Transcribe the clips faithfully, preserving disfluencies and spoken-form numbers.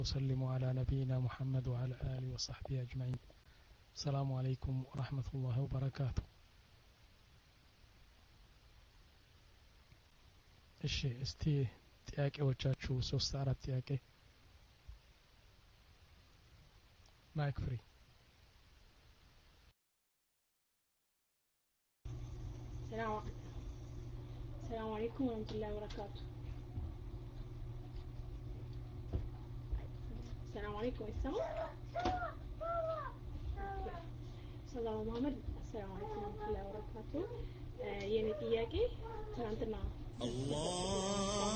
وسلم على نبينا محمد وعلى آله وصحبه أجمعين. السلام عليكم ورحمة الله وبركاته. እሺ እስቲ ጥያቄዎቻችሁ ሶስት አራት ጥያቄ ማይክ ፍሪ السلام السلام عليكم ورحمة الله وبركاته. السلام عليكم السلام ሰላም መሐመድ السلام عليكم ورحمة الله وبركاته. የኔ ጥያቄ ትናንትና አላሁ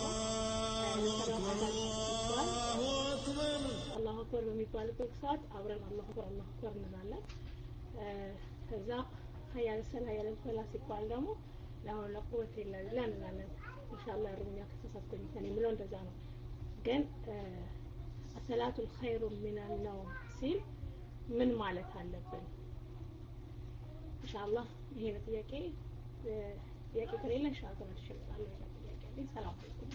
አክበር አላሁ አክበር በሚባልበት ሰዓት አብረን አላሁ አክበር አላሁ አክበር እንላለን። ከዛ ሀያል ሰላ ሀያል ፈላ ሲባል ደግሞ ለአሁን ለቁወት ኢላ እንላለን። ኢንሻአላህ ሩኛ ከተሳሳትኩኝ እኔ ምለው እንደዛ ነው። ግን አሰላቱል ኸይሩ ሚነል ነውም ሲል ምን ማለት አለብን? ኢንሻአላህ ይሄ ነው ጥያቄ። ጥያቄ ከሌለ ኢንሻአላህ ተመልሼ እመጣለሁ። ጥያቄ አለኝ። ሰላም አለይኩም።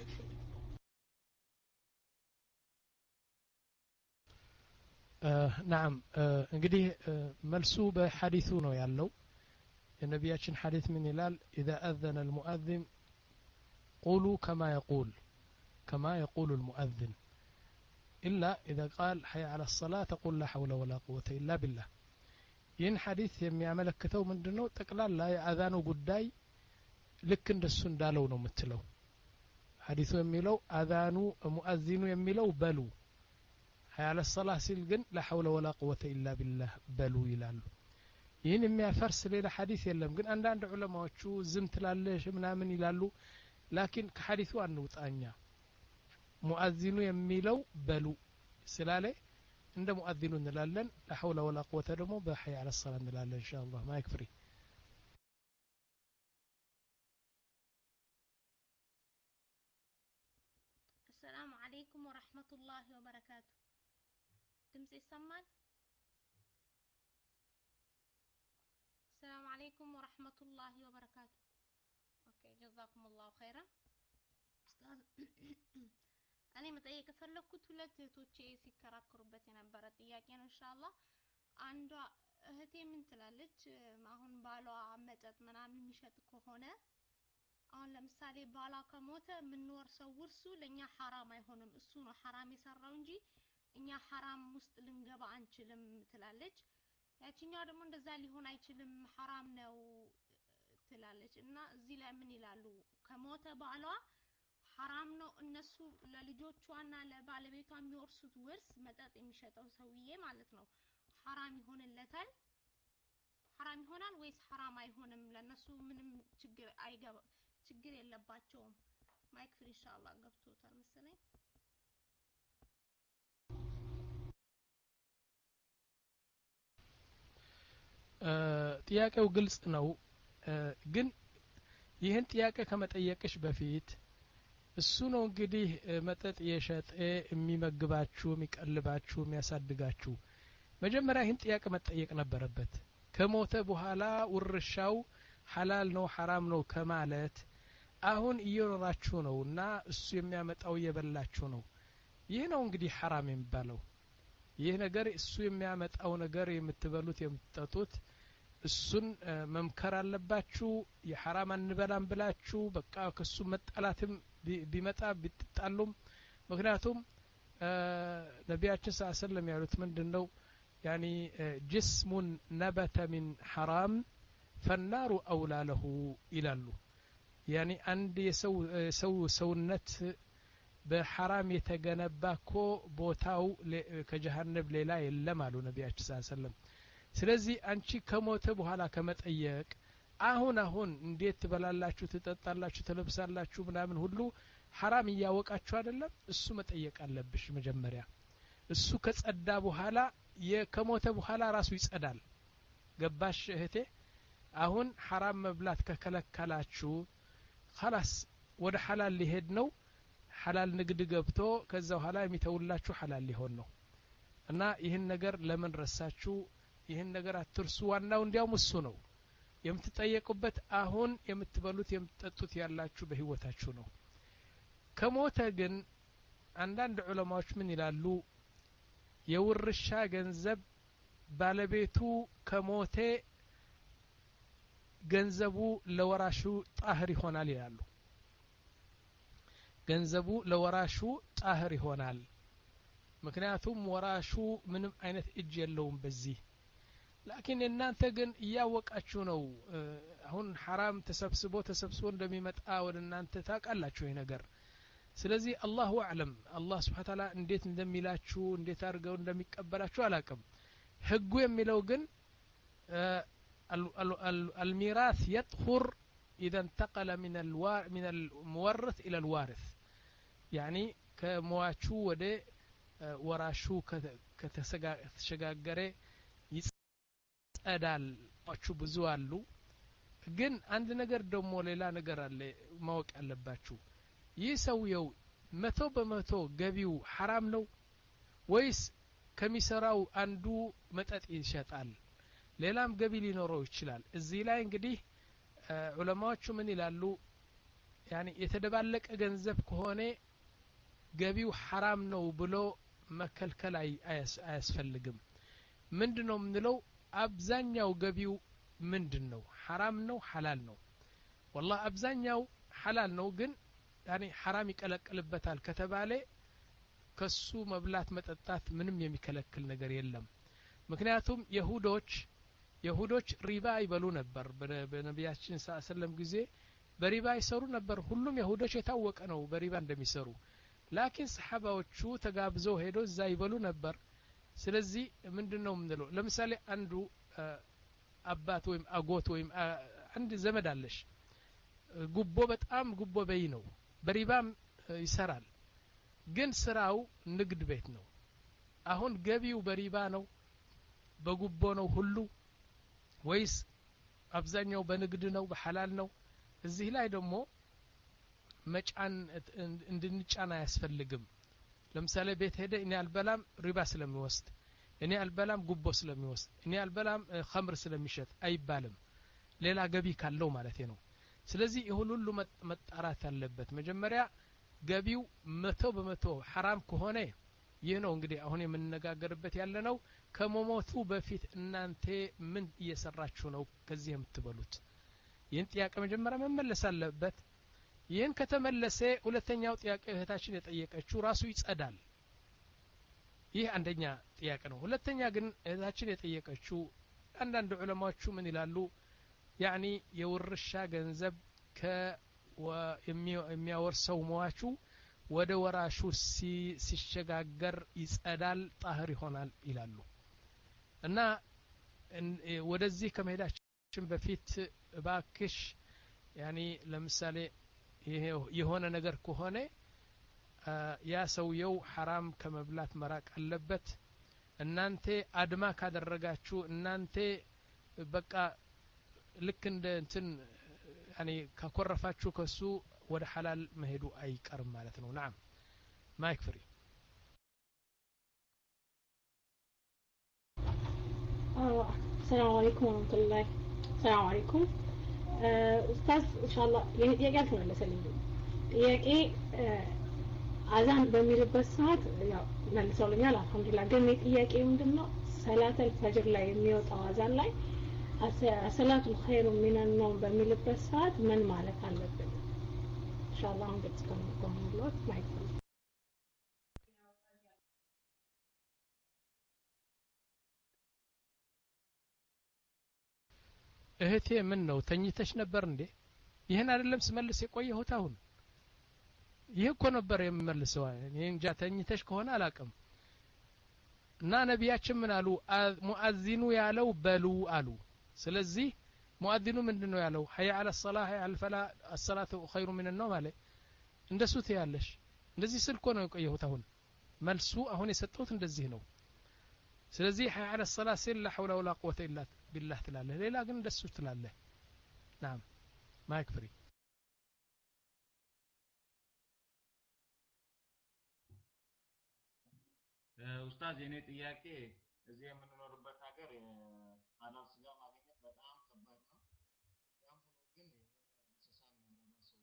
ናም እንግዲህ መልሱ በሐዲሱ ነው ያለው። የነቢያችን ሐዲስ ምን ይላል? إذا أذن المؤذن قولوا كما يقول كما يقول المؤذن إلا إذا قال حي على الصلاة تقول لا حول ولا قوة إلا بالله. ይህን ሐዲስ የሚያመለክተው ምንድነው? ጠቅላላ የአዛኑ ጉዳይ ልክ እንደሱ እንዳለው ነው የምትለው። ሐዲሱ የሚለው አዛኑ ሙአዚኑ የሚለው በሉ حي على الصلاة ሲል ግን لا حول ولا قوة إلا بالله በሉ ይላሉ። ይህን የሚያፈርስ ሌላ ሐዲስ የለም። ግን አንዳንድ ዑለማዎቹ ዝም ትላለሽ ምናምን ይላሉ። ላኪን ከሐዲሱ አንውጣኛ ሙአዚኑ የሚለው በሉ ስላለ እንደ ሙአዚኑ እንላለን። لا حول ولا قوة ደግሞ በحي على الصلاة እንላለን ኢንሻአላህ። ማይክ ፍሪ السلام عليكم ورحمة الله وبركاته. ድምጽ ይሰማል? السلام عليكم ورحمة الله وبركاته. اوكي جزاكم الله خيرا. استاذ እኔ መጠየቅ የፈለኩት ሁለት እህቶቼ ሲከራከሩበት የነበረ ጥያቄ ነው ኢንሻአላህ። አንዷ እህቴ ምን ትላለች? አሁን ባሏ መጠጥ ምናምን የሚሸጥ ከሆነ አሁን ለምሳሌ ባሏ ከሞተ ምን ወርሰው ውርሱ ለኛ حرام አይሆንም፣ እሱ ነው حرام የሰራው እንጂ እኛ حرام ውስጥ ልንገባ አንችልም ትላለች። ያቺኛው ደግሞ እንደዛ ሊሆን አይችልም حرام ነው ትላለች። እና እዚህ ላይ ምን ይላሉ? ከሞተ ባሏ حرام ነው እነሱ ለልጆቿና ለባለቤቷ የሚወርሱት ውርስ መጠጥ የሚሸጠው ሰውዬ ማለት ነው حرام ይሆንለታል? حرام ይሆናል ወይስ حرام አይሆንም? ለነሱ ምንም ችግር አይገባ ችግር የለባቸውም? ማይክ ፍሪ ኢንሻአላህ ገብቶታል መሰለኝ። ጥያቄው ግልጽ ነው። ግን ይህን ጥያቄ ከመጠየቅሽ በፊት እሱ ነው እንግዲህ መጠጥ የሸጠ የሚመግባችሁ የሚቀልባችሁ የሚያሳድጋችሁ። መጀመሪያ ይህን ጥያቄ መጠየቅ ነበረበት። ከሞተ በኋላ ውርሻው ሐላል ነው حرام ነው ከማለት አሁን እየኖራችሁ ነውና እሱ የሚያመጣው እየበላችሁ ነው። ይህ ነው እንግዲህ حرام የሚባለው። ይህ ነገር እሱ የሚያመጣው ነገር የምትበሉት የምትጠጡት እሱን መምከር አለባችሁ። የሐራም አንበላም ብላችሁ በቃ ከሱ መጣላትም ቢመጣ ቢጣሉም ምክንያቱም ነቢያችን ሰለላሁ ዐለይሂ ወሰለም ያሉት ምንድነው? ያኒ ጅስሙን ነበተ ሚን حرام فالنار أولى له ይላሉ። ያኒ አንድ የሰው ሰው ሰውነት በሐራም የተገነባ እኮ ቦታው ከጀሃነም ሌላ የለም አሉ ነቢያችን ሰለላሁ ዐለይሂ ወሰለም። ስለዚህ አንቺ ከሞተ በኋላ ከመጠየቅ አሁን አሁን እንዴት ትበላላችሁ ትጠጣላችሁ ትለብሳላችሁ ምናምን ሁሉ حرام እያወቃችሁ አይደለም? እሱ መጠየቅ አለብሽ መጀመሪያ። እሱ ከጸዳ በኋላ የከሞተ በኋላ ራሱ ይጸዳል። ገባሽ እህቴ? አሁን حرام መብላት ከከለከላችሁ خلاص ወደ حلال ሊሄድ ነው። حلال ንግድ ገብቶ ከዛ በኋላ የሚተውላችሁ حلال ሊሆን ነው። እና ይህን ነገር ለምን ረሳችሁ? ይህን ነገር አትርሱ። ዋናው እንዲያውም እሱ ነው የምትጠየቁበት። አሁን የምትበሉት የምትጠጡት ያላችሁ በህይወታችሁ ነው። ከሞተ ግን አንዳንድ ዑለማዎች ምን ይላሉ? የውርሻ ገንዘብ ባለቤቱ ከሞቴ ገንዘቡ ለወራሹ ጣህር ይሆናል ይላሉ ገንዘቡ ለወራሹ ጣህር ይሆናል ምክንያቱም ወራሹ ምንም አይነት እጅ የለውም በዚህ ላኪን እናንተ ግን እያወቃችሁ ነው አሁን حرام ተሰብስቦ ተሰብስቦ እንደሚመጣ ወደ እናንተ ታውቃላችሁ ይሄ ነገር ስለዚህ አላሁ አዕለም አላህ Subhanahu Ta'ala እንዴት እንደሚላችሁ እንዴት አድርገው እንደሚቀበላችሁ አላውቅም ህጉ የሚለው ግን الميراث يطهر إذا انتقل من الوار من المورث إلى الوارث يعني كمواتشو وده وراشو كتشجاجره يصدال أشو بزوالو ግን አንድ ነገር ደሞ ሌላ ነገር አለ ማወቅ ያለባችሁ ይህ ሰውየው መቶ በመቶ ገቢው حرام ነው ወይስ ከሚሰራው አንዱ መጠጥ ይሸጣል ሌላም ገቢ ሊኖረው ይችላል እዚህ ላይ እንግዲህ ዑለማዎቹ ምን ይላሉ ያኒ የተደባለቀ ገንዘብ ከሆነ ገቢው حرام ነው ብሎ መከልከል አያስፈልግም ምንድነው ምንለው አብዛኛው ገቢው ምንድነው حرام ነው حلال ነው والله አብዛኛው حلال ነው ግን ያኒ حرام ይቀለቅልበታል ከተባለ ከሱ መብላት መጠጣት ምንም የሚከለክል ነገር የለም ምክንያቱም ይሁዶች ይሁዶች ሪባ ይበሉ ነበር በነቢያችን ሰለላሁ ጊዜ በሪባ ይሰሩ ነበር ሁሉም ይሁዶች የታወቀ ነው በሪባ እንደሚሰሩ ላኪን ሰሃባዎቹ ተጋብዘው ሄዶ እዛ ይበሉ ነበር ስለዚህ ምንድነው ምንለው ለምሳሌ አንዱ አባት ወይም አጎት ወይም አንድ ዘመድ አለሽ ጉቦ በጣም ጉቦ በይ ነው በሪባም ይሰራል ግን ስራው ንግድ ቤት ነው አሁን ገቢው በሪባ ነው በጉቦ ነው ሁሉ ወይስ አብዛኛው በንግድ ነው በሐላል ነው እዚህ ላይ ደግሞ መጫን እንድንጫና ያስፈልግም ለምሳሌ ቤት ሄደ እኔ አልበላም ሪባ ስለሚወስድ እኔ አልበላም ጉቦ ስለሚወስድ እኔ አልበላም ኸምር ስለሚሸጥ አይባልም ሌላ ገቢ ካለው ማለት ነው ስለዚህ ይሁን ሁሉ መጣራት አለበት መጀመሪያ ገቢው መቶ በመቶ حرام ከሆነ ይህ ነው እንግዲህ አሁን የምንነጋገርበት ያለ ነው ከመሞቱ በፊት እናንተ ምን እየሰራችሁ ነው ከዚህ የምትበሉት ይህን ጥያቄ መጀመሪያ መመለስ አለበት ይህን ከተመለሰ ሁለተኛው ጥያቄ እህታችን የጠየቀችው ራሱ ይጸዳል ይህ አንደኛ ጥያቄ ነው ሁለተኛ ግን እህታችን የጠየቀችው አንዳንድ ዑለማዎቹ ምን ይላሉ ያኒ የውርሻ ገንዘብ ከ የሚያወርሰው ሟቹ ወደ ወራሹ ሲሸጋገር ይጸዳል ጣህር ይሆናል ይላሉ እና ወደዚህ ከመሄዳችን በፊት ባክሽ ያኒ ለምሳሌ የሆነ ነገር ከሆነ ያ ሰውየው حرام ከመብላት መራቅ አለበት እናንተ አድማ ካደረጋችሁ እናንተ በቃ ልክ እንደ እንትን ያኒ ከኮረፋችሁ ከሱ ወደ حلال መሄዱ አይቀርም ማለት ነው نعم ማይክ ፍሪ السلام عليكم ورحمة الله السلام عليكم ኡስታዝ ኢንሻአላህ የኔ ጥያቄ አልተመለሰልኝም ጥያቄ አዛን በሚልበት ሰዓት ያው መልሰውልኛል አልহামዱሊላህ ግን ጥያቄ ምንድነው ሰላተል ፈጅር ላይ የሚወጣው አዛን ላይ ሰላቱል ኸይሩ ሚነን ነው በሚልበት ሰዓት ምን ማለት አለበት ኢንሻአላህ እንግዲህ ከመቆምሎት ማይክ እህቴ ምን ነው ተኝተሽ ነበር እንዴ ይሄን አይደለም ስመልስ የቆየሁት አሁን ይሄ እኮ ነበር የምመልሰው እኔ እንጃ ተኝተሽ ከሆነ አላቅም እና ነቢያችን ምን አሉ ሙአዚኑ ያለው በሉ አሉ ስለዚህ ሙአዚኑ ምንድነው ያለው ሀያ አለ الصلاه ሀያ አለ الفلا الصلاه خير من النوم አለ እንደሱ ትያለሽ እንደዚህ ስልኮ ነው የቆየሁት አሁን መልሱ አሁን የሰጠሁት እንደዚህ ነው ስለዚህ ሀያ አለ الصلاه ሲል لا حول ولا قوه الا بالله ትላለህ ሌላ ግን እንደሱ ትላለህ نعم ማይክ ፍሪ ኡስታዝ የኔ ጥያቄ እዚህ የምንኖርበት ሀገር አላህ ስጋ ማግኘት በጣም ከባድ ነው ያም ሆኖ ግን የሆነ እንስሳ የሚያረባ ሰው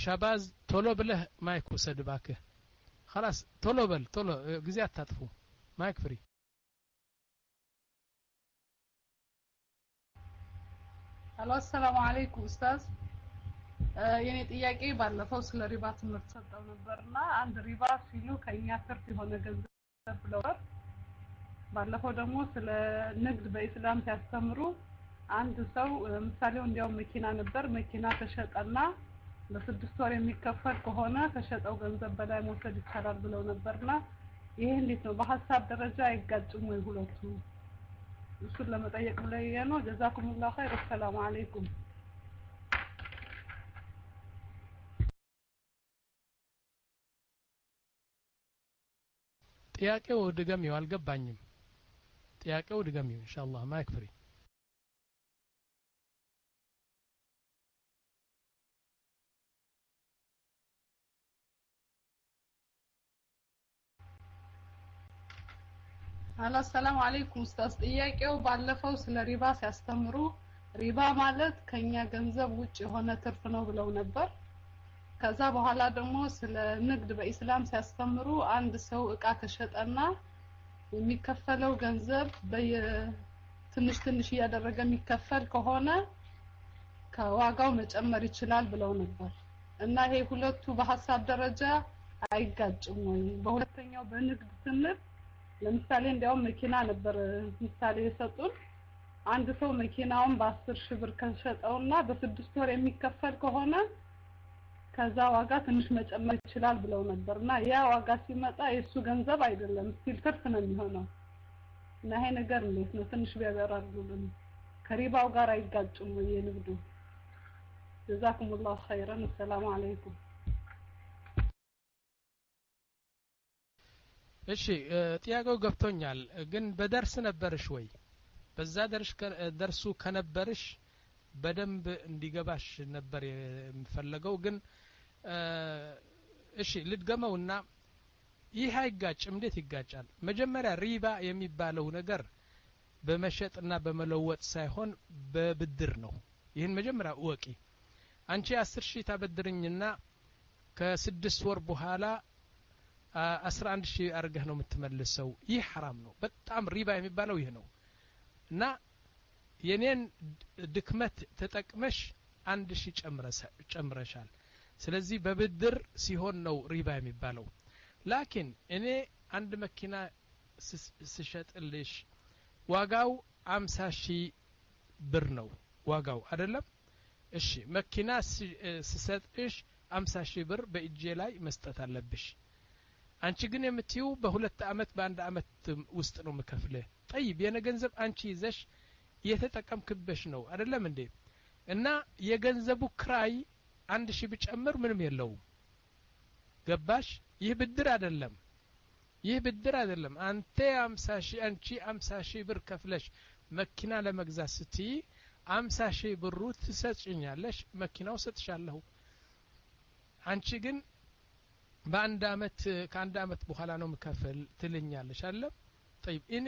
ሻባዝ ቶሎ ብለህ ማይክ ውሰድ እባክህ خلاص ቶሎ በል ቶሎ ጊዜ አታጥፉ ማይክ ፍሪ አሎ ሰላም አለይኩም ኡስታዝ የኔ ጥያቄ ባለፈው ስለ ሪባ ትምህርት ሰጠው ነበርና አንድ ሪባ ሲሉ ከኛ ትርፍ የሆነ ገንዘብ ብለዋል ባለፈው ደግሞ ስለ ንግድ በእስላም ሲያስተምሩ አንድ ሰው ምሳሌው እንዲያው መኪና ነበር መኪና ተሸጠና ለስድስት ወር የሚከፈል ከሆነ ከሸጠው ገንዘብ በላይ መውሰድ ይቻላል ብለው ነበርና ይሄ እንዴት ነው በሐሳብ ደረጃ አይጋጭም ወይ ሁለቱ እሱን ለመጠየቅ ላይ ነው ጀዛኩሙላሁ ኸይር ሰላም አለይኩም ጥያቄው ድገሚው አልገባኝም ጥያቄው ድገሚው ኢንሻአላህ ማይክ ፍሪ አላ ሰላም አለይኩም ኡስታዝ ጥያቄው ባለፈው ስለ ሪባ ሲያስተምሩ ሪባ ማለት ከኛ ገንዘብ ውጭ የሆነ ትርፍ ነው ብለው ነበር ከዛ በኋላ ደግሞ ስለ ንግድ በእስላም ሲያስተምሩ አንድ ሰው እቃ ከሸጠና የሚከፈለው ገንዘብ በትንሽ ትንሽ ያደረገ የሚከፈል ከሆነ ከዋጋው መጨመር ይችላል ብለው ነበር እና ይሄ ሁለቱ በሐሳብ ደረጃ አይጋጭም ወይ በሁለተኛው በንግድ ስንል ለምሳሌ እንዲያው መኪና ነበር ምሳሌ የሰጡን አንድ ሰው መኪናውን በ10 ሺህ ብር ከሸጠውና በስድስት ወር የሚከፈል ከሆነ ከዛ ዋጋ ትንሽ መጨመር ይችላል ብለው ነበርና ያ ዋጋ ሲመጣ የሱ ገንዘብ አይደለም ስቲል ትርፍ ነው የሚሆነው እና ይሄ ነገር እንዴት ነው ትንሽ ቢያበራሩልን ከሪባው ጋር አይጋጭም ወይ የንግዱ ጀዛኩሙላሁ ኸይራን ሰላም አለይኩም እሺ ጥያቄው ገብቶኛል ግን በደርስ ነበርሽ ወይ በዛ ደርሽ ደርሱ ከነበርሽ በደንብ እንዲገባሽ ነበር የምፈልገው ግን እሺ ልድገመውና ይህ አይጋጭም እንዴት ይጋጫል መጀመሪያ ሪባ የሚባለው ነገር በመሸጥና በመለወጥ ሳይሆን በብድር ነው ይህን መጀመሪያ ወቂ አንቺ አስር ሺህ ታበድርኝና ከስድስት ወር በኋላ አስራ አንድ ሺህ አርገህ ነው የምትመልሰው ይህ حرام ነው በጣም ሪባ የሚባለው ይህ ነው እና የኔን ድክመት ተጠቅመሽ አንድ ሺህ ጨምረሻል ስለዚህ በብድር ሲሆን ነው ሪባ የሚባለው ላኪን እኔ አንድ መኪና ስሸጥልሽ ዋጋው አምሳ ሺህ ብር ነው ዋጋው አይደለም እሺ መኪና ስሰጥሽ አምሳ ሺህ ብር በእጄ ላይ መስጠት አለብሽ አንቺ ግን የምትዩ በሁለት አመት በአንድ አመት ውስጥ ነው መከፍለ طيب የነ ገንዘብ አንቺ ይዘሽ የተጠቀምክበሽ ነው አይደለም እንዴ እና የገንዘቡ ክራይ አንድ ሺህ ብጨምር ምንም የለውም ገባሽ ይህ ብድር አይደለም ይህ ብድር አይደለም አንተ አምሳ ሺህ አንቺ አምሳ ሺህ ብር ከፍለሽ መኪና ለመግዛት ስትይ አምሳ ሺህ ብሩ ትሰጭኛለሽ መኪናው ሰጥሻለሁ አንቺ ግን በአንድ አመት ከአንድ አመት በኋላ ነው መከፈል ትልኛለሽ አለ طيب እኔ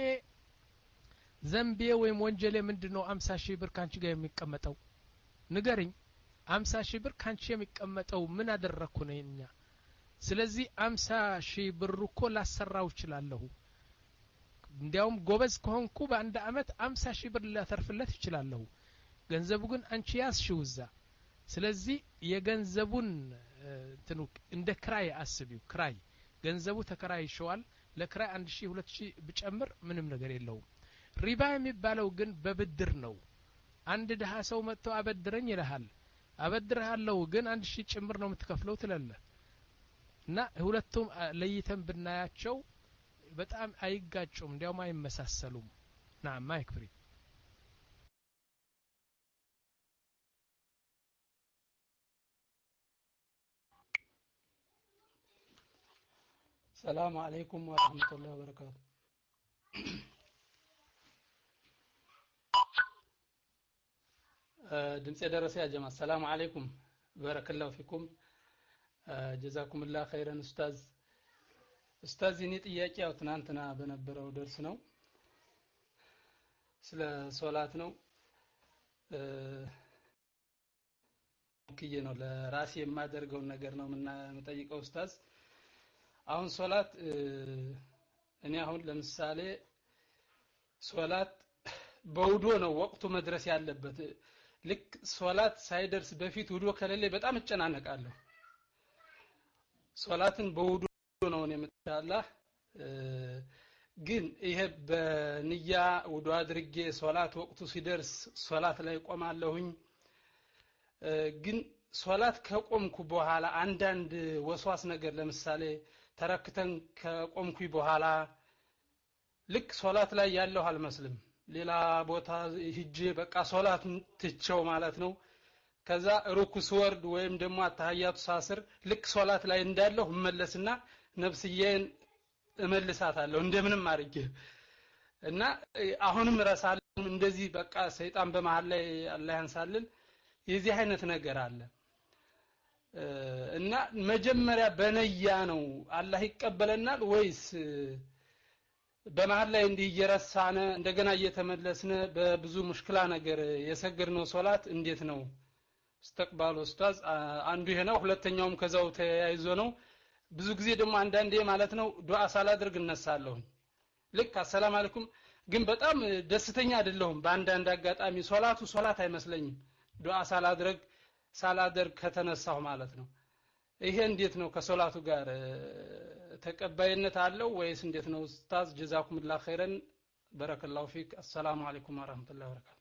ዘንቤ ወይም ወንጀሌ ምንድነው አምሳ ሺህ ብር ካንቺ ጋር የሚቀመጠው ንገሪኝ አምሳ ሺህ ብር ካንቺ የሚቀመጠው ምን አደረኩ ነኝኛ ስለዚህ አምሳ ሺህ ብር እኮ ላሰራው ይችላልሁ እንዲያውም ጎበዝ ከሆንኩ በአንድ አመት አምሳ ሺህ ብር ላተርፍለት ይችላልሁ ገንዘቡ ግን አንቺ ያስሽውዛ ስለዚህ የገንዘቡን እንትኑ እንደ ክራይ አስቢው ክራይ ገንዘቡ ተከራይሽዋል ለክራይ አንድ ሺህ ሁለት ሺህ ብጨምር ምንም ነገር የለውም ሪባ የሚባለው ግን በብድር ነው አንድ ደሃ ሰው መጥቶ አበድረኝ ይልሃል አበድርሃለሁ ግን አንድ ሺህ ጭምር ነው የምትከፍለው ትላለህ እና ሁለቱም ለይተን ብናያቸው በጣም አይጋጩም እንዲያውም አይመሳሰሉም ና ማይክ ፍሪ السلام عليكم ورحمة الله وبركاته ድምጽ ደረሰ ያ ጀማ ሰላም አለይኩም ባረከላሁ ፊኩም ጀዛኩም الله خيرا ኡስታዝ ኡስታዝ እኔ ጥያቄ ያው ትናንትና በነበረው ደርስ ነው ስለ ሶላት ነው ወክዬ ነው ለራሴ የማደርገው ነገር ነው የምጠይቀው ኡስታዝ አሁን ሶላት እኔ አሁን ለምሳሌ ሶላት በውዶ ነው ወቅቱ መድረስ ያለበት ልክ ሶላት ሳይደርስ በፊት ውዶ ከሌለ በጣም እጨናነቃለሁ ሶላትን በውዶ ነው እኔ መጣላህ ግን ይሄ በንያ ውዶ አድርጌ ሶላት ወቅቱ ሲደርስ ሶላት ላይ ቆማለሁኝ ግን ሶላት ከቆምኩ በኋላ አንዳንድ ወስዋስ ነገር ለምሳሌ ተረክተን ከቆምኩኝ በኋላ ልክ ሶላት ላይ ያለው አልመስልም ሌላ ቦታ ሂጄ በቃ ሶላት ትቸው ማለት ነው ከዛ ሩኩ ስወርድ ወይም ደግሞ አተህያቱ ሳስር ልክ ሶላት ላይ እንዳለሁ መለስና ነፍስዬን እመልሳታለሁ እንደምንም አርጌ እና አሁንም ረሳለሁ እንደዚህ በቃ ሰይጣን በመሃል ላይ አላህ ያንሳልን የዚህ አይነት ነገር አለ እና መጀመሪያ በነያ ነው አላህ ይቀበለናል ወይስ በመሃል ላይ እንዲህ እየረሳነ እንደገና እየተመለስነ በብዙ ሙሽክላ ነገር የሰገድነው ሶላት እንዴት ነው استقبال ኡስታዝ አንዱ ይሄ ነው ሁለተኛውም ከዛው ተያይዞ ነው ብዙ ጊዜ ደግሞ አንዳንዴ ማለት ነው ዱዓ ሳላደርግ እነሳለሁ ልክ አሰላም አለይኩም ግን በጣም ደስተኛ አይደለሁም በአንዳንድ አጋጣሚ ሶላቱ ሶላት አይመስለኝም ዱዓ ሳላደርግ ሳላደርግ ከተነሳሁ ማለት ነው ይሄ እንዴት ነው ከሶላቱ ጋር ተቀባይነት አለው ወይስ እንዴት ነው ኡስታዝ ጀዛኩሙላህ ኸይረን በረከላሁ ፊክ አሰላሙ አለይኩም ወራህመቱላሂ ወበረካቱ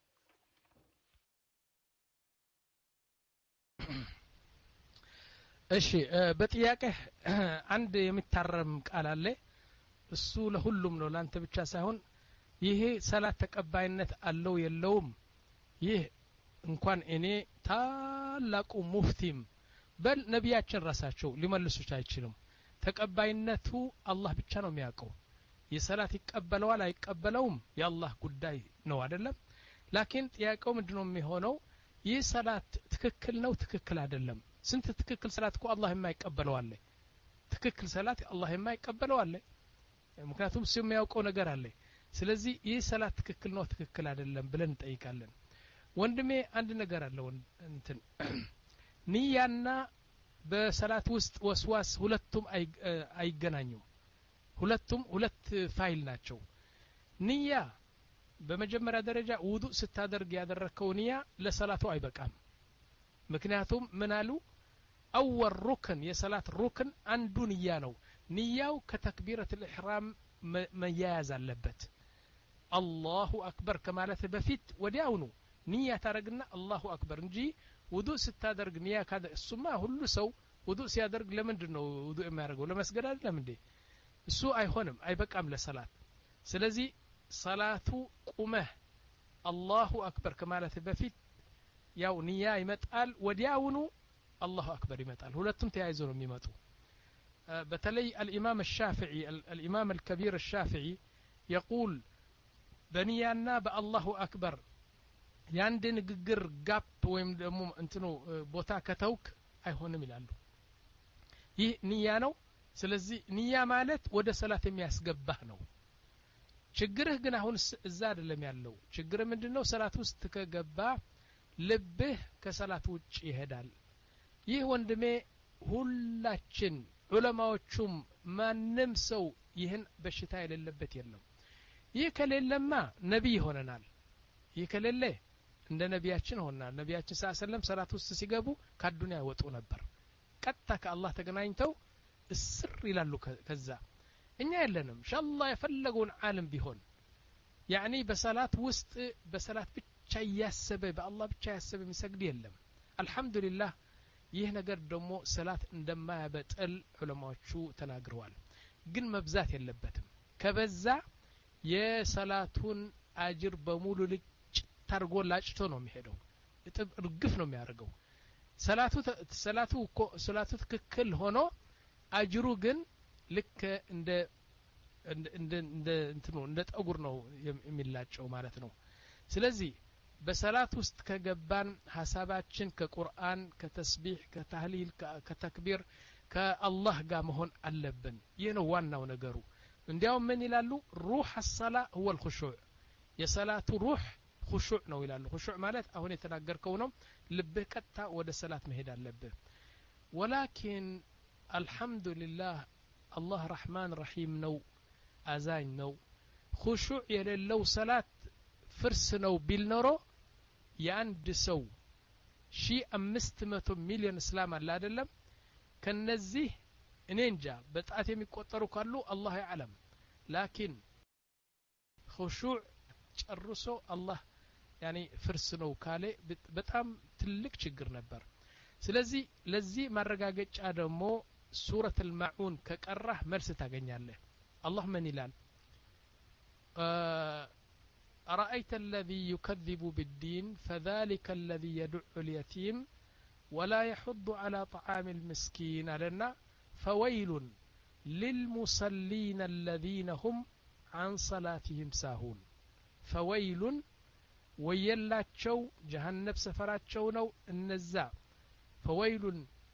እሺ በጥያቄ አንድ የሚታረም ቃል አለ እሱ ለሁሉም ነው ላንተ ብቻ ሳይሆን ይሄ ሰላት ተቀባይነት አለው የለውም ይህ እንኳን እኔ ታላቁ ሙፍቲም በል ነቢያችን ራሳቸው ሊመልሱት አይችሉም ተቀባይነቱ አላህ ብቻ ነው የሚያውቀው የሰላት ይቀበለዋል አይቀበለውም የአላህ ጉዳይ ነው አይደለም ላኪን ጥያቄው ምንድነው የሚሆነው ይህ ሰላት ትክክል ነው ትክክል አይደለም ስንት ትክክል ሰላት እኮ አላህ የማይቀበለው አለ ትክክል ሰላት አላህ የማይቀበለው አለ ምክንያቱም እሱ የሚያውቀው ነገር አለ ስለዚህ ይህ ሰላት ትክክል ነው ትክክል አይደለም ብለን እንጠይቃለን ወንድሜ አንድ ነገር አለ እንትን ንያና በሰላት ውስጥ ወስዋስ ሁለቱም አይገናኙም ሁለቱም ሁለት ፋይል ናቸው ንያ በመጀመሪያ ደረጃ ውዱእ ስታደርግ ያደረከው ንያ ለሰላቱ አይበቃም ምክንያቱም ምን አሉ አወል ሩክን የሰላት ሩክን አንዱ ንያ ነው ንያው ከተክቢረት الإحرام መያያዝ አለበት አላሁ አክበር ከማለት በፊት ወዲያውኑ ንያ ታረግና አላሁ አክበር እንጂ ውዱእ ስታደርግ ንያ ካደ እሱማ ሁሉ ሰው ውዱእ ሲያደርግ ለምንድነው ውዱእ የሚያደርገው ለመስገድ አይደለም እንዴ እሱ አይሆንም አይበቃም ለሰላት ስለዚህ ሰላቱ ቁመህ አላሁ አክበር ከማለት በፊት ያው ንያ ይመጣል ወዲያውኑ አላሁ አክበር ይመጣል ሁለቱም ተያይዘው ነው የሚመጡ በተለይ الامام الشافعي الامام الكبير الشافعي يقول በንያና በአላሁ አክበር ያንድ ንግግር ጋፕ ወይም ደግሞ እንትኑ ቦታ ከተውክ አይሆንም ይላሉ ይህ ንያ ነው ስለዚህ ንያ ማለት ወደ ሰላት የሚያስገባህ ነው ችግርህ ግን አሁን እዛ አይደለም ያለው ችግር ምንድነው ሰላት ውስጥ ከገባ ልብህ ከሰላት ውጭ ይሄዳል ይህ ወንድሜ ሁላችን ዑለማዎቹም ማንም ሰው ይህን በሽታ የሌለበት የለም ይህ ከሌለማ ነብይ ሆነናል ይህ ከሌለ እንደ ነቢያችን ሆነናል ነቢያችን ሰለላሁ ሰላት ውስጥ ሲገቡ ከዱንያ ይወጡ ነበር ቀጥታ ከአላህ ተገናኝተው እስር ይላሉ ከዛ እኛ የለንም ኢንሻአላህ የፈለገውን ዓለም ቢሆን ያኒ በሰላት ውስጥ በሰላት ብቻ ያሰበ በአላህ ብቻ ያሰበ የሚሰግድ የለም አልহামዱሊላህ ይህ ነገር ደግሞ ሰላት እንደማያበጥል ዑለማዎቹ ተናግረዋል ግን መብዛት የለበትም ከበዛ የሰላቱን አጅር በሙሉ ልጭ ታርጎ ላጭቶ ነው የሚሄደው እጥብ እርግፍ ነው የሚያደርገው ሰላቱ ሰላቱ ሰላቱ ትክክል ሆኖ አጅሩ ግን ልክ እንደ እንደ እንደ እንትኑ እንደ ጠጉር ነው የሚላጨው ማለት ነው ስለዚህ በሰላት ውስጥ ከገባን ሐሳባችን ከቁርአን ከተስቢህ ከተህሊል ከተክቢር ከአላህ ጋር መሆን አለብን ይህ ነው ዋናው ነገሩ እንዲያው ምን ይላሉ ሩህ الصلاه هو الخشوع የሰላቱ ሩህ خشوع ነው ይላሉ خشوع ማለት አሁን የተናገርከው ነው ልብህ ቀጥታ ወደ ሰላት መሄድ አለብህ ولكن الحمد لله الله رحمن رحيم ነው አዛኝ ነው خشوع የሌለው ሰላት ፍርስ ነው ቢል ኖሮ የአንድ ሰው ሺህ አምስት መቶ ሚሊዮን እስላም አለ አይደለም ከነዚህ እኔ እንጃ በጣት የሚቆጠሩ ካሉ አላህ ያዕለም ላኪን خشوع ጨርሶ አላህ ያኒ ፍርስ ነው ካለ በጣም ትልቅ ችግር ነበር ስለዚህ ለዚህ ማረጋገጫ ደግሞ ሱረት አልማዑን ከቀራህ መልስ ታገኛለህ አላህ ምን ይላል أرأيت الذي يكذب بالدين فذلك الذي يدع اليتيم ولا يحض على طعام المسكين لنا فويل للمصلين الذين هم عن صلاتهم ساهون فويل ويلاቸው جهنم سفراቸው ነው እነዛ فويل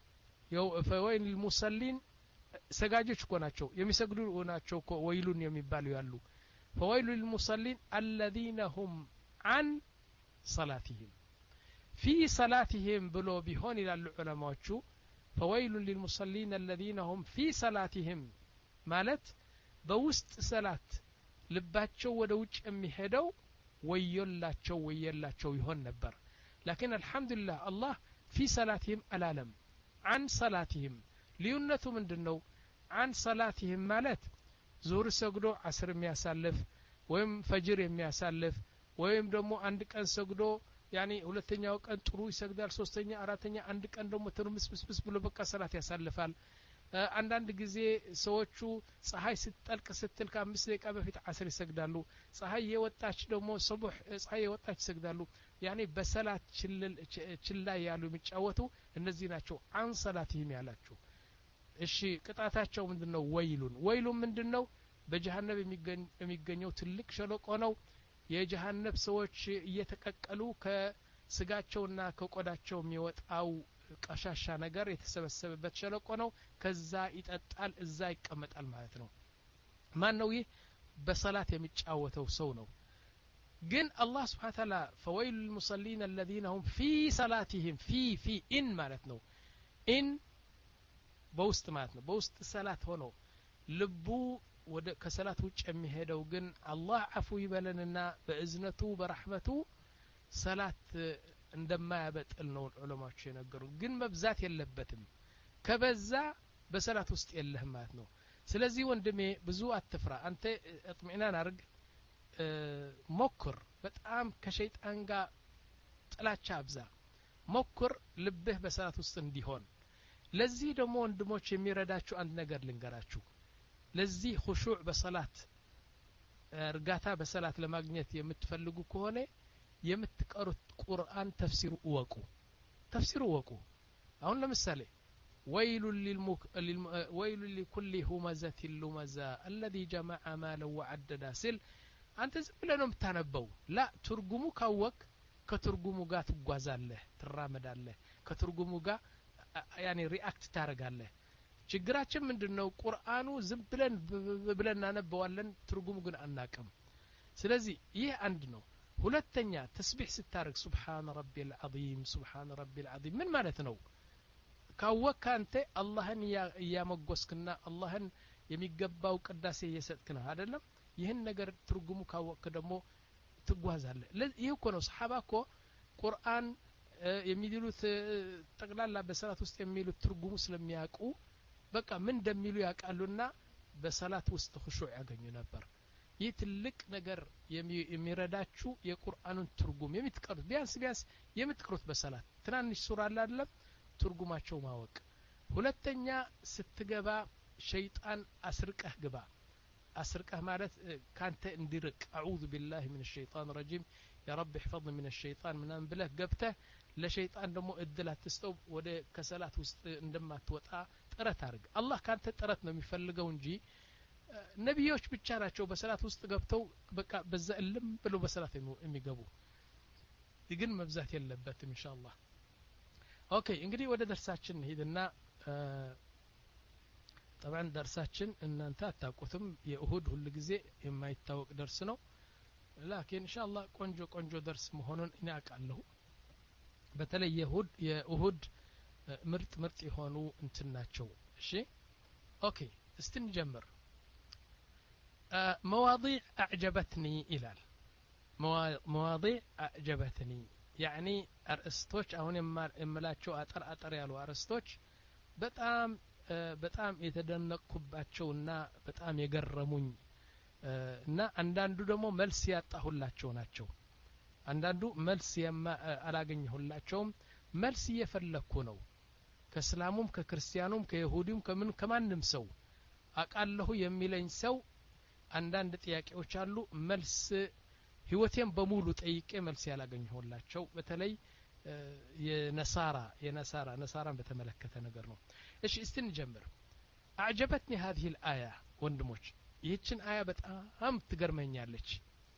فويل للمصلين ሰጋጆች እኮ ናቸው የሚሰግዱ ናቸው እኮ ወይሉን የሚባሉ ያሉ فويل للمصلين الذين هم عن صلاتهم في صلاتهم ብሎ ቢሆን ይላሉ ዑለማዎቹ فويل للمصلين الذين هم في صلاتهم ማለት በውስጥ ሰላት ልባቸው ወደ ውጭ የሚሄደው ወየላቸው ወየላቸው ይሆን ነበር لكن الحمد لله الله في صلاتهم العالم عن صلاتهم ልዩነቱ ምንድነው عن صلاتهم ማለት ዙር ሰግዶ አስር የሚያሳልፍ ወይም ፈጅር የሚያሳልፍ ወይም ደግሞ አንድ ቀን ሰግዶ ያኒ ሁለተኛው ቀን ጥሩ ይሰግዳል ሶስተኛ አራተኛ አንድ ቀን ደግሞ ተርምስብስብስ ብሎ በቃ ሰላት ያሳልፋል አንዳንድ ጊዜ ሰዎቹ ፀሐይ ስትጠልቅ ስትል ከአምስት ደቂቃ በፊት አስር ይሰግዳሉ ፀሐይ የወጣች ደግሞ ሱብህ ፀሐይ የወጣች ይሰግዳሉ ያኒ በሰላት ችላ ያሉ የሚጫወቱ እነዚህ ናቸው አን ሰላትህም ያላችሁ እሺ ቅጣታቸው ምንድነው ወይሉን ወይሉን ምንድነው በጀሃነም የሚገኘው ትልቅ ሸለቆ ነው የጀሃነም ሰዎች እየተቀቀሉ ከስጋቸውና ከቆዳቸው የሚወጣው ቀሻሻ ነገር የተሰበሰበበት ሸለቆ ነው ከዛ ይጠጣል እዛ ይቀመጣል ማለት ነው ማን ነው ይህ በሰላት የሚጫወተው ሰው ነው ግን አላህ Subhanahu Wa Ta'ala فويل للمصلين الذين هم في صلاتهم في في ان ማለት ነው in በውስጥ ማለት ነው በውስጥ ሰላት ሆኖ ልቡ ወደ ከሰላት ውጭ የሚሄደው ግን አላህ አፉ ይበለንና በእዝነቱ በረህመቱ ሰላት እንደማያበጥል ነው ዑለማዎች የነገሩ ግን መብዛት የለበትም ከበዛ በሰላት ውስጥ የለህም ማለት ነው ስለዚህ ወንድሜ ብዙ አትፍራ አንተ እጥሚናን አርግ ሞክር በጣም ከሸይጣን ጋር ጥላቻ አብዛ ሞክር ልብህ በሰላት ውስጥ እንዲሆን ለዚህ ደግሞ ወንድሞች የሚረዳችሁ አንድ ነገር ልንገራችሁ ለዚህ خشوع በሰላት እርጋታ በሰላት ለማግኘት የምትፈልጉ ከሆነ የምትቀሩት ቁርአን ተፍሲሩ ወቁ ተፍሲሩ ወቁ አሁን ለምሳሌ ويل للمك ويل لكل همزة لمزة الذي جمع مالا وعددا سل አንተ ዝም ብለህ ነው የምታነበው ላ ትርጉሙ ካወቅ ከትርጉሙ ጋር ትጓዛለህ ትራመዳለህ ከትርጉሙ ጋር ያኒ ሪአክት ታረጋለህ ችግራችን ምንድነው ቁርአኑ ዝም ብለን ብለን እናነበዋለን ትርጉሙ ግን አናቀም ስለዚህ ይህ አንድ ነው ሁለተኛ ተስቢህ ስታረግ ሱብሃን ረቢል ዐዚም ሱብሃን ረቢል ዐዚም ምን ማለት ነው ካወቅ አንተ አላህን ያመጎስክና አላህን የሚገባው ቅዳሴ እየሰጥክና አይደለም ይህን ነገር ትርጉሙ ካወቅ ደግሞ ትጓዛለህ ይህ እኮ ነው ሱሐባ እኮ ቁርአን የሚሉት ጠቅላላ በሰላት ውስጥ የሚሉት ትርጉሙ ስለሚያውቁ በቃ ምን እንደሚሉ ያውቃሉና በሰላት ውስጥ خشوع ያገኙ ነበር ይህ ትልቅ ነገር የሚረዳችሁ የቁርአኑን ትርጉም የምትቀሩት ቢያንስ ቢያንስ የምትቀሩት በሰላት ትናንሽ ሱራ አለ አይደለም ትርጉማቸው ማወቅ ሁለተኛ ስትገባ ሸይጣን አስርቀህ ግባ አስርቀህ ማለት ካንተ እንዲርቅ አዑዙ ቢላሂ ሚነ ሸይጣን ረጂም ያ ረቢ احفظني من الشيطان ምናምን ብለህ ገብተህ ለሸይጣን ደግሞ እድል አትስጠው ወደ ከሰላት ውስጥ እንደማትወጣ ጥረት አድርግ አላህ ካንተ ጥረት ነው የሚፈልገው እንጂ ነብዮች ብቻ ናቸው በሰላት ውስጥ ገብተው በቃ በዛ እልም ብለው በሰላት የሚገቡ ግን መብዛት የለበትም ኢንሻአላህ ኦኬ እንግዲህ ወደ ደርሳችን ሄድና طبعا درساችን እናንተ አታውቁትም የእሁድ ሁሉ ጊዜ የማይታወቅ ደርስ ነው ላኪን ኢንሻአላህ ቆንጆ ቆንጆ ደርስ መሆኑን እኔ አውቃለሁ በተለይ የሁድ የኡሁድ ምርጥ ምርጥ የሆኑ እንትን ናቸው እሺ ኦኬ እስቲ እንጀምር مواضيع أعجبتني إلال مواضيع أعجبتني يعني أرستوش أهون إملاتشو أطر أطر يالو أرستوش بتأم بتأم يتدنقباتشونا بتأم يقرمون እና አንዳንዱ ደግሞ መልስ ያጣሁላቸው ናቸው አንዳንዱ መልስ አላገኘሁላቸውም መልስ እየፈለኩ ነው ከእስላሙም ከክርስቲያኑም ከይሁዲም ከምን ከማንም ሰው አቃለሁ የሚለኝ ሰው አንዳንድ ጥያቄዎች አሉ መልስ ህይወቴን በሙሉ ጠይቄ መልስ ያላገኘሁላቸው በተለይ የነሳራ የነሳራ ነሳራን በተመለከተ ነገር ነው እሺ እስቲ እንጀምር አዕጀበትኒ هذه الآية ወንድሞች ይህችን አያ በጣም ትገርመኛለች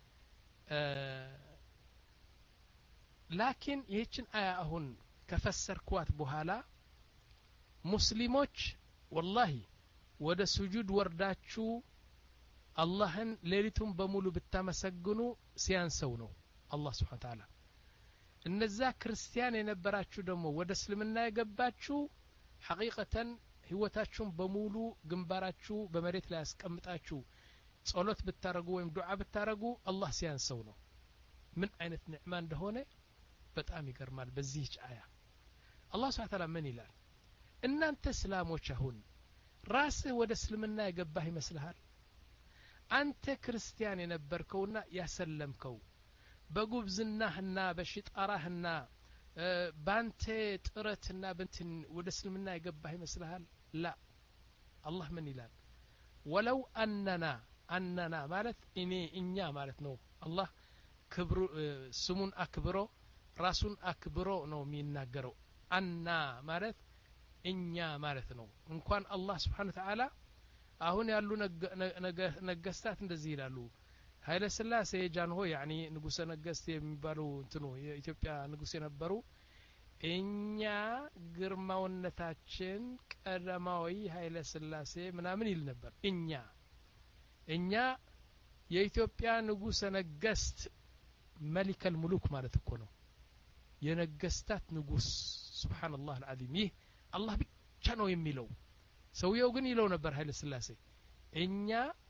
ላኪን ይህችን አያ አሁን ከፈሰርኳት በኋላ ሙስሊሞች ወላሂ ወደ ስጁድ ወርዳችሁ አላህን ሌሊቱን በሙሉ ብታመሰግኑ ሲያንሰው ነው አላህ Subhanahu Ta'ala እነዛ ክርስቲያን የነበራችሁ ደግሞ ወደ እስልምና የገባችሁ ሐቂቀተን ህይወታችሁን በሙሉ ግንባራችሁ በመሬት ላይ አስቀምጣችሁ ጸሎት ብታረጉ ወይም ዱዓ ብታረጉ አላህ ሲያንሰው ነው ምን አይነት ንዕማ እንደሆነ በጣም ይገርማል በዚህ አያ አላህ Subhanahu Ta'ala ምን ይላል እናንተ እስላሞች አሁን ራስህ ወደ እስልምና የገባህ ይመስልሃል አንተ ክርስቲያን የነበርከውና ያሰለምከው በጉብዝናህና በሽጣራህና ባንተ ጥረትና በንትን ወደ እስልምና የገባህ ይመስልሃል لا الله من ይላል ولو أننا أننا ማለት እኔ እኛ ማለት ነው አላህ ክብሩ ስሙን አክብሮ ራሱን አክብሮ ነው የሚናገረው አና ማለት እኛ ማለት ነው እንኳን አላህ Subhanahu Ta'ala አሁን ያሉ ነገስታት እንደዚህ ይላሉ ኃይለ ሥላሴ ጃንሆ ያኒ ንጉሰ ነገስት የሚባሉ እንትኑ የኢትዮጵያ ንጉስ የነበሩ እኛ ግርማውነታችን ቀዳማዊ ኃይለ ሥላሴ ምናምን ይል ነበር እኛ እኛ የኢትዮጵያ ንጉሰ ነገስት መሊከል ሙሉክ ማለት እኮ ነው የነገስታት ንጉስ ሱብሃንአላህ አልዓዚም ይህ አላህ ብቻ ነው የሚለው ሰውየው ግን ይለው ነበር ኃይለ ሥላሴ እኛ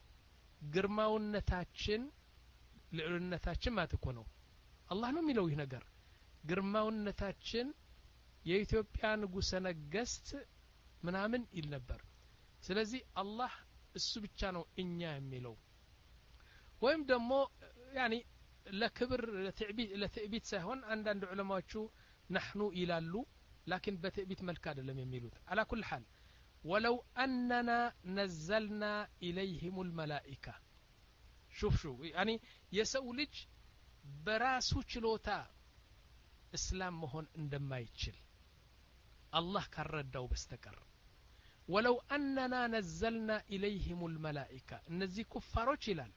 ግርማውነታችን ልዕልነታችን ማለት እኮ ነው አላህ ነው የሚለው ይህ ነገር ግርማውነታችን የኢትዮጵያ ንጉሰ ነገስት ምናምን ይል ነበር ስለዚህ አላህ እሱ ብቻ ነው እኛ የሚለው ወይም ደግሞ ያኒ ለክብር ለትዕቢት ለትዕቢት ሳይሆን አንዳንድ ዑለማዎቹ نحن ይላሉ لكن በትዕቢት መልክ አይደለም የሚሉት على كل حال ولو أننا نزلنا إليهم الملائكة شوف شو يعني የሰው ልጅ በራሱ ችሎታ እስላም መሆን እንደማይችል አላህ ካረዳው በስተቀር ولو أننا نزلنا إليهم الملائكة እነዚህ ኩፋሮች ይላል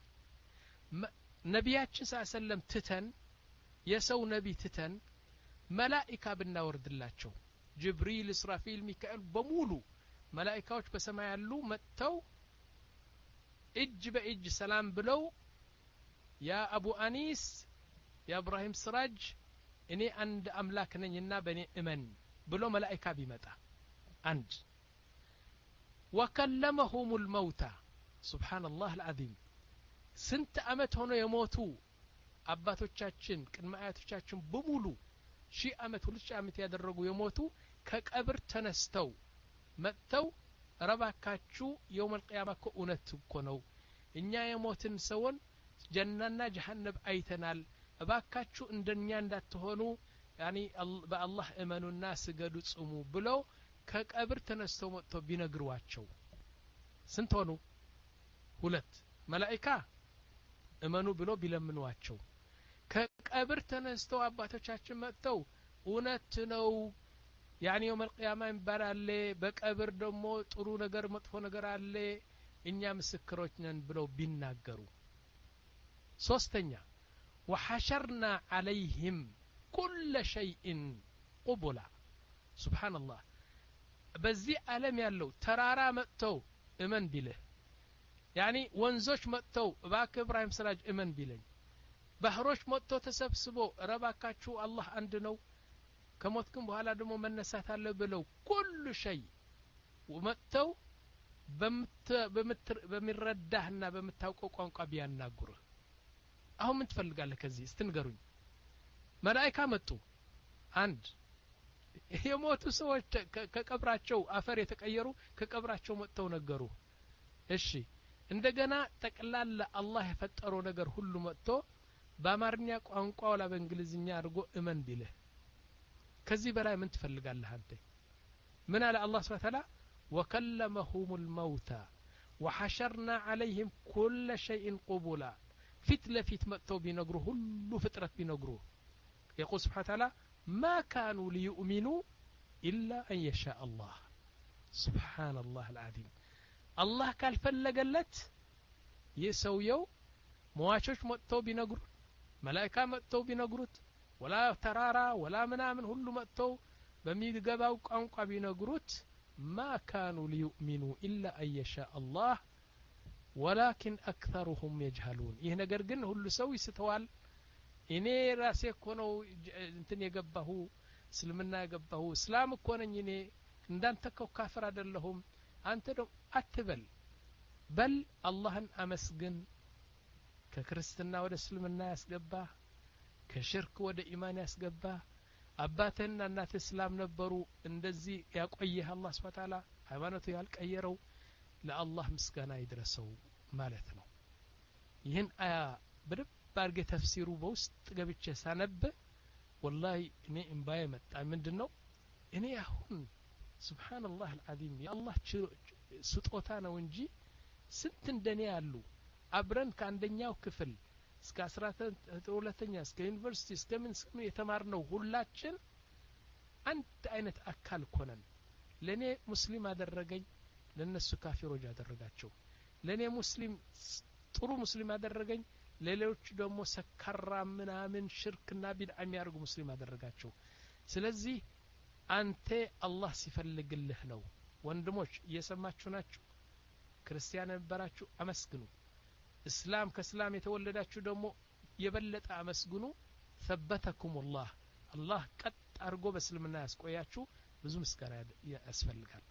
ነቢያችን ሰለላሁ ዐለይሂ ወሰለም ትተን የሰው ነቢ ትተን መላእክት ብናወርድላቸው ጅብሪል እስራፊል ሚካኤል በሙሉ መላእክቶች በሰማይ ያሉ መጥተው እጅ በእጅ ሰላም ብለው ያ አቡ አኒስ ያ ኢብራሂም ስራጅ እኔ አንድ አምላክ ነኝና በእኔ እመን ብሎ መላእክት ቢመጣ አንድ وكلمهم الموتى سبحان الله العظيم ስንት አመት ሆኖ የሞቱ አባቶቻችን ቅድመ አያቶቻችን በሙሉ ሺህ አመት ሁለት ሺህ አመት ያደረጉ የሞቱ ከቀብር ተነስተው መጥተው ረባካችሁ የውመል ቂያማ እኮ እውነት እኮ ነው እኛ የሞትን ሰውን ጀነና ጀሃነም አይተናል እባካችሁ እንደኛ እንዳትሆኑ ያኒ በአላህ እመኑና ስገዱ ጽሙ ብለው ከቀብር ተነስተው መጥተው ቢነግሯቸው ስንት ሆኑ ሁለት መላእክት እመኑ ብሎ ቢለምኗቸው ከቀብር ተነስተው አባቶቻችን መጥተው እውነት ነው ያኒ የውመል ቂያማ ይባላል በቀብር ደግሞ ጥሩ ነገር መጥፎ ነገር አለ እኛ ምስክሮች ነን ብለው ቢናገሩ ሶስተኛ وحشرنا عليهم كل شيء قبلا سبحان الله በዚህ ዓለም ያለው ተራራ መጥተው እመን ቢልህ ያኒ ወንዞች መጥተው ባክ ኢብራሂም ስራጅ እመን ቢለኝ ባህሮች ሞቶ ተሰብስቦ ረባካችሁ አላህ አንድ ነው ከሞትኩም በኋላ ደግሞ መነሳት አለ ብለው ሁሉ ሸይ ወመተው በሚረዳህና በምታውቀው ቋንቋ ቢያናግሩህ አሁን ምን ትፈልጋለህ ከዚህ እስትንገሩኝ መላእክት መጡ አንድ የሞቱ ሰዎች ከቀብራቸው አፈር የተቀየሩ ከቀብራቸው መጥተው ነገሩ እሺ እንደገና ጠቅላላ አላህ የፈጠረው ነገር ሁሉ መጥቶ በአማርኛ ቋንቋ ወላ በእንግሊዝኛ አድርጎ እመን ቢልህ ከዚህ በላይ ምን ትፈልጋለህ አንተ ምን አለ አላህ Subhanahu Wa Ta'ala وكلمهم الموتى وحشرنا عليهم كل شيء قبلا ፊት ለፊት መጥተው ቢነግሩ ሁሉ ፍጥረት ቢነግሩ يقول سبحانه وتعالى ما كانوا ليؤمنوا إلا أن يشاء الله سبحان الله العظيم الله ካልፈለገለት የሰውየው ሟቾች መጥተው ቢነግሩ መላእክት መጥተው ቢነግሩት ወላ ተራራ ወላ ምናምን ሁሉ መጥተው በሚገባው ቋንቋ ቢነግሩት ما كانوا ليؤمنوا إلا أن يشاء الله ولكن أكثرهم يجهلون ይህ ነገር ግን ሁሉ ሰው ይስተዋል እኔ ራሴ እኮ ነው እንትን የገባሁ እስልምና የገባሁ እስላም እኮ ነኝ እኔ እንዳንተ እኮ ካፍር አይደለሁም አንተ ደግሞ አትበል በል አላህን አመስግን ከክርስትና ወደ እስልምና ያስገባ ከሽርክ ወደ ኢማን ያስገባ አባተና እናተ እስላም ነበሩ እንደዚህ ያቆየህ አላህ Subhanahu Wa Ta'ala ሃይማኖቱ ያልቀየረው ለአላህ ምስጋና ይድረሰው ማለት ነው ይህን አያ በደብ ባርገ ተፍሲሩ በውስጥ ገብቼ ሳነብ ወላሂ እኔ እንባዬ መጣ ምንድነው እኔ አሁን ሱብሃንአላህ አልዓዚም የአላህ ስጦታ ነው እንጂ ስንት እንደኔ ያሉ አብረን ከአንደኛው ክፍል እስከ አስራ ሁለተኛ እስከ ዩኒቨርሲቲ እስከ ምን ስም የተማርነው ሁላችን አንድ አይነት አካል ኮነን ለኔ ሙስሊም አደረገኝ ለነሱ ካፊሮች አደረጋቸው ለኔ ሙስሊም ጥሩ ሙስሊም አደረገኝ ለሌሎች ደግሞ ሰከራ ምናምን ሽርክና ቢድዓ የሚያርጉ ሙስሊም አደረጋቸው ስለዚህ አንተ አላህ ሲፈልግልህ ነው ወንድሞች እየሰማችሁ ናችሁ ክርስቲያን ነበራችሁ አመስግኑ እስላም ከእስላም የተወለዳችሁ ደግሞ የበለጠ አመስግኑ ثبتكم الله الله ቀጥ አርጎ በእስልምና ያስቆያችሁ ብዙ ምስጋና ያስፈልጋል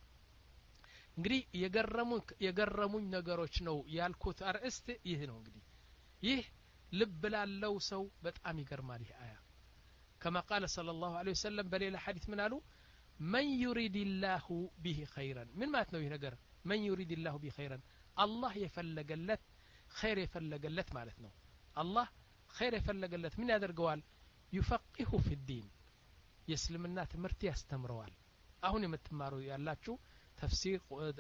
እንግዲህ የገረሙኝ የገረሙኝ ነገሮች ነው ያልኩት አርእስት ይህ ነው እንግዲህ ይህ ልብ ላለው ሰው በጣም ይገርማል ይህ አያ كما قال صلى الله عليه وسلم በሌላ ሐዲስ ምን አሉ من يريد الله به خيرا ምን ማለት ነው ይህ ነገር من يريد الله به خيرا الله የፈለገለት خير የፈለገለት ማለት ነው الله خير የፈለገለት ምን ያደርገዋል يفقهه في الدين የእስልምና ትምህርት ያስተምረዋል አሁን የምትማሩ ያላችሁ تفسير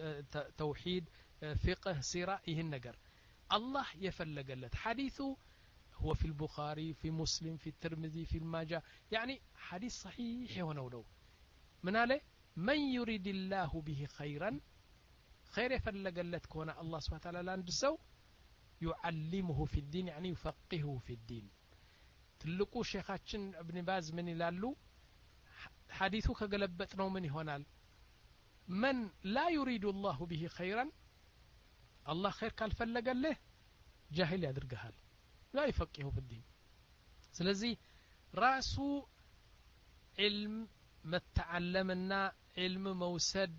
توحيد فقه سيرة ይህን ነገር الله يفلقلت حديثه هو في البخاري في مسلم في الترمذي في الماجة يعني حديث صحيح هنا ولو من عليه من يريد الله به خيرا خير يفلقلت كون الله سبحانه وتعالى لاند سو يعلمه في الدين يعني يفقهه في الدين تلقوا شيخاتشن ابن باز من يلالو حديثه كقلبتنا من هنال من لا يريد الله به خيرا الله خير قال فلقله جاهل يدرقهال لا يفقهه في الدين ስለዚህ ራሱ علم متعلمنا علم موسد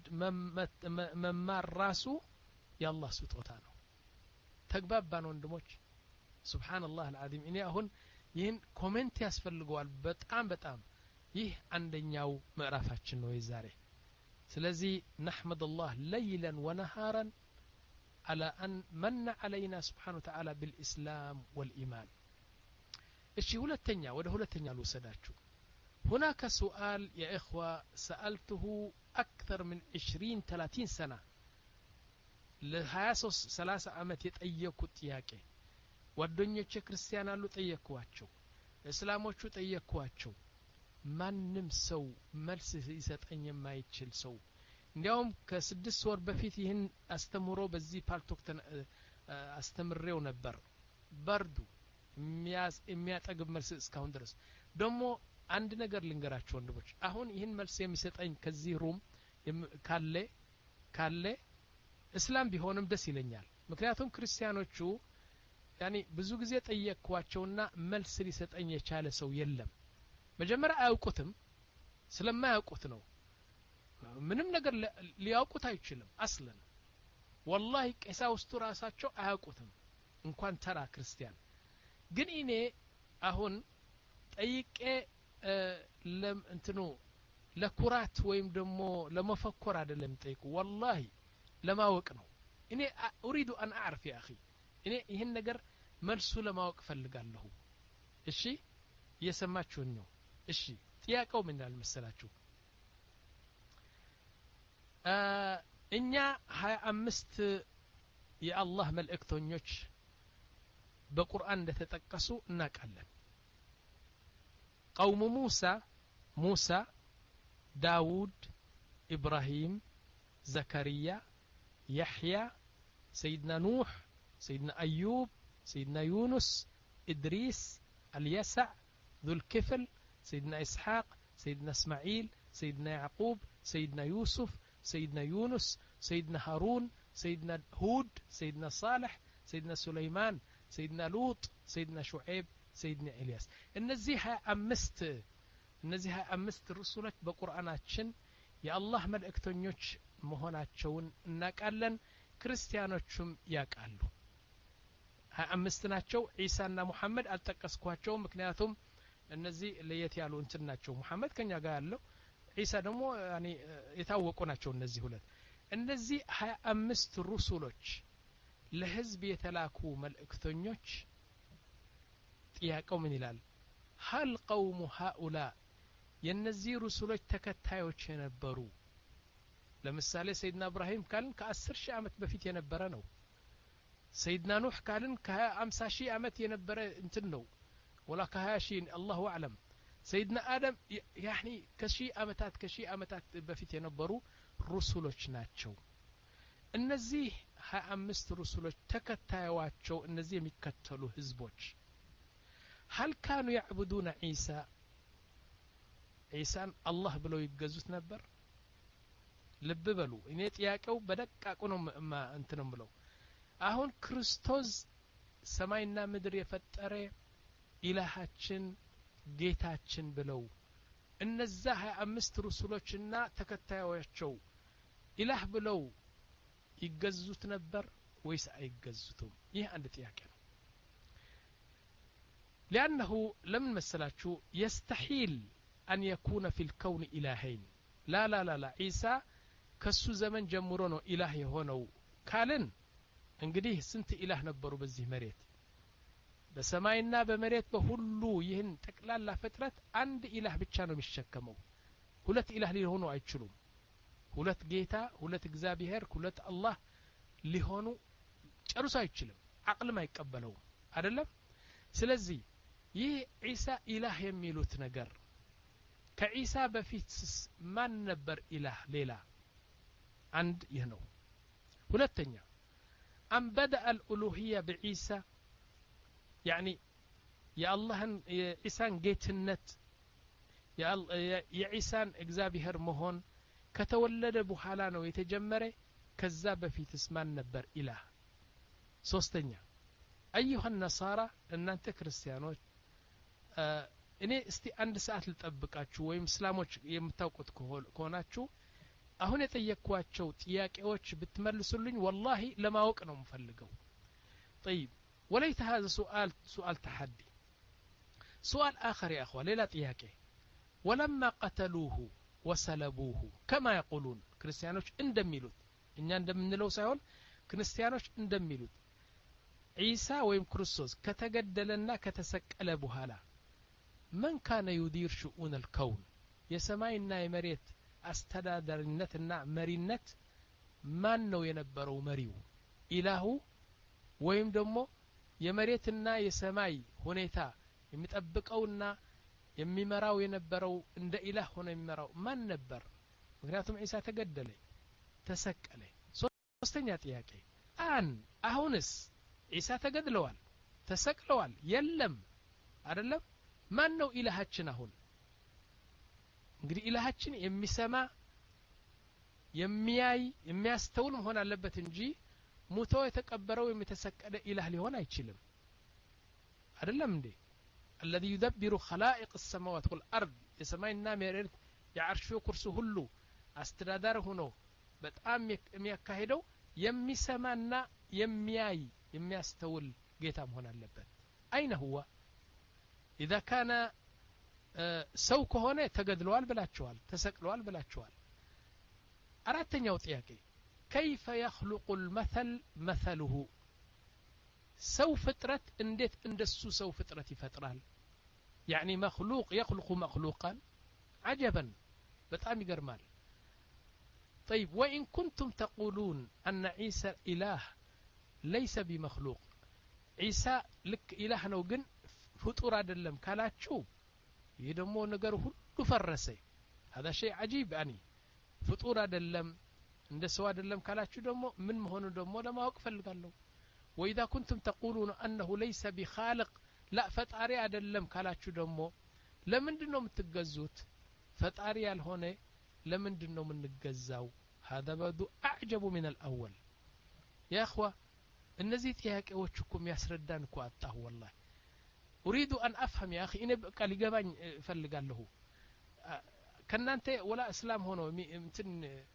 መማር ራሱ የአላህ ስጦታ ነው ተግባባን ወንድሞች ሱብሃንአላህ አልዓዚም እኔ አሁን ይህን ኮሜንት ያስፈልገዋል በጣም በጣም ይህ አንደኛው ምዕራፋችን ነው የዛሬ ስለዚህ نحمد الله ليلا ونهارا على أن من علينا سبحانه وتعالى بالإسلام والإيمان الشيء ሁለተኛ ወደ ሁለተኛ ልወሰዳችሁ هناك سؤال يا إخوة سألته أكثر من عشرين ثلاثين سنة ለሀያ ሰላሳ አመት የጠየቁት ጥያቄ ጓደኞቼ ክርስቲያን አሉ ጠየቅኳቸው እስላሞቹ ጠየቅኳቸው ማንም ሰው መልስ ይሰጠኝ የማይችል ሰው እንዲያውም ከስድስት ወር በፊት ይህን አስተምሮ በዚህ ፓልቶክ አስተምሬው ነበር በርዱ የሚያጠግብ መልስ እስካሁን ድረስ ደግሞ አንድ ነገር ልንገራችሁ ወንድሞች አሁን ይህን መልስ የሚሰጠኝ ከዚህ ሩም ካለ ካለ እስላም ቢሆንም ደስ ይለኛል ምክንያቱም ክርስቲያኖቹ ያኒ ብዙ ጊዜ ጠየቅኳቸውና መልስ ሊሰጠኝ የቻለ ሰው የለም መጀመሪያ አያውቁትም ስለማያውቁት ነው ምንም ነገር ሊያውቁት አይችልም አስለን والله ቀሳውስቱ ራሳቸው አያውቁትም እንኳን ተራ ክርስቲያን ግን እኔ አሁን ጠይቄ ለም እንትኑ ለኩራት ወይም ደግሞ ለመፈኮር አይደለም ጠይቁ والله ለማወቅ ነው እኔ اريد ان اعرف يا اخي እኔ ይሄን ነገር መልሱ ለማወቅ ፈልጋለሁ እሺ እየሰማችሁኝ ነው እሺ ጥያቄው ምን እንዳል መሰላችሁ እኛ ሃያ አምስት የአላህ መልእክተኞች በቁርአን እንደተጠቀሱ እናውቃለን قوم موسى موسى داود إبراهيم زكريا يحيى سيدنا نوح سيدنا أيوب سيدنا يونس إدريس اليسع ذو الكفل سيدنا إسحاق سيدنا إسماعيل سيدنا يعقوب سيدنا يوسف سيدنا يونس سيدنا هارون سيدنا هود سيدنا صالح سيدنا سليمان سيدنا لوط سيدنا شعيب سيدنا إلياس እነዚህ ሃያ አምስት እነዚህ ሃያ አምስት ርሱሎች በቁርአናችን የአላህ መልእክተኞች መሆናቸውን እናውቃለን ክርስቲያኖቹም ያውቃሉ ሃያ አምስት ናቸው ኢሳና ሙሐመድ አልጠቀስኳቸውም ምክንያቱም እነዚህ ለየት ያሉ እንትን ናቸው ሙሐመድ ከኛ ጋር ያለው ኢሳ ደግሞ ያኒ የታወቁ ናቸው እነዚህ ሁለት እነዚህ ሃያ አምስት ርሱሎች ለህዝብ የተላኩ መልእክተኞች ጥያቄው ምን ይላል هل قوم هؤلاء የነዚህ ርሱሎች ተከታዮች የነበሩ ለምሳሌ ሰይድና ኢብራሂም ካልን ከ10 ሺህ ዓመት በፊት የነበረ ነው ሰይድና ኑህ ካልን ከ50 ሺህ ዓመት የነበረ እንትን ነው ولا ከ20 ሺህ አላሁ አዕለም ሰይድና አደም ያኒ ከሺህ ዓመታት ከሺህ ዓመታት በፊት የነበሩ ርሱሎች ናቸው እነዚህ ሃያ አምስት ርሱሎች ተከታዮቻቸው እነዚህ የሚከተሉ ህዝቦች هل كانوا يعبدون عيسى عيسى الله ብለው ይገዙት ነበር ልብ በሉ እኔ ጥያቄው በደቃቁ ነው እንትንም ብለው አሁን ክርስቶስ ሰማይና ምድር የፈጠረ ኢላሃችን ጌታችን ብለው እነዛ ሃያ አምስት ርሱሎችና ተከታዮቻቸው ኢላህ ብለው ይገዙት ነበር ወይስ አይገዙትም ይህ አንድ ጥያቄ ነው لأنه لم مسلاችሁ يستحيل أن يكون في الكون إلهين لا لا لا لا عيسى ከሱ ዘመን ጀምሮ ነው ኢላህ የሆነው ካልን እንግዲህ ስንት ኢላህ ነበሩ በዚህ መሬት በሰማይና በመሬት በሁሉ ይህን ጠቅላላ ፍጥረት አንድ ኢላህ ብቻ ነው የሚሸከመው ሁለት ኢላህ ሊሆኑ አይችሉም ሁለት ጌታ ሁለት እግዚአብሔር ሁለት አላህ ሊሆኑ ጨርሶ አይችልም አቅልም አይቀበለው አይደለም ስለዚህ ይህ ኢሳ ኢላህ የሚሉት ነገር ከኢሳ በፊት ማን ነበር ኢላህ ሌላ አንድ ይህ ነው ሁለተኛ أم بدأ الألوهية بعيسى يعني يا الله عيسى جيتنت يا عيسى እግዚአብሔር መሆን ከተወለደ በኋላ ነው የተጀመረ ከዛ በፊት እስማን ነበር ኢላህ ሶስተኛ أيها النصارى እናንተ ክርስቲያኖች እኔ እስቲ አንድ ሰዓት ልጠብቃችሁ ወይም እስላሞች የምታውቁት ከሆናችሁ አሁን የጠየቅኳቸው ጥያቄዎች ብትመልሱልኝ والله ለማወቅ ነው የምፈልገው طيب وليت هذا سؤال سؤال تحدي سؤال آخر يا أخوة ليلة ጥያቄ ولما قتلوه وسلبوه كما يقولون ክርስቲያኖች እንደሚሉት እኛ እንደምንለው ሳይሆን ክርስቲያኖች እንደሚሉት ኢሳ ወይም ክርስቶስ ከተገደለና ከተሰቀለ በኋላ من كان يدير شؤون الكون የሰማይና የመሬት አስተዳዳሪነትና መሪነት ማን ነው የነበረው መሪው ኢላሁ ወይም ደግሞ የመሬትና የሰማይ ሁኔታ የሚጠብቀውና የሚመራው የነበረው እንደ ኢላህ ሆኖ የሚመራው ማን ነበር ምክንያቱም ኢሳ ተገደለ ተሰቀለ ሶስተኛ ጥያቄ አን አሁንስ ኢሳ ተገድለዋል ተሰቅለዋል የለም አይደለም ማን ነው ኢላሃችን አሁን እንግዲህ ኢላሃችን የሚሰማ የሚያይ የሚያስተውል መሆን አለበት እንጂ ሙቶ የተቀበረው የሚተሰቀለ ኢላህ ሊሆን አይችልም አይደለም እንዴ الذي يدبر خلائق السماوات والارض የሰማይና መሬት የአርሹ ኩርሱ ሁሉ አስተዳዳሪ ሆኖ በጣም የሚያካሂደው የሚሰማና የሚያይ የሚያስተውል ጌታ መሆን አለበት አይነ هو اذا كان ሰው ከሆነ ተገድለዋል ብላችኋል ተሰቅለዋል ብላችኋል አራተኛው ጥያቄ كيف يخلق المثل مثله ሰው ፍጥረት እንዴት እንደሱ ሰው ፍጥረት ይፈጥራል يعني مخلوق يخلق مخلوقا عجبا በጣም ይገርማል طيب وإن كنتم تقولون أن عيسى إله ليس بمخلوق عيسى لك إله ነው ግን ፍጡር አይደለም ካላችሁ ይሄ ደግሞ ነገር ሁሉ ፈረሰ هذا شيء عجيب يعني ፍጡር አይደለም እንደ ሰው አይደለም ካላችሁ ደግሞ ምን መሆኑ ደግሞ ለማወቅ ፈልጋለሁ وإذا كنتم تقولون أنه ليس بخالق لا ፈጣሪ አይደለም ካላችሁ ደግሞ ለምንድነው የምትገዙት ፈጣሪ ያልሆነ ለምንድነው የምንገዛው هذا بدو أعجب من الأول يا أخوة እነዚህ ጥያቄዎች እኮ የሚያስረዳን እኮ አጣሁ والله أريد أن أفهم يا أخي እኔ በቃ ሊገባኝ ፈልጋለሁ ከናንተ ወላ እስላም ሆኖ እንትን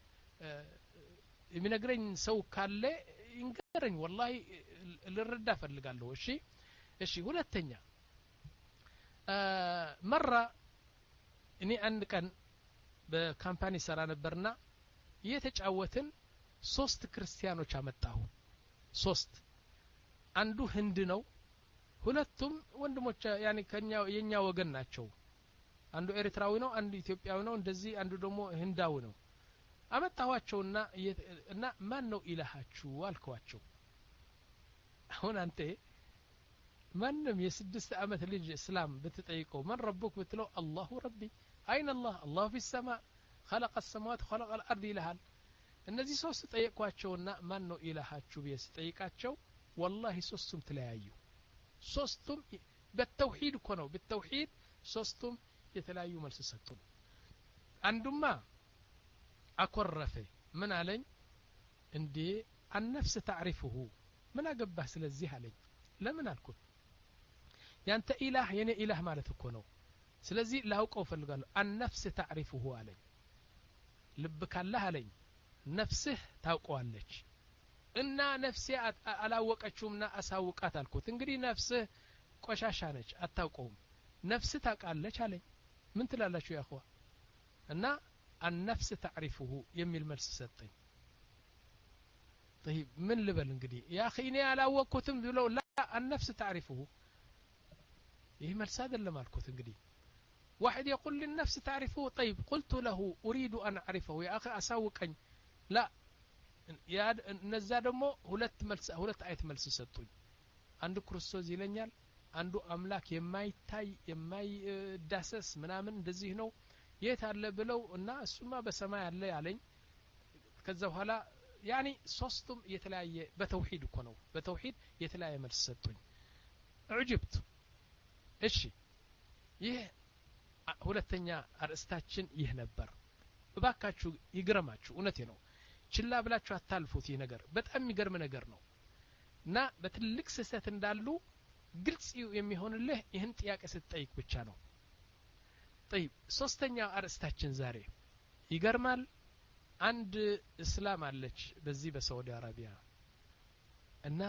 የሚነግረኝ ሰው ካለ ይንገረኝ والله ልረዳ ፈልጋለሁ እሺ እሺ ሁለተኛ መራ እኔ አንድ ቀን በካምፓኒ ሰራ ነበርና እየተጫወትን ሶስት ክርስቲያኖች አመጣሁ ሶስት አንዱ ህንድ ነው ሁለቱም ወንድሞች ያኒ ከኛ የኛ ወገን ናቸው አንዱ ኤርትራዊ ነው አንዱ ኢትዮጵያዊ ነው እንደዚህ አንዱ ደግሞ ህንዳዊ ነው አመጣኋቸውና እና ማን ነው ኢላሃችሁ አልኳቸው አሁን አንተ ማንም የስድስት አመት ልጅ እስላም ብትጠይቀው ማን ረቡክ ብትለው አላሁ ረቢ አይነ አላህ አላሁ في السماء خلق السماوات خلق الارض ይልሃል እነዚህ ሶስት ጠየቋቸውና ማን ነው ኢላሃችሁ ቢስጠይቃቸው والله ሶስቱም ተለያዩ ሶስቱም በተውሂድ እኮ ነው በተውሂድ ሶስቱም የተለያዩ መልስ ሰጡ አንዱማ አኮረፈ ምን አለኝ እንዴ النفس تعرفه ምን አገባህ ስለዚህ አለኝ ለምን አልኩት ያንተ ኢላህ የኔ ኢላህ ማለት እኮ ነው ስለዚህ ላውቀው ፈልጋለሁ النفس تعرفه አለኝ ልብ ካለህ አለኝ ነፍስህ ታውቀዋለች እና ነፍሴ አላወቀችውምና አሳውቃት አልኩት እንግዲህ ነፍስህ ቆሻሻ ነች አታውቀውም ነፍስ ታውቃለች አለኝ ምን ትላላችሁ ያ اخوا እና النفس تعرفه የሚል መልስ ሰጠኝ طيب من ልበል እንግዲህ ያ اخي እኔ አላወቅኩትም ብለው لا النفس تعرفه ይህ መልስ አይደለም አልኩት እንግዲህ واحد يقول للنفس تعرفه طيب قلت له أريد أن أعرفه يا أخي أساوقني لا يا እነዛ ደግሞ ሁለት መልስ ሁለት አይት መልስ ሰጡኝ አንዱ ክርስቶስ ይለኛል አንዱ አምላክ የማይታይ የማይዳሰስ ምናምን እንደዚህ ነው የት አለ ብለው እና እሱማ በሰማይ አለ ያለኝ ከዛ በኋላ ያኒ ሶስቱም የተለያየ በተውሂድ እኮ ነው በተውሂድ የተለያየ መልስ ሰጡኝ عجبت እሺ ይህ ሁለተኛ አርእስታችን ይህ ነበር እባካችሁ ይግረማችሁ እውነቴ ነው ችላ ብላችሁ አታልፉት ይህ ነገር በጣም የሚገርም ነገር ነው እና በትልቅ ስህተት እንዳሉ ግልጽ የሚሆንልህ ይህን ጥያቄ ስትጠይቅ ብቻ ነው طيب ሶስተኛ አርእስታችን ዛሬ ይገርማል አንድ እስላም አለች በዚህ በሳውዲ አረቢያ እና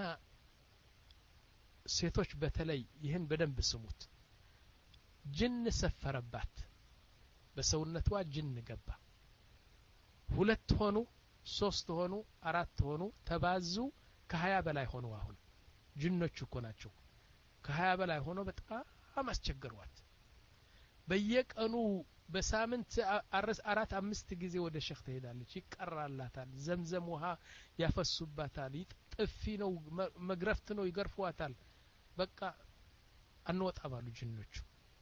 ሴቶች በተለይ ይህን በደንብ ስሙት ጅን ሰፈረባት በሰውነቷ ጅን ገባ ሁለት ሆኑ ሶስት ሆኑ አራት ሆኑ ተባዙ ከሀያ በላይ ሆኑ አሁን ጅኖች እኮ ናቸው ከሀያ በላይ ሆኖ በጣም አስቸገሯት በየቀኑ በሳምንት አራት አምስት ጊዜ ወደ ሸህ ትሄዳለች ይቀራላታል ዘምዘም ውሃ ያፈሱባታል ጥፊ ነው መግረፍት ነው ይገርፏታል በቃ አንወጣ ባሉ ጅኖቹ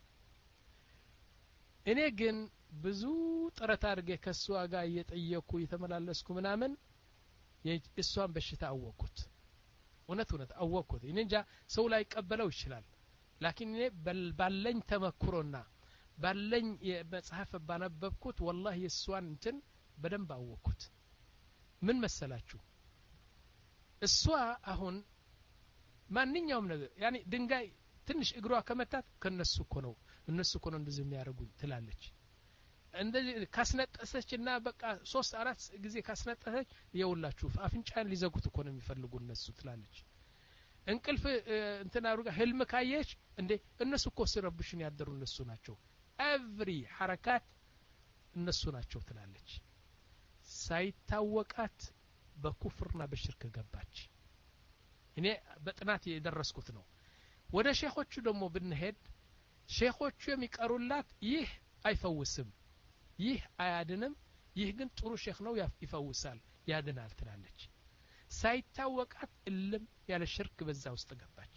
እኔ ግን ብዙ ጥረት አድርጌ ከሷ ጋር እየጠየኩ እየተመላለስኩ ምናምን የእሷን በሽታ አወቅኩት እውነት እውነት አወቅኩት እኔ እንጃ ሰው ላይ ቀበለው ይችላል ላኪን እኔ ባለኝ ተመክሮና ባለኝ መጽሐፍ ባነበብኩት والله የሷን እንትን በደንብ አወቅኩት ምን መሰላችሁ እሷ አሁን ማንኛውም ነገር ያኒ ድንጋይ ትንሽ እግሯ ከመታት ከነሱ እኮ ነው እነሱ እኮ ነው እንደዚህ የሚያደርጉኝ ትላለች እንደዚህ ካስነጠሰችና በቃ ሶስት አራት ጊዜ ካስነጠሰች ይውላችሁ አፍንጫን ሊዘጉት እኮ ነው የሚፈልጉ እነሱ ትላለች እንቅልፍ እንትና አሩጋ ህልም ካየች እንዴ እነሱ እኮ ሲረብሽን ያደሩ እነሱ ናቸው ኤቭሪ ሐረካት እነሱ ናቸው ትላለች ሳይታወቃት በኩፍርና በሽርክ ገባች እኔ በጥናት የደረስኩት ነው ወደ ሼኾቹ ደግሞ ብንሄድ ሼኾቹ የሚቀሩላት ይህ አይፈውስም ይህ አያድንም ይህ ግን ጥሩ ሼኽ ነው ይፈውሳል ያድናል ትላለች ሳይታወቃት እልም ያለ ሽርክ በዛ ውስጥ ገባች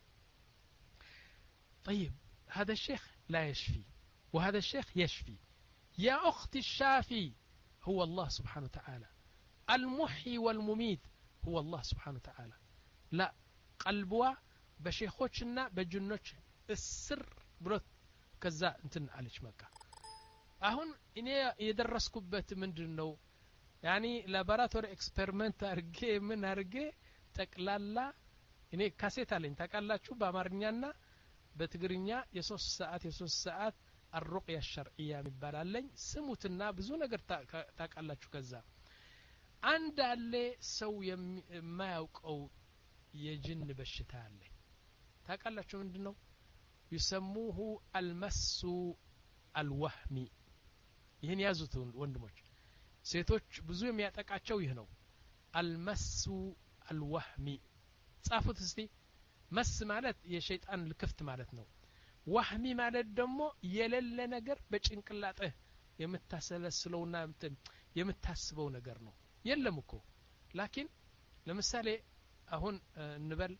طيب هذا الشيخ لا يشفي وهذا الشيخ يشفي يا أختي الشافي هو الله سبحانه وتعالى المحيي والمميت هو الله سبحانه وتعالى لا قلبوا بشيخوچنا بجنوچ السر ብሎት ከዛ እንትን አለች መካ አሁን እኔ የደረስኩበት ምንድነው ያኒ ላቦራቶሪ ኤክስፐሪመንት አርጌ ምን አርጌ ጠቅላላ እኔ ካሴት አለኝ ታቃላችሁ በአማርኛና በትግርኛ የ3 ሰዓት የ3 ሰዓት الرقيه الشرعيه የሚባላለኝ ስሙትና ብዙ ነገር ታቃላችሁ ከዛ አንድ አለ ሰው የማያውቀው የጅን በሽታ አለ ታቃላችሁ ምንድነው يسموه المس الوهمي ይሄን ያዙት ወንድሞች ሴቶች ብዙ የሚያጠቃቸው ይሄ ነው المس الوهمي ጻፉት እስቲ መስ ማለት የሸይጣን ልክፍት ማለት ነው ወህሚ ማለት ደግሞ የሌለ ነገር በጭንቅላጥህ የምታሰለስለውና የምታስበው ነገር ነው የለም እኮ ላኪን ለምሳሌ አሁን እንበል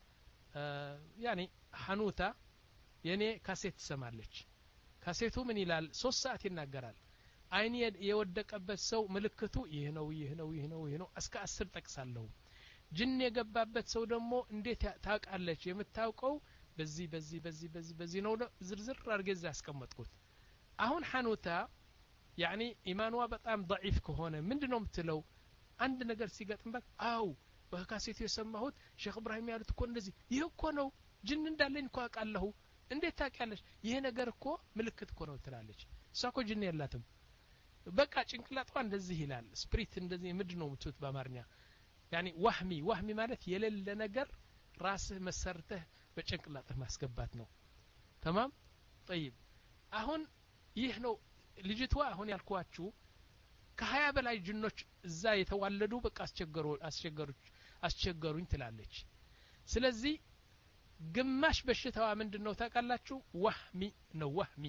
ያኒ ሐኑታ የኔ ካሴት ትሰማለች ካሴቱ ምን ይላል ሶስት ሰዓት ይናገራል አይኔ የወደቀበት ሰው ምልክቱ ይህ ነው ይህ ነው ይህ ነው ይህ ነው እስከ አስር ጠቅሳለሁ ጅን የገባበት ሰው ደግሞ እንዴት ታውቃለች የምታውቀው በዚህ በዚህ በዚህ በዚህ በዚህ ነው ዝርዝር አርገዝ ያስቀመጥኩት አሁን ሐኑታ ያኒ ኢማንዋ በጣም ضعيف ከሆነ ምንድነው የምትለው አንድ ነገር ሲገጥምበት አው በካሴቱ የሰማሁት ሼክ ኢብራሂም ያሉት እኮ እንደዚህ ይህ እኮ ነው ጅን እንዳለኝ እኮ አውቃለሁ እንዴት ታውቂያለሽ ይሄ ነገር እኮ ምልክት እኮ ነው ትላለች እሷ እኮ ጅን የላትም በቃ ጭንቅላቷ እንደዚህ ይላል ስፕሪት እንደዚህ ምንድነው የምትሉት በአማርኛ ያኒ ወህሚ ወህሚ ማለት የሌለ ነገር ራስህ መሰርተህ በጭንቅላትህ ማስገባት ነው تمام طيب አሁን ይህ ነው ልጅቷ አሁን ያልኳችሁ ከሀያ በላይ ጅኖች እዛ የተዋለዱ በቃ አስቸገሩ አስቸገሩ አስቸገሩኝ ትላለች ስለዚህ ግማሽ በሽታዋ ምንድነው ታውቃላችሁ ወህሚ ነው ወህሚ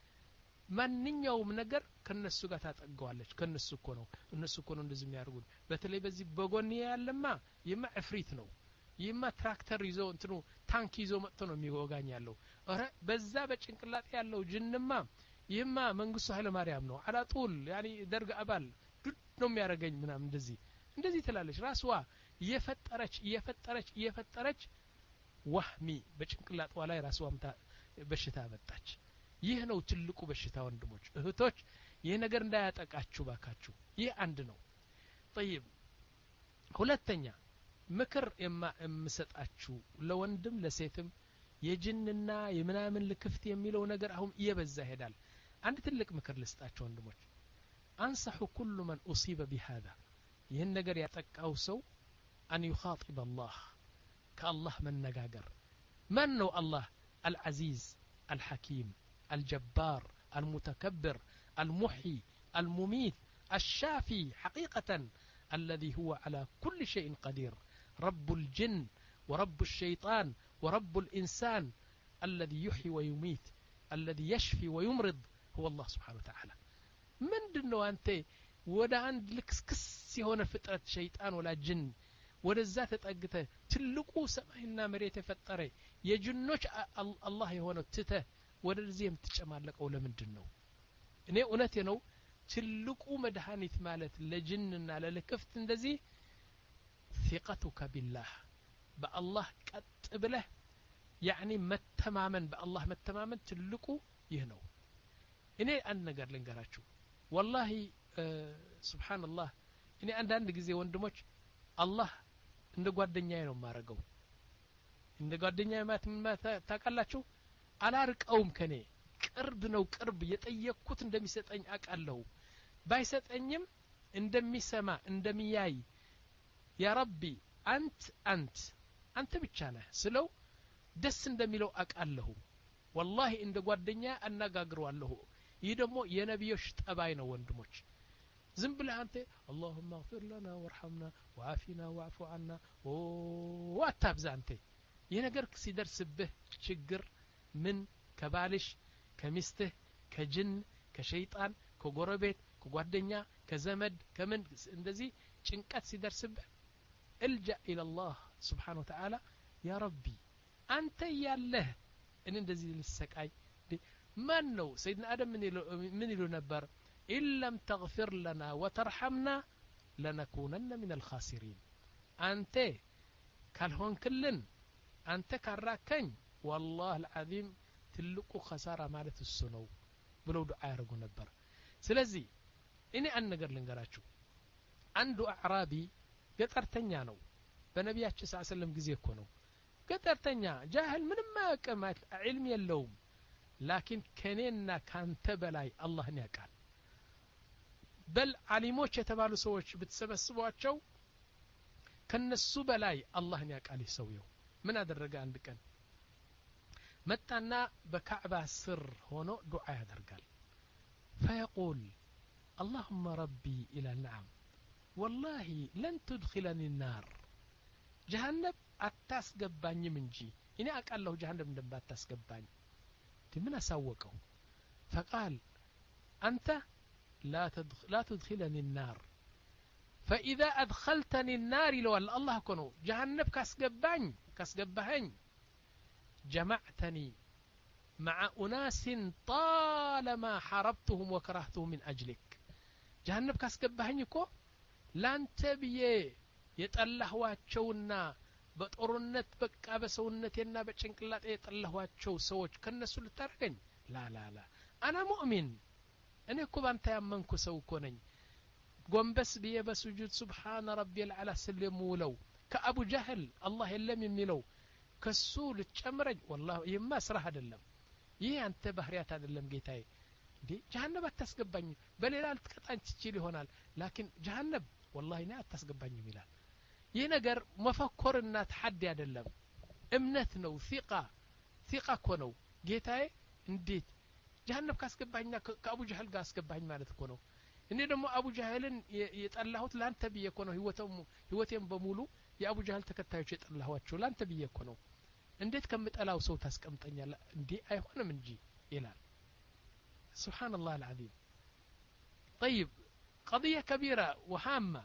ማንኛውም ነገር ከነሱ ጋር ታጠጋዋለች ከነሱ እኮ ነው እነሱ እኮ ነው እንደዚህ የሚያርጉን በተለይ በዚህ በጎን ያለማ ይማ እፍሪት ነው ይማ ትራክተር ይዞ እንትኑ ታንክ ይዞ መጥቶ ነው የሚወጋኝ ያለው አረ በዛ በጭንቅላጤ ያለው ጅንማ ይማ መንግስቱ ኃይለ ማርያም ነው አላጡል ያኒ ደርግ አባል ዱድ ነው የሚያረጋኝ ምናም እንደዚህ እንደዚህ ትላለች ራስዋ እየፈጠረች እየፈጠረች እየፈጠረች ወህሚ በጭንቅላጧ ላይ ራስዋ በሽታ መጣች ይህ ነው ትልቁ በሽታ ወንድሞች እህቶች ይህ ነገር እንዳያጠቃችሁ ባካችሁ ይህ አንድ ነው طيب ሁለተኛ ምክር የምሰጣችሁ ለወንድም ለሴትም የጅንና የምናምን ልክፍት የሚለው ነገር አሁን እየበዛ ይሄዳል አንድ ትልቅ ምክር ልስጣችሁ ወንድሞች አንصح كل من اصيب بهذا ይህን ነገር ያጠቃው ሰው ان يخاطب الله كالله من نغاغر من ነው الله العزيز الحكيم الجبار المتكبر المحيي المميت الشافي حقيقة الذي هو على كل شيء قدير رب الجن ورب الشيطان ورب الإنسان الذي يحيي ويميت الذي يشفي ويمرض هو الله سبحانه وتعالى من دنو أنت ودا عند لكسكس هنا فترة شيطان ولا جن ودا الذات تأجته تلقوا سماهنا مريت فترة يجنوش الله هنا تته ودا زيم تجمع لك أولا من دنو إني أنتي نو تلقوا مدهانيت مالت لجننا للكفت እንደዚህ ثقتك بالله بالله قطبله يعني متمامن بالله متمامن تلقوا يهنو እኔ አንድ ነገር ልንገራችሁ والله سبحان الله እኔ አንድ አንድ ጊዜ ወንድሞች አላህ እንደ ጓደኛዬ ነው ማረገው እንደ ጓደኛ ማለት ታውቃላችሁ አላርቀውም ከኔ ቅርብ ነው ቅርብ የጠየቅኩት እንደሚሰጠኝ አውቃለሁ ባይሰጠኝም እንደሚሰማ እንደሚያይ ያ ረቢ አንት አንት አንተ ብቻ ነህ ስለው ደስ እንደሚለው አውቃለሁ والله እንደ ጓደኛ አናጋግረዋለሁ ይህ ደግሞ የነብዮች ጠባይ ነው ወንድሞች ዝም ብለህ አንተ اللهم اغفر لنا وارحمنا وعافنا واعف عنا ወአታብዛ አንተ ይህ ነገር ሲደርስብህ ችግር ምን ከባልሽ ከሚስትህ ከጅን ከሸይጣን ከጎረቤት ከጓደኛ ከዘመድ ከምን እንደዚህ ጭንቀት ሲደርስብህ الجا الى الله سبحانه وتعالى يا ربي አንተ ያለህ እኔ እንደዚህ ልሰቃይ ማን ነው ሰይድና አደም ምን ምን ይሉ ነበር إن لم تغفر لنا وترحمنا لنكونن من الخاسرين أنت كالهون كلن أنت كراكن والله العظيم تلقوا خسارة مالت السنو بلو دعاء رجو نبر سلزي إني أن نقر لنقراتشو عنده أعرابي قطر تنيانو بنبياتش صلى الله عليه وسلم قزي يكونو قطر تنيا جاهل من ما كمات علمي اللوم لكن كنينا كان تبلاي الله نيكال بل علموش የተባሉ ሰዎች ብትሰበስቧቸው ከነሱ በላይ አላህን ያቃል ይሰውየው ምን አደረገ አንድ ቀን መጣና በካዕባ ስር ሆኖ ዱዓ ያደርጋል فيقول اللهم ربي الى النعم والله لن تدخلني النار جهنم አታስገባኝም እንጂ እኔ አቃለሁ ጀሃነም እንደማታስገባኝ ምን አሳወቀው فقال انت لا تدخل لا تدخلني النار فإذا أدخلتني النار لو الله كنو جهنم كاسقباني كاسقبهني جمعتني مع أناس طالما حاربتهم وكرهتهم من أجلك جهنم كاسقبهني كو لان تبيه يتألهواتشونا بطرنت بقى بسونتنا بچنقلات يتألهواتشو سوچ كنسو لترغن لا لا لا أنا مؤمن እኔ እኮ ባንተ ያመንኩ ሰው እኮ ነኝ ጎንበስ ብዬ በሱጁድ ሱብሃን ረቢል አላ ስለሙለው ከአቡ ጀህል አላህ የለም የሚለው ከሱ ልጨምረኝ والله ይማ ስራህ አይደለም ይሄ አንተ ባህሪያት አይደለም ጌታዬ እንዴ ጀሃነም አታስገባኝ በሌላ ልትቀጣኝ ትችል ይሆናል ላኪን ጀሃነም والله እኔ አታስገባኝ ይላል ይሄ ነገር መፈኮርና ተሐዲ አይደለም እምነት ነው ثقة ثقة እኮ ነው ጌታዬ እንዴት جهنم كاسكباኝና ከአቡ ጀህል ጋር አስገባኝ ማለት እኮ ነው እኔ ደግሞ አቡ ጀህልን የጠላሁት ላንተ ብዬ እኮ ነው ህይወቴም ህይወቴም በሙሉ የአቡ ጀህል ተከታዮች የጠላኋቸው ላንተ ብዬ እኮ ነው እንዴት ከምጠላው ሰው ታስቀምጠኛለ እንዴ አይሆንም እንጂ ይላል سبحان الله العظيم طيب قضية كبيرة وهامة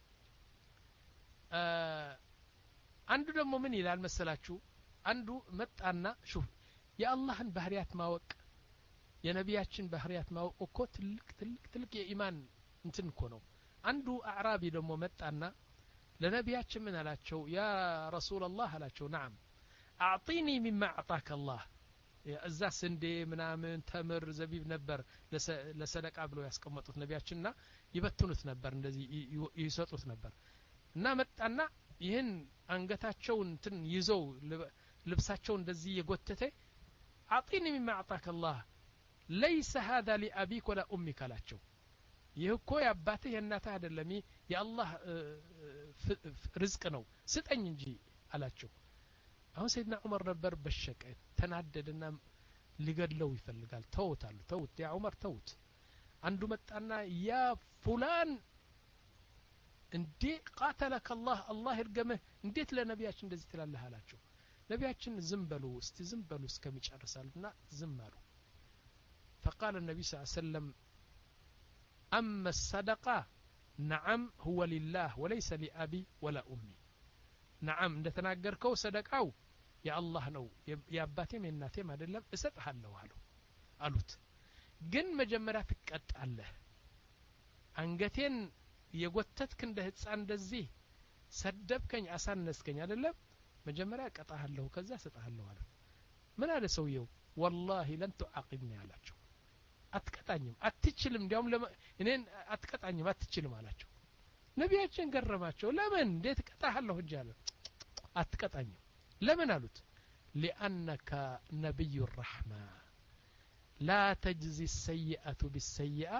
አንዱ ደግሞ ምን ይላል መሰላችሁ አንዱ መጣና ሹፍ የአላህን ባህሪያት ማወቅ የነቢያችን ባህሪያት ማወቅ እኮ ትልቅ ትልቅ ትልቅ የኢማን እንትን እኮ ነው አንዱ አዕራቢ ደግሞ መጣና ለነቢያችን ምን አላቸው ያ ረሱላህ አላቸው نعم اعطيني مما اعطاك الله እዛ ስንዴ ምናምን ተምር ዘቢብ ነበር ለሰደቃ ብለው ያስቀመጡት ነቢያችንና ይበትኑት ነበር እንደዚህ ይሰጡት ነበር እና መጣና ይህን አንገታቸውን እንትን ይዘው ልብሳቸው እንደዚህ የጎተተ اعطيني مما اعطاك الله ليس هذا لأبيك ولا أمك ላቸው ይህ እኮ ያባትህ የእናትህ አይደለም የአላህ ርዝቅ ነው ስጠኝ እንጂ አላቸው አሁን ሰይድና ዑመር ነበር በሸቀ ተናደደና ሊገድለው ይፈልጋል ተውታሉ ተውት ያ ዑመር ተውት አንዱ መጣና ያ ፉላን እንዴ قاتلك الله الله ይርገምህ እንዴት ለነቢያችን እንደዚህ ትላለህ አላቸው ነቢያችን ዝም በሉ እስቲ ዝም በሉ እስከሚጨርሳሉና ዝም አሉ فقال النبي صلى الله عليه وسلم أما الصدقة نعم هو لله وليس لأبي ولا أمي نعم እንደተናገርከው ሰደቃው የአላህ ነው የአባቴም የእናቴም አይደለም እሰጥሃለሁ አሉ አሉት ግን መጀመሪያ ትቀጣለህ አንገቴን የጎተትክ እንደ ህፃን እንደዚህ ሰደብከኝ አሳነስከኝ አይደለም መጀመሪያ ቀጣሃለሁ ከዛ ሰጣሃለሁ አለ ምን አለ ሰውየው والله لن تعاقبني አላቸው አትቀጣኝም አትችልም እንዲያውም እኔን አትቀጣኝም አትችልም አላቸው ነቢያችን ገረማቸው ለምን እንዴት ቀጣሃለሁ እንጂ አለ አትቀጣኝም ለምን አሉት لأنك نبي الرحمة لا تجزي السيئة بالسيئة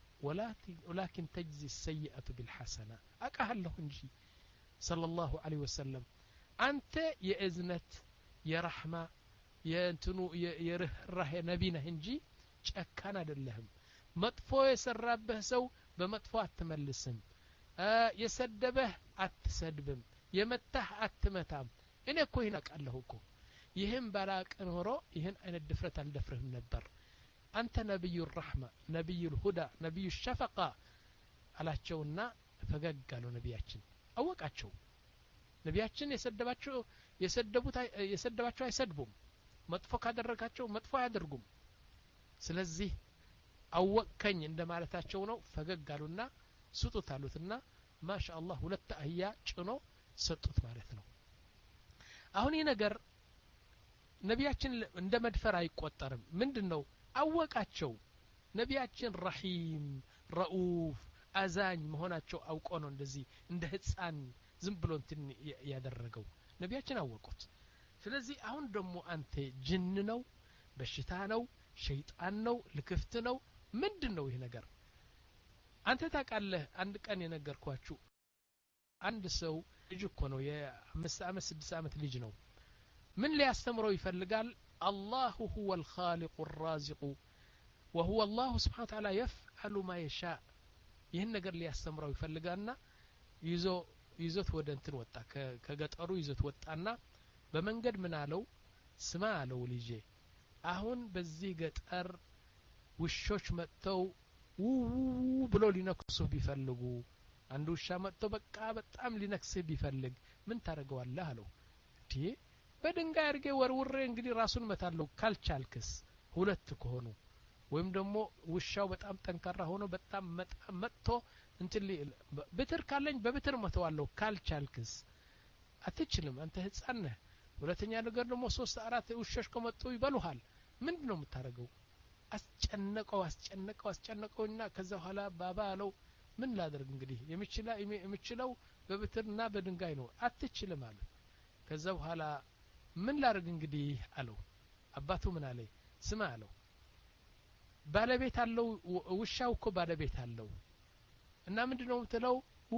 ولكن تجزي السيئة بالحسنة أقهل له نجي صلى الله عليه وسلم أنت يا إذنت يا رحمة يا انتنو يا راه نبينا هنجي ጨካና አይደለህም መጥፎ የሰራበህ ሰው በመጥፎ አትመልስም የሰደበህ አትሰድብም የመታህ አትመታም እኔ እኮ ይሄን አውቃለሁ እኮ ይሄን ባላቅ ኖሮ ይሄን አይነት ድፍረት አልደፍርህም ነበር አንተ ነብዩ الرحمة ነብዩ الهدى ነብዩ الشفقة አላቸውና ፈገግ አሉ ነብያችን አወቃቸው ነብያችን የሰደባቸው የሰደቡት የሰደባቸው አይሰድቡም መጥፎ ካደረጋቸው መጥፎ አያደርጉም ስለዚህ አወቀኝ እንደማለታቸው ነው ፈገግ አሉና ስጡት አሉትና ማሻአላህ ሁለት አህያ ጭኖ ሰጡት ማለት ነው አሁን ይሄ ነገር ነብያችን እንደ መድፈር አይቆጠርም ምንድነው አወቃቸው ነብያችን ረሂም ረኡፍ አዛኝ መሆናቸው አውቆ ነው እንደዚህ እንደ ህፃን ዝም ብሎ እንትን ያደረገው ነብያችን አወቁት ስለዚህ አሁን ደግሞ አንተ ጅን ነው በሽታ ነው ሸይጣን ነው ልክፍት ነው ምንድነው ይሄ ነገር አንተ ታውቃለህ አንድ ቀን የነገርኳችሁ አንድ ሰው ልጅ እኮ ነው የአምስት አመት ስድስት አመት ልጅ ነው ምን ሊያስተምረው ይፈልጋል الله هو الخالق الرازق وهو الله سبحانه وتعالى يفعل ما يشاء ይህን ነገር ሊያስተምረው ይፈልጋልና ይዞ ይዞት ወደ እንትን ወጣ ከገጠሩ ይዞት ወጣና በመንገድ ምን አለው ስማ አለው ልጄ አሁን በዚህ ገጠር ውሾች መጥተው ው ብሎ ሊነክሱ ቢፈልጉ አንዱ ውሻ መጥቶ በቃ በጣም ሊነክስህ ቢፈልግ ምን ታረጋዋለህ አለው ዲ በድንጋይ አርጌ ወርውሬ እንግዲህ ራሱን መታለው ካልቻልክስ ሁለት ከሆኑ ወይም ደግሞ ውሻው በጣም ጠንካራ ሆኖ በጣም መጥቶ እንትን በትር ካለኝ በብትር መተዋለሁ ካልቻልክስ አትችልም አንተ ህፃን ነህ ሁለተኛ ነገር ደግሞ ሶስት አራት ውሾች ከመጡ ይበሉሃል ምንድነው የምታረገው አስጨነቀው አስጨነቀው አስጨነቀውና ከዛ በኋላ ባባ አለው ምን ላደርግ እንግዲህ የምችላ የምችለው በብትርና በድንጋይ ነው አትችልም አለ ከዛ በኋላ ምን ላደርግ እንግዲህ አለው አባቱ ምን አለ ስማ አለው ባለቤት አለው ውሻው እኮ ባለቤት አለው እና ምንድነው የምትለው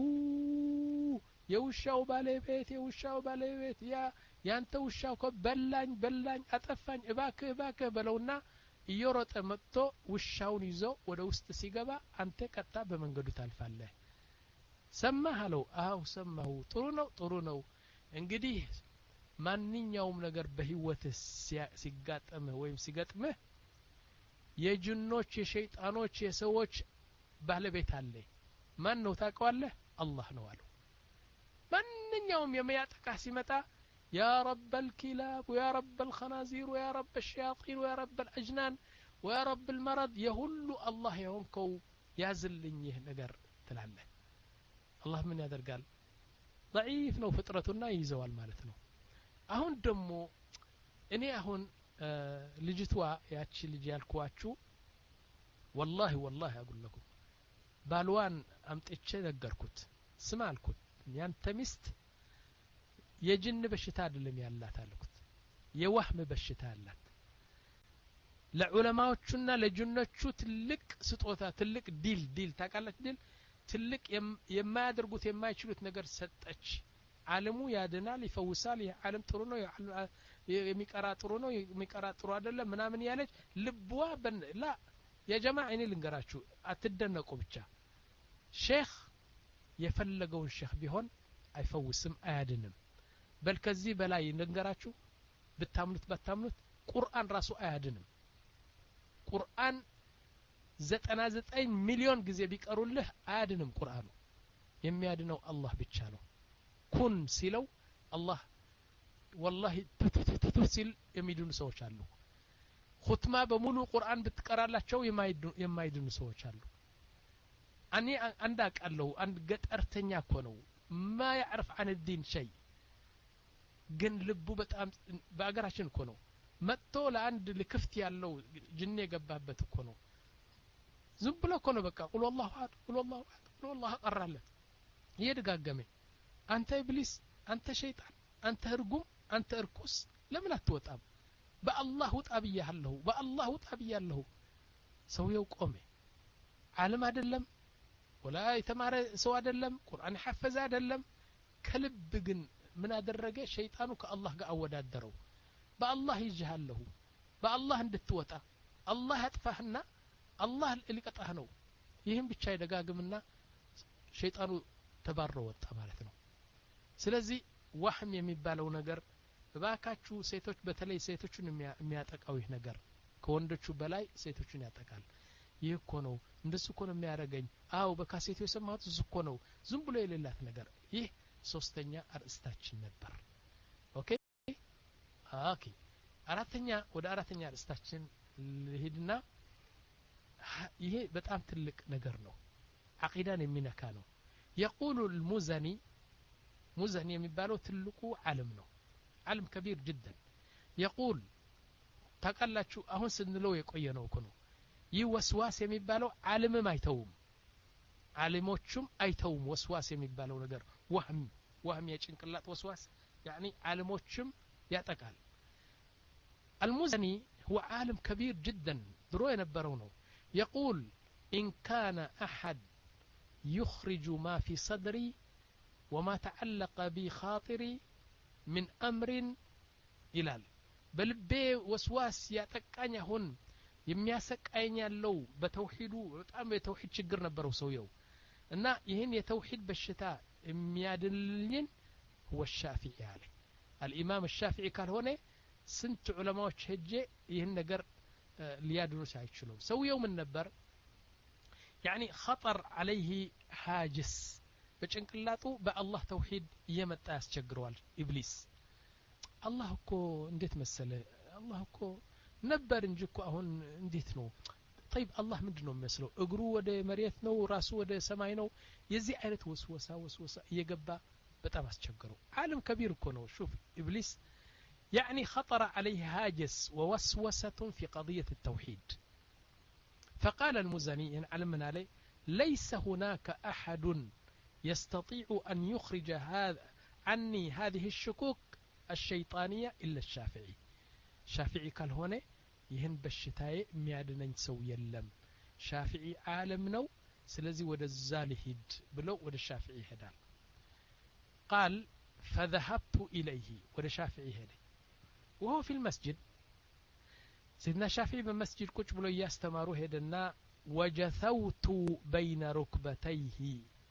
የውሻው ባለቤት የውሻው ባለቤት ያ ያንተ ውሻው እኮ በላኝ በላኝ አጠፋኝ እባክህ እባክህ በለውና እየሮጠ መጥቶ ውሻውን ይዞ ወደ ውስጥ ሲገባ አንተ ቀጣ በመንገዱ ታልፋለህ ሰማህ አለው አው ሰማሁ ጥሩ ነው ጥሩ ነው እንግዲህ ማንኛውም ነገር በህይወትህ ሲጋጠምህ ወይም ሲገጥምህ የጅኖች የሸይጣኖች የሰዎች ባለቤት አለ ማን ነው ታውቀዋለህ አላህ ነው አለው ማንኛውም የሚያጠቃ ሲመጣ يا رب الكلاب ويا رب الخنازير ويا رب الشياطين ويا رب الأجنان ويا رب المرض يهل الله يهونكو يازلني ይህ ነገር ትላለህ الله ምን ያደርጋል ضعيف ነው ፍጥረቱና ይዘዋል ማለት ነው አሁን ደግሞ እኔ አሁን ልጅቷ ያቺ ልጅ ያልኳችሁ والله والله اقول لكم ባልዋን አምጥቼ ነገርኩት ስማ አልኩት ያንተ ሚስት የጅን በሽታ አይደለም ያላት አልኩት የወህም በሽታ አላት ለዑለማዎቹና ለጅኖቹ ትልቅ ስጦታ ትልቅ ዲል ዲል ታቃለች ዲል ትልቅ የማያደርጉት የማይችሉት ነገር ሰጠች ዓለሙ ያድናል ይፈውሳል የዓለም ጥሩ ነው የሚቀራ ጥሩ ነው የሚቀራ ጥሩ አይደለም ምናምን ያለች ልብዋ ላ የጀማዓ እኔ ልንገራችሁ አትደነቁ ብቻ ሼክ የፈለገውን ሼክ ቢሆን አይፈውስም አያድንም በል ከዚህ በላይ ልንገራችሁ ብታምኑት ባታምኑት ቁርአን ራሱ አያድንም ቁርአን ዘጠና ዘጠኝ ሚሊዮን ጊዜ ቢቀሩልህ አያድንም ቁርአኑ የሚያድነው አላህ ብቻ ነው ኩን ሲለው አላህ والله ትትትት ሲል የሚድኑ ሰዎች አሉ ኹትማ በሙሉ ቁርአን ብትቀራላቸው የማይድኑ ሰዎች አሉ እኔ አንድ አቃለው አንድ ገጠርተኛ እኮ ነው ما يعرف عن الدين شيء ግን ልቡ በጣም በአገራችን እኮ ነው መጥቶ ለአንድ ለክፍት ያለው ጅን የገባበት እኮ ነው ዝም ብሎ እኮ ነው በቃ ቁል والله احد ቁል والله احد ቁል والله ቀራለ ይደጋገመ አንተ ኢብሊስ አንተ ሸይጣን አንተ ህርጉም አንተ እርኩስ ለምን አትወጣም በአላህ ውጣ ብያለሁ በአላህ ውጣ ብያለሁ ሰውየው ቆመ ዓለም አይደለም ወላ የተማረ ሰው አይደለም ቁርአን ሐፈዘ አይደለም ከልብ ግን ምን አደረገ ሸይጣኑ ከአላህ ጋር አወዳደረው በአላህ ይጅሃለሁ በአላህ እንድትወጣ አላህ ያጥፋህና አላህ ሊቀጣህ ነው ይህም ብቻ ይደጋግምና ሸይጣኑ ተባሮ ወጣ ማለት ነው ስለዚህ ወህም የሚባለው ነገር ባካችሁ ሴቶች በተለይ ሴቶችን የሚያጠቃው ይህ ነገር ከወንዶቹ በላይ ሴቶችን ያጠቃል ይህ እኮ ነው እንደሱ እኮ ነው የሚያረጋኝ አው በካሴቱ የሰማሁት እሱ እኮ ነው ዝም ብሎ የሌላት ነገር ይህ ሶስተኛ አርእስታችን ነበር ኦኬ ኦኬ አራተኛ ወደ አራተኛ አርእስታችን ልሂድና ይሄ በጣም ትልቅ ነገር ነው አቂዳን የሚነካ ነው يقول المزني مزني የሚባለው ትልቁ ዓለም ነው ዓለም كبير جدا يقول ታቃላችሁ አሁን ስንለው የቆየ ነው እኮ ነው ይህ ወስዋስ የሚባለው ዓለምም አይተውም ዓለሞቹም አይተውም ወስዋስ የሚባለው ነገር ወህም ወህም የጭንቅላት ወስዋስ يعني ዓለሞቹም ያጠቃል المزني هو عالم كبير جدا ድሮ የነበረው ነው يقول إن كان أحد يخرج ما في صدري وما تعلق بي خاطري من أمر إلال በልቤ ወስዋስ ያጠቃኝ አሁን የሚያሰቃኝ ያለው በተውሂዱ በጣም የተውሂድ ችግር ነበረው ሰውየው እና ይሄን የተውሂድ በሽታ የሚያድልኝ هو الشافعي አለ الامام الشافعي ካልሆነ ስንት ዑለማዎች ሄጄ ይሄን ነገር ሊያድኑስ አይችሉም ሰውየው ምን ነበር يعني خطر عليه حاجس በጭንቅላቱ በአላህ ተውሂድ እየመጣ ያስቸግረዋል ኢብሊስ አላህ እኮ እንዴት መሰለ አላህ እኮ ነበር እንጂ እኮ አሁን እንዴት ነው طيب الله ምንድነው የሚመስለው እግሩ ወደ መሬት ነው ራሱ ወደ ሰማይ ነው የዚህ አይነት ወስወሳ ወስወሳ እየገባ በጣም አስቸግረው ዓለም كبير እኮ ነው شوف ኢብሊስ يعني خطر عليه هاجس ووسوسة في قضية التوحيد فقال المزني إن علمنا عليه ليس هناك أحد يستطيع أن يخرج هذا عني هذه الشكوك الشيطانية إلا الشافعي شافعي قال هنا يهن بالشتاء ميادنين سو يلم شافعي عالم نو سلزي ود الزالهد بلو ود الشافعي هدال قال فذهبت إليه ود الشافعي هدي وهو في المسجد سيدنا الشافعي بالمسجد كوش بلو يستمروا هدنا وجثوت بين ركبتيه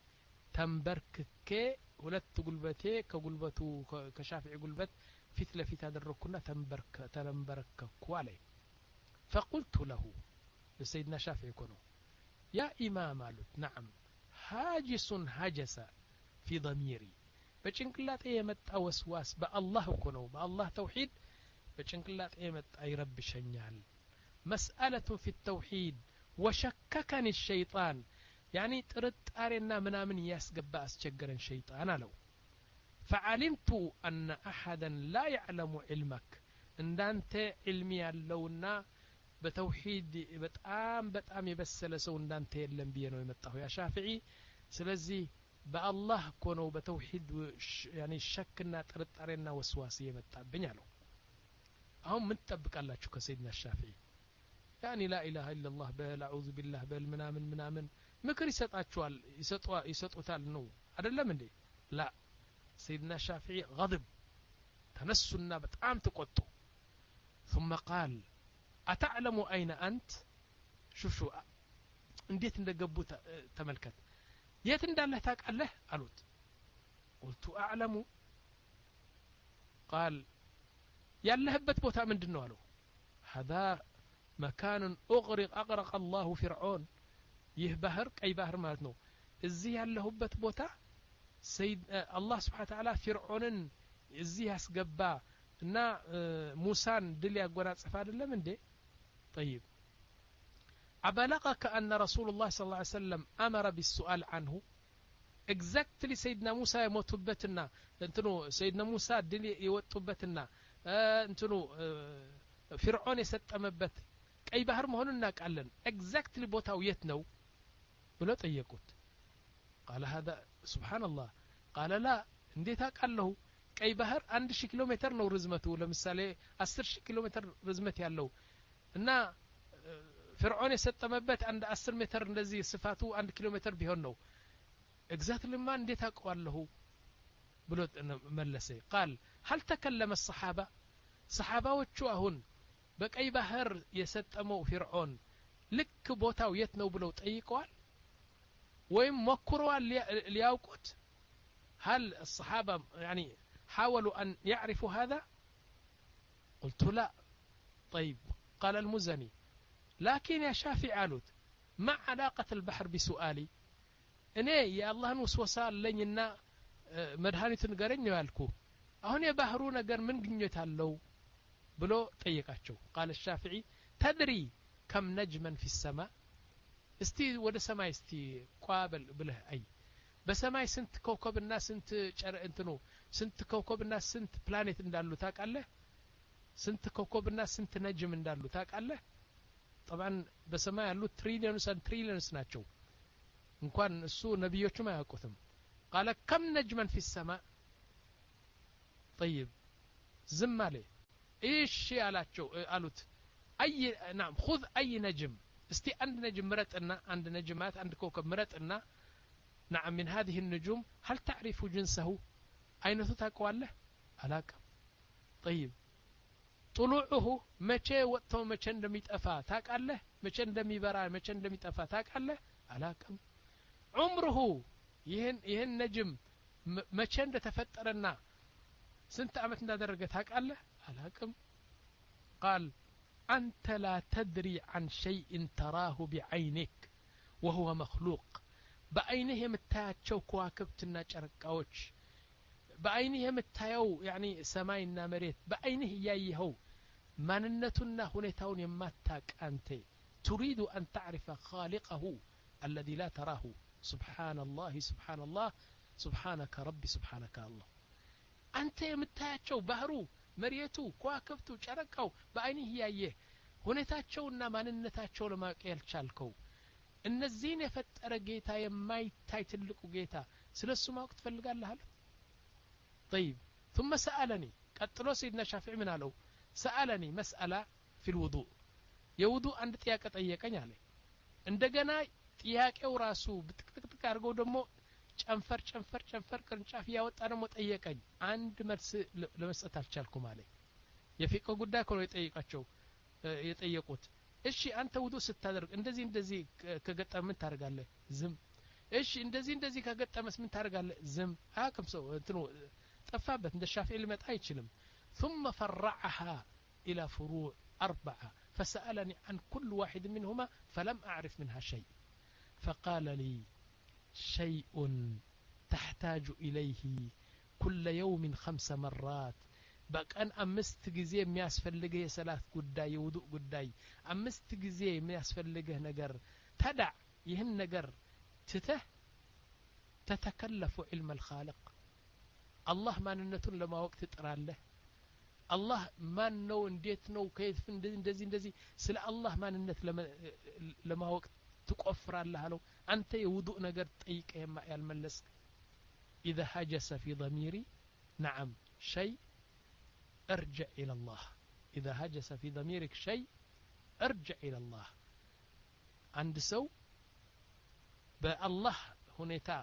تنبركك ሁለት ጉልበቴ ከጉልበቱ ከሻፊዒ ጉልበት ፊት ለፊት አደረኩና ተንበርከ ተንበረከኩ አለ فقلت له لسيدنا شافعي كنو يا إمام قالت نعم هاجس هجس في ضميري በጭንቅላቴ የመጣ ወስዋስ በአላህ እኮ ነው በአላህ ተውሂድ በጭንቅላቴ የመጣ ይረብሸኛል مسألة في التوحيد وشككني الشيطان يعني ጥርጣሬና ምናምን ያስገባ አስቸገረን ሸይጣን አለው فعلمت أن أحدا لا يعلم علمك እንዳንተ علم ያለውና በተውሂድ በጣም በጣም የበሰለ ሰው እንዳንተ የለም ብዬ ነው የመጣው ያ ሻፊዒ ስለዚህ በአላህ እኮ ነው በተውሂድ يعني ሸክና ጥርጣሬና ወስዋስ የመጣብኝ አለው አሁን ምን ተጠብቃላችሁ ከሰይድና ሻፊዒ يعني لا إله إلا الله بل أعوذ بالله بل منامن منامن ምክር ይሰጣቸዋል ይሰጣ ይሰጡታል ነው አይደለም እንዴ لا سيدنا الشافعي غضب تنسنا በጣም ተቆጡ ثم قال أتعلم أين أنت شوف شو እንዴት እንደገቡ ተመልከት የት እንዳለህ ታውቃለህ አሉት قلت أعلم قال ያለህበት ቦታ ምንድነው አለው هذا مكان أغرق أغرق الله فرعون ይህ ባህር ቀይ ባህር ማለት ነው እዚህ ያለሁበት ቦታ ሰይድ አላህ Subhanahu Wa Ta'ala ፍርዖንን እዚህ ያስገባ እና ሙሳን ድል ያጎናጸፈ አይደለም እንዴ طيب أبلغك أن رسول الله صلى الله عليه وسلم أمر بالسؤال عنه exactly سيدنا موسى يموتبتنا እንትኑ سيدنا موسى ድል ይወጡበትና እንትኑ ፍርዖን የሰጠመበት ቀይ ባህር መሆኑን እናውቃለን exactly ቦታው የት ነው ብሎ ጠየቁት قال هذا سبحان الله قال لا እንዴት አውቃለሁ ቀይ ባህር አንድ ሺህ ኪሎ ሜትር ነው ርዝመቱ ለምሳሌ አስር ሺህ ኪሎ ሜትር ርዝመት ያለው እና ፍርዖን የሰጠመበት አንድ አስር ሜትር እንደዚህ ስፋቱ አንድ ኪሎ ሜትር ቢሆን ነው ኤግዛክትሊ ማ እንዴት አውቀዋለሁ ብሎ መለሰ قال هل تكلم الصحابه صحاباዎቹ አሁን በቀይ ባህር የሰጠመው ፍርዖን ልክ ቦታው የት ነው ብለው ጠይቀዋል ወይም ሞክረዋል ሊያውቁት هل الصحابه يعني حاولوا ان يعرفوا هذا قلت لا طيب قال المزني لكن يا شافعي قالوا ما علاقه البحر بسؤالي እኔ የአላህን ወስወሳ አለኝና መድኃኒት ንገረኝ ነው ያልኩ አሁን የባህሩ ነገር ምን ግኝት አለው ብሎ ጠየቃቸው قال الشافعي تدري كم نجما في السماء እስቲ ወደ ሰማይ እስቲ ቋበል ብለህ አይ በሰማይ ስንት ኮከብና ስንት ጨረ እንትኑ ስንት ኮከብና ስንት ፕላኔት እንዳሉ ታውቃለህ ስንት ኮከብና ስንት ነጅም እንዳሉ ታውቃለህ طبعا በሰማይ ያሉ ትሪሊየንስ and ትሪሊየንስ ናቸው እንኳን እሱ ነብዮቹም አያውቁትም قال كم نجما في السماء طيب ዝም አለ ايش ያላቸው አሉት اي نعم خذ اي نجم እስቲ አንድ ነጅም ምረጥና አንድ ነጅማት አንድ ኮከብ ምረጥና نعم من هذه النجوم هل تعرف جنسه አይነቱ ታውቀዋለህ አላውቅም طيب طلوعه متى ወጥቶ መቼ እንደሚጠፋ ታውቃለህ መቼ እንደሚበራ መቼ እንደሚጠፋ ታውቃለህ አላውቅም عمره ይሄን ይሄን ነጅም መቼ እንደተፈጠረና ስንት አመት እንዳደረገ ታውቃለህ አላውቅም قال أنت لا تدري عن شيء تراه بعينك وهو مخلوق بعينه የምታያቸው ከዋክብትና ጨረቃዎች بعينه የምታየው يعني ሰማይና መሬት بعينه ያየኸው ማንነቱና ሁኔታውን የማታውቅ አንተ تريد أن تعرف خالقه الذي لا تراه سبحان الله سبحان الله سبحانك ربي سبحانك الله أنت የምታያቸው ባህሩ መሬቱ ከዋክብቱ ጨረቃው بعينه ያየህ ሁኔታቸውና ማንነታቸው ለማወቅ ያልቻልከው እነዚህን የፈጠረ ጌታ የማይታይ ትልቁ ጌታ ስለሱ ማወቅ ትፈልጋለህ አለ طيب ثم سألني ቀጥሎ سيدنا شافعي ምን አለው سألني مسألة في الوضوء የውዱእ አንድ ጥያቄ ጠየቀኝ አለ እንደገና ጥያቄው ራሱ ብትክትክ አድርገው ደግሞ ጨንፈር ጨንፈር ጨንፈር ቅርንጫፍ ያወጣ ደግሞ ጠየቀኝ አንድ መልስ ለመስጠት አልቻልኩም አለ የፊቅህ ጉዳይ ነው የጠየቃቸው የጠየቁት እሺ አንተ ውዱእ ስታደርግ እንደዚህ እንደዚህ ከገጠመ ምን ታደርጋለህ ዝም እሺ እንደዚህ እንደዚህ ከገጠመስ ምን ታደርጋለህ ዝም አቅም ሰው እንትኑ ጠፋበት እንደ ሻፊዒ ሊመጣ አይችልም ثم فرعها الى فروع اربعه فسالني عن كل واحد منهما فلم اعرف منها شيء فقال لي شيء تحتاج اليه كل يوم خمس مرات በቀን አምስት ጊዜ የሚያስፈልገው የሰላት ጉዳይ የውዱእ ጉዳይ አምስት ጊዜ የሚያስፈልገው ነገር ተዳዕ ይህን ነገር ትተህ ተተከለፉ علم الخالق الله ማንነቱን ለማወቅ ትጥራለህ الله ማን ነው እንዴት ነው ከየት እንደዚህ እንደዚህ ስለ الله ማንነት ለማወቅ ትቆፍራለህ አለው አንተ የውዱእ ነገር ጠይቀህ ያልመለስክ اذا هجس في ضميري نعم شيء ارجع إلى الله إذا هجس في ضميرك شيء ارجع إلى الله عند سو بالله هنيتا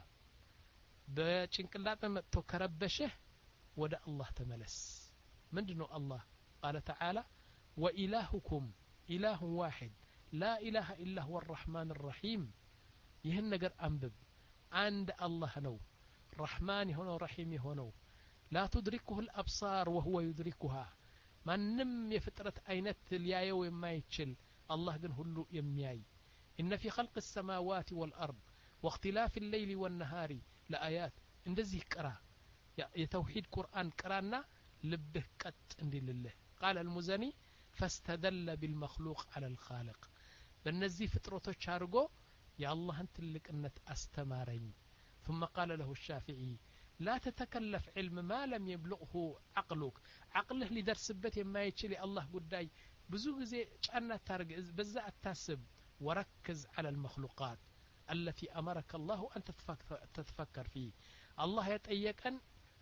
بچنقلاط متو كربشه ودا الله تملس مندنو الله قال تعالى وإلهكم إله واحد لا إله إلا هو الرحمن الرحيم ይህን ነገር አንብብ عند الله ነው رحمن ሆነው رحيم ሆነው لا تدركه الأبصار وهو يدركها ማንም የፍጥረት አይነት ሊያየው የማይችል الله ግን ሁሉ የሚያይ إن في خلق السماوات والأرض واختلاف الليل والنهار لآيات እንደዚህ ቅራ የተውሂድ ቁርአን ቅራና ልብህ ቀጥ እንዲልልህ قال المزني فاستدل بالمخلوق على الخالق በእነዚህ ፍጥረቶች አድርጎ የአላህን ትልቅነት አስተማረኝ ثم قال له الشافعي لا تتكلف علم ما لم يبلغه عقلك عقله لدرسበት የማይችል የአላህ ጉዳይ ብዙ ጊዜ ጫና ታርግ በዛ አታስብ وركز على المخلوقات التي أمرك الله أن تتفكر فيه الله يتأيكن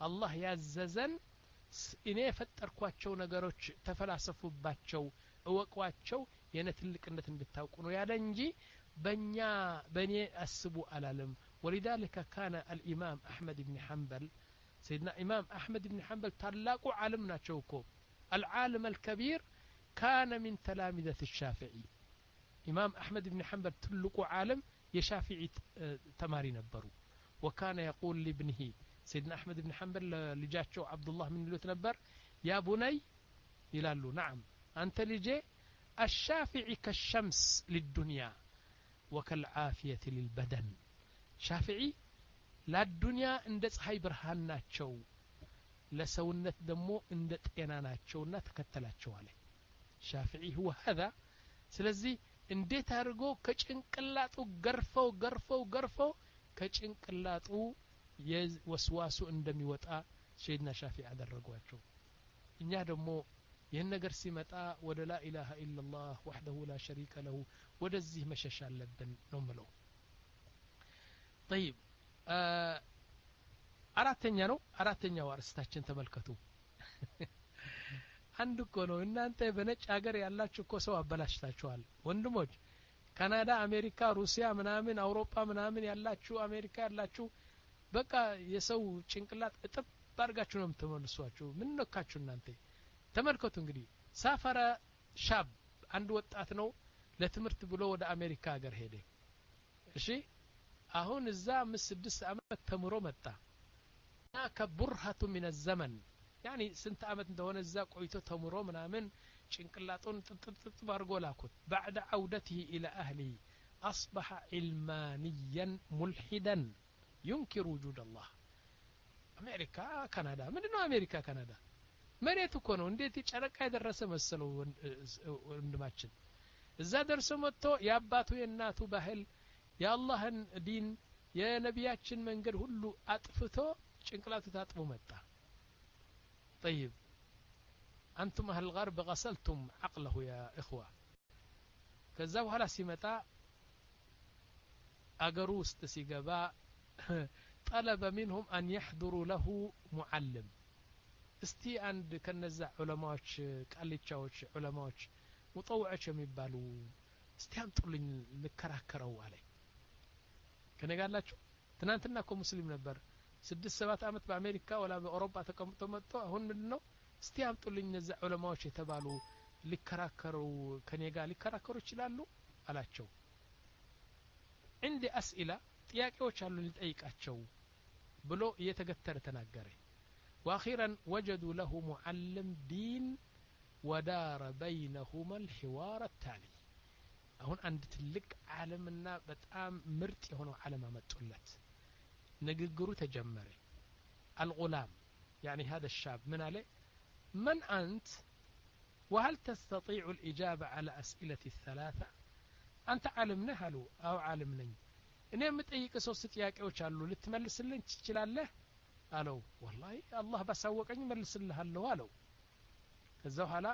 አላህ ያዘዘን እኔ የፈጠርኳቸው ነገሮች ተፈላሰፉባቸው እወቋቸው የነ ትልቅነት እንድታውቁ ነው ያለ እንጂ በእኛ በእኔ አስቡ አላለም ولذلك كان الإمام أحمد بن حنبل سيدنا إمام أحمد بن حنبل تلاقوا عالمنا شوكو العالم الكبير كان من تلامذة الشافعي إمام أحمد بن حنبل تلقوا عالم يشافعي تماري نبرو وكان يقول لابنه سيدنا أحمد بن حنبل لجاتشو عبد الله من لوت نبر يا بني يلالو نعم أنت لجي الشافعي كالشمس للدنيا وكالعافية للبدن شافعي لا الدنيا عند ፀሐይ ብርሃን ናቸው ለሰውነት ደግሞ እንደ ጤና ናቸውና ተከተላቸው አለ ሻፊዒ هو هذا ስለዚህ እንዴት አድርጎ ከጭንቅላጡ ገርፈው ገርፈው ገርፈው ከጭንቅላጡ የወስዋሱ እንደሚወጣ ሰይድና ሻፊዒ አደረጓቸው እኛ ደግሞ ይህን ነገር ሲመጣ ወደ ላ ኢላሃ ኢላላህ ወህደሁ ላ ሸሪከ ለሁ ወደዚህ መሸሽ አለብን ነው ምለው طيب አራተኛ ነው አራተኛው አርስታችን ተመልከቱ አንድ እኮ ነው እናንተ በነጭ ሀገር ያላችሁ እኮ ሰው አበላሽታችኋል ወንድሞች ካናዳ አሜሪካ ሩሲያ ምናምን አውሮፓ ምናምን ያላችሁ አሜሪካ ያላችሁ በቃ የሰው ጭንቅላት እጥብ ባርጋችሁ ነው የምትመልሷችሁ ምን ነካችሁ እናንተ ተመልከቱ እንግዲህ ሳፈረ ሻብ አንድ ወጣት ነው ለትምህርት ብሎ ወደ አሜሪካ ሀገር ሄደ እሺ አሁን እዛ አምስት ስድስት አመት ተምሮ መጣ ያ ከቡርሃቱ من الزمن يعني ስንት አመት እንደሆነ እዛ ቆይቶ ተምሮ ምናምን ጭንቅላቱን ጥጥጥጥ ባርጎ ላኩት بعد عودته الى اهله اصبح علمانيا ملحدا ينكر وجود الله አሜሪካ ካናዳ ምንድነው አሜሪካ ካናዳ መሬት እኮ ነው እንዴት ጨረቃ የደረሰ መሰለው ወንድማችን እዛ ደርሶ መጥቶ ያባቱ የናቱ ባህል የአላህን ዲን የነቢያችን መንገድ ሁሉ አጥፍቶ ጭንቅላቱ ታጥቦ መጣ طيب انتم اهل الغرب غسلتم عقله يا اخوه ከዛ በኋላ ሲመጣ አገሩ ውስጥ ሲገባ طلب منهم ان يحضروا له معلم እስቲ አንድ ከነዛ ዑለማዎች ቃልቻዎች ዑለማዎች ሙጠውዓች የሚባሉ እስቲ አምጡልኝ ልከራከረው አለ ከነጋላችሁ ትናንትና እኮ ሙስሊም ነበር ስድስት ሰባት አመት በአሜሪካ ወላ በአውሮፓ ተቀምጦ መጥቶ አሁን ምንድነው እስቲ አምጡልኝ እነዛ ዑለማዎች የተባሉ ሊከራከሩ ከኔጋ ሊከራከሩ ይችላሉ አላቸው عندي اسئله ጥያቄዎች አሉ ልጠይቃቸው ብሎ እየተገተረ ተናገረ واخيرا وجدوا له معلم دين ودار بينهما الحوار التالي አሁን አንድ ትልቅ ዓለምና በጣም ምርጥ የሆነው ዓለም አመጡለት ንግግሩ ተጀመረ الغلام يعني هذا الشاب من عليه من أنت وهل تستطيع الإجابة على أسئلة الثلاثة أنت عالمنا هلو أو عالمني እኔ የምጠይቅ ሶስት ጥያቄዎች አሉ ልትመልስልኝ ትችላለህ አለው والله الله ባሳወቀኝ መልስልሃለሁ አለው ከዛ በኋላ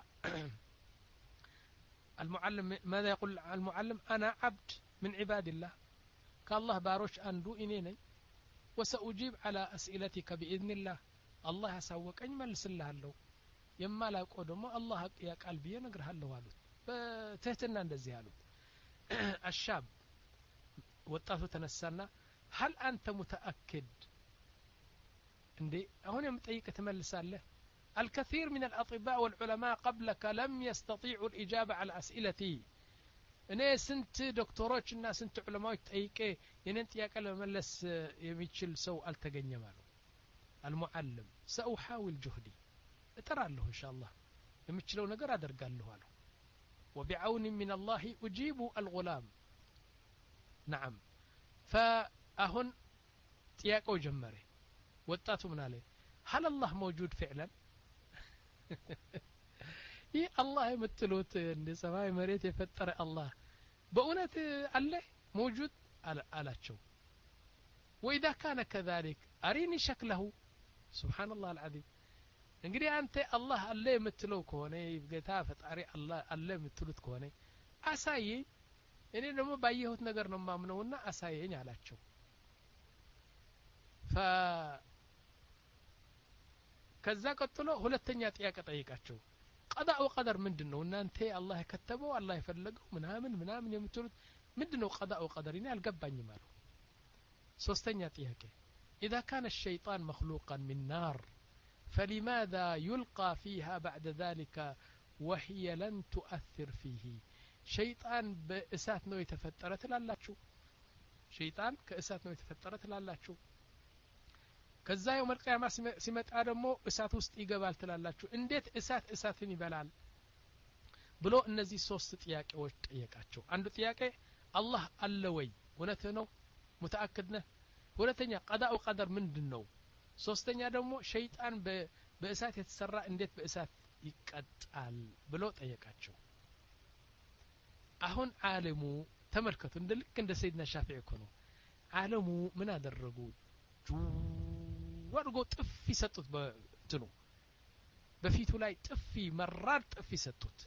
المعلم ماذا يقول المعلم أنا عبد من عباد الله كالله باروش أندو إنيني وسأجيب على أسئلتك بإذن الله الله يسوقني ملس الله له يما لا قدما الله يا قلبي نغرها له قالوا بتهتنا እንደዚህ ያሉት الشاب ወጣቱ ተነሳና هل أنت متأكد እንዴ አሁን የምጠይቅ ትመልሳለህ الكثير من الأطباء والعلماء قبلك لم يستطيعوا الإجابة على أسئلتي እኔ ስንት ዶክተሮችና ስንት ዑለማዎች ጠይቄ የኔን ጥያቄ ለመመለስ የሚችል ሰው አልተገኘም አሉ المعلم سأحاول جهدي እጥራለሁ ኢንሻአላህ የምችለው ነገር አደርጋለሁ አሉ وبعون من الله أجيب الغلام نعم فأهن ጥያቄው ጀመረ ወጣቱ ምን አለ هل الله موجود فعلا ይህ አላህ የምትሉት እንደ ሰማይ መሬት የፈጠረ አላህ በእውነት አለ موجود አላቸው وإذا كان كذلك أريني شكله سبحان الله العظيم እንግዲህ አንተ አላህ አለ የምትለው ከሆነ ጌታ ፈጣሪ አላህ አለ የምትሉት ከሆነ አሳየኝ እኔ ደግሞ ባየሁት ነገር ነው ማምነውና አሳየኝ አላቸው ف ከዛ ቀጥሎ ሁለተኛ ጥያቄ ጠይቃቸው ቀዳኡ ቀደር ምንድነው እናንተ አላህ የከተበው አላህ የፈለገው ምናምን ምናምን የምትሉት ምንድነው ቀዳኡ ቀደር እኔ አልገባኝም አሉ ሶስተኛ ጥያቄ إذا كان الشيطان مخلوقا من نار فلماذا يلقى فيها بعد ذلك وهي لن تؤثر فيه شيطان بإسات نو يتفترت لالاتشو شيطان كإسات نو يتفترت لالاتشو ከዛ የውም القيامة ሲመጣ ደግሞ እሳት ውስጥ ይገባል ትላላችሁ እንዴት እሳት እሳትን ይበላል ብሎ እነዚህ ሶስት ጥያቄዎች ጠየቃቸው አንዱ ጥያቄ አላህ አለ ወይ እውነት ነው ሙተአክድ ነህ ሁለተኛ ቀዳኡ ቀደር ምንድነው ሶስተኛ ደግሞ ሸይጣን በእሳት የተሰራ እንዴት በእሳት ይቀጣል ብሎ ጠየቃቸው አሁን ዓለሙ ተመልከቱ እንደ ልክ እንደ ሰይድና ሻፊዒ እኮ ነው ዓለሙ ምን አደረጉ ወርጎ ጥፊ ሰጡት በትኑ በፊቱ ላይ ጥፊ መራር ጥፊ ሰጡት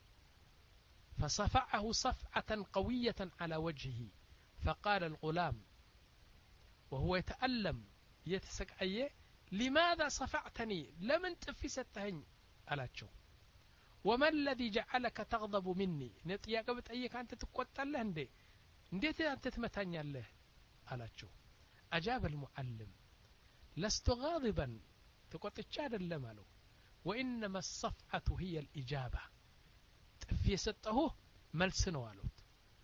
فصفعه صفعة قوية على وجهه فقال الغلام وهو يتألم يتسقعيه لماذا صفعتني لمن ጥፊ ሰጠኸኝ አላቸው وما الذي جعلك تغضب مني ነጥያቄ በጠየቅ አንተ ትቆጣለህ እንዴ እንዴት አንተ ትመታኛለህ አላቸው أجاب المعلم لست غاضبا تقطع አይደለም አለው وإنما الصفعة هي الإجابة ጥፊ የሰጠሁህ መልስ ነው አሉት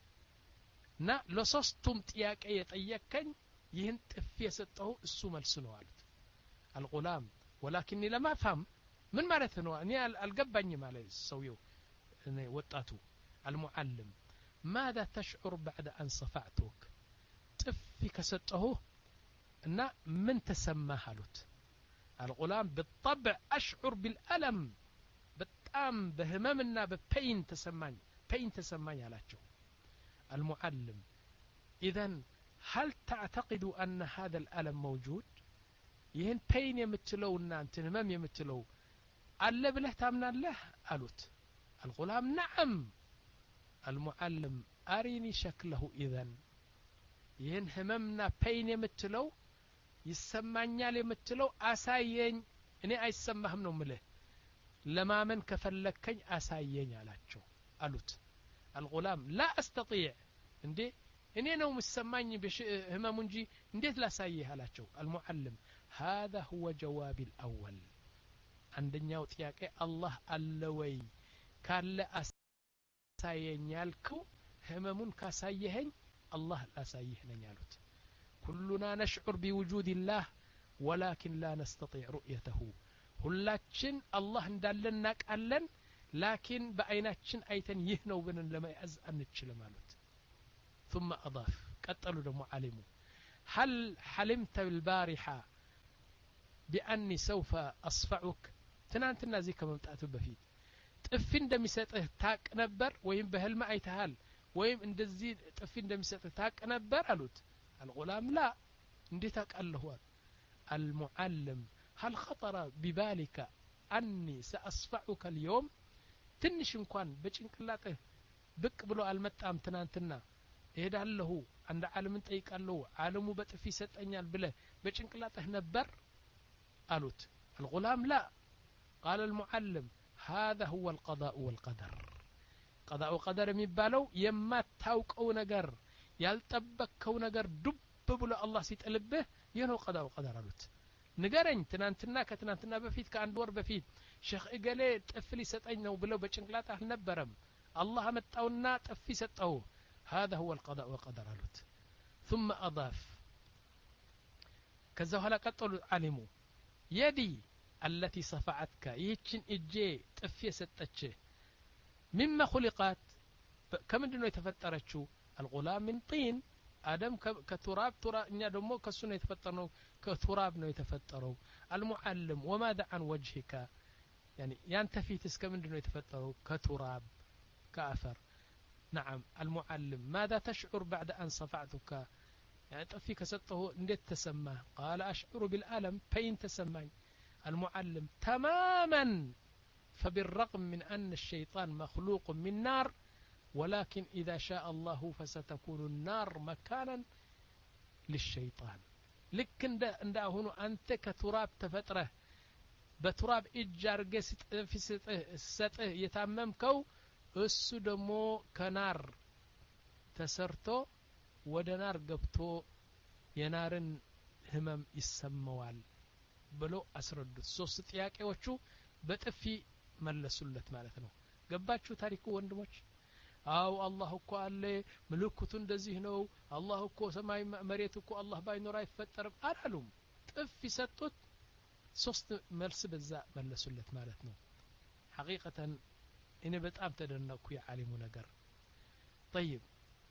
እና ለሶስቱም ጥያቄ የጠየቀኝ ይህን ጥፊ የሰጠሁህ እሱ መልስ ነው አሉት الغلام ولكني لم أفهم ምን ማለት ነው እኔ አልገባኝም ማለት ሰውየው እኔ ወጣቱ المعلم ماذا تشعر بعد أن صفعتك ጥፊ ከሰጠሁህ እና ምን ተሰማህ አሉት الغلام بالطبع أشعر بالألم በጣም በህመምና በፔን ተሰማኝ ፔን ተሰማኝ አላቸው المعلم إذن هل تعتقد أن هذا الألم موجود ይህን ፔን የምትለውና እንትን ህመም የምትለው አለ ብለህ ታምናለህ አሉት الغلام نعم المعلم أرني شكله إذن ይህን ህመምና ፔን የምትለው ይሰማኛል የምትለው አሳየኝ እኔ አይሰማህም ነው ምልህ ለማመን ከፈለከኝ አሳየኝ አላቸው አሉት الغلام لا أستطيع እንዴ እኔ ነው መስማኝ ህመሙ እንጂ እንዴት ላሳየህ አላቸው المعلم هذا هو جواب الأول አንደኛው ጥያቄ አላህ አለ ወይ ካለ አሳየኝ ያልከው ህመሙን ካሳየኸኝ አላህ ላሳየህ ነኝ አሉት كلنا نشعر بوجود الله ولكن لا نستطيع رؤيته ሁላችን አላህ እንዳለ እናውቃለን ላኪን በአይናችን አይተን ይህ ነው ብለን ለመያዝ አንችልም አሉት ثم أضاف ቀጠሉ ደግሞ ዓሊሙ هل حلمت بالبارحة بأني سوف أصفعك ትናንትና እዚህ ከመምጣቱ በፊት ጥፊ እንደሚሰጥህ ታቅ ነበር ወይም በህልም አይተሃል ወይም እንደዚህ ጥፊ እንደሚሰጥህ ታቅ ነበር አሉት الغلام لا እንዴት አቃለሁ المعلم هل خطر ببالك أني سأصفعك اليوم ትንሽ እንኳን በጭንቅላትህ ብቅ ብሎ አልመጣም ትናንትና እሄዳለሁ አንድ ዓለምን ጠይቃለሁ ዓለሙ በጥፊ ሰጠኛል ብለህ በጭንቅላትህ ነበር አሉት الغلام لا قال المعلم هذا هو القضاء والقدر قضاء وقدر የሚባለው የማታውቀው ነገር ያልጠበቅከው ነገር ዱብ ብሎ አላህ ሲጥልብህ ይህ ነው قضاء وقدر አሉት ንገረኝ ትናንትና ከትናንትና በፊት ከአንድ ወር በፊት ሼክ እገሌ ጥፍ ሊሰጠኝ ነው ብለው በጭንቅላት አልነበረም አላህ አመጣውና ጥፍ ሰጠው هذا هو القضاء والقدر አሉት ثم أضاف ከዛ ኋላ ቀጠሉ ዓሊሙ يدي التي صفعتك ይህችን እጄ ጥፍ የሰጠችህ مما خلقت ከምንድነው የተፈጠረችው الغلام من طين آدم كتراب تراب إن دمو كسنة يتفترنو كتراب نو يتفترو المعلم وماذا عن وجهك يعني ينتفي تسكمن دنو يتفترو كتراب كأثر نعم المعلم ماذا تشعر بعد أن صفعتك يعني تفي كسطه ندت تسمى قال أشعر بالألم بين تسمى المعلم تماما فبالرغم من أن الشيطان مخلوق من نار ولكن إذا شاء الله فستكون النار مكانا للشيطان لك عند هنا أنت كتراب تفتره በቱራብ እጅ አርገ ሲሰጥህ የታመምከው እሱ ደግሞ ከናር ተሰርቶ ወደ ናር ገብቶ የናርን ህመም ይሰማዋል ብሎ አስረዱት ሶስት ጥያቄዎቹ በጥፊ መለሱለት ማለት ነው ገባችሁ ታሪኩ ወንድሞች አው አላህ እኮ አለ ምልክቱ እንደዚህ ነው አላህ እኮ ሰማይ መሬት እኮ አላህ ባይኖር አይፈጠርም አላሉም ጥፊ ሰጡት ሶስት መልስ በዛ መለሱለት ማለት ነው حقيقة እኔ በጣም ተደነቅኩ የዓሊሙ ነገር طيب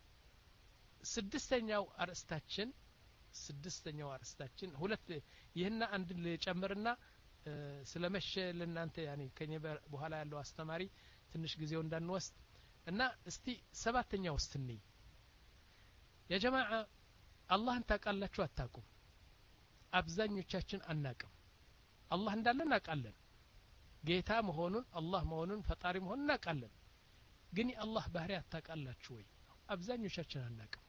ስድስተኛው አርስታችን ስድስተኛው አርስታችን ሁለት ይህና አንድ ልጨምርና ስለመሸ ለናንተ ያኔ ከኔ በኋላ ያለው አስተማሪ ትንሽ ጊዜው እንዳንወስድ እና እስቲ ሰባተኛው ስትኒ ያ ጀማዓ አላህን ታውቃላችሁ አታውቁም አብዛኞቻችን አናውቅም አላህ እንዳለ እናውቃለን ጌታ መሆኑን አላህ መሆኑን ፈጣሪ መሆኑን እናውቃለን ግን የአላህ ባህሪያት ታውቃላችሁ ወይ አብዛኞቻችን አናውቅም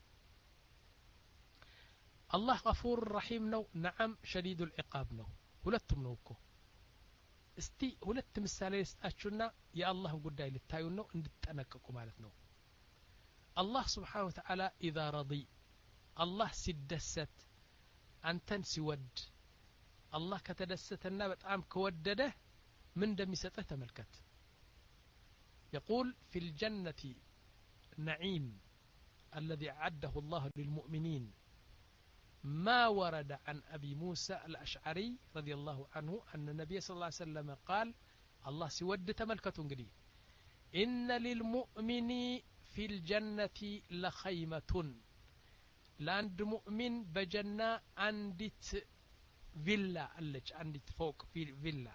አላህ ገፉር ረሂም ነው ነዓም ሸዲዱል ዒቃብ ነው ሁለቱም ነው እኮ እስቲ ሁለት ምሳሌ ልስጣችሁና የአላህን ጉዳይ ልታዩ ነው እንድትጠነቀቁ ማለት ነው አላህ ስብሓነሁ ወተዓላ ኢዛ ረዲ አላህ ሲደሰት አንተን ሲወድ አላህ ከተደሰተና በጣም ከወደደ ምን እንደሚሰጥህ ተመልከት يقول في الجنة نعيم الذي أعده الله للمؤمنين ما ورد عن أبي موسى الأشعري رضي الله عنه أن النبي صلى الله عليه وسلم قال الله سود تملكة قدي إن للمؤمن في الجنة لخيمة لاند مؤمن بجنة عندت فيلا ألج عندت فوق في فيلا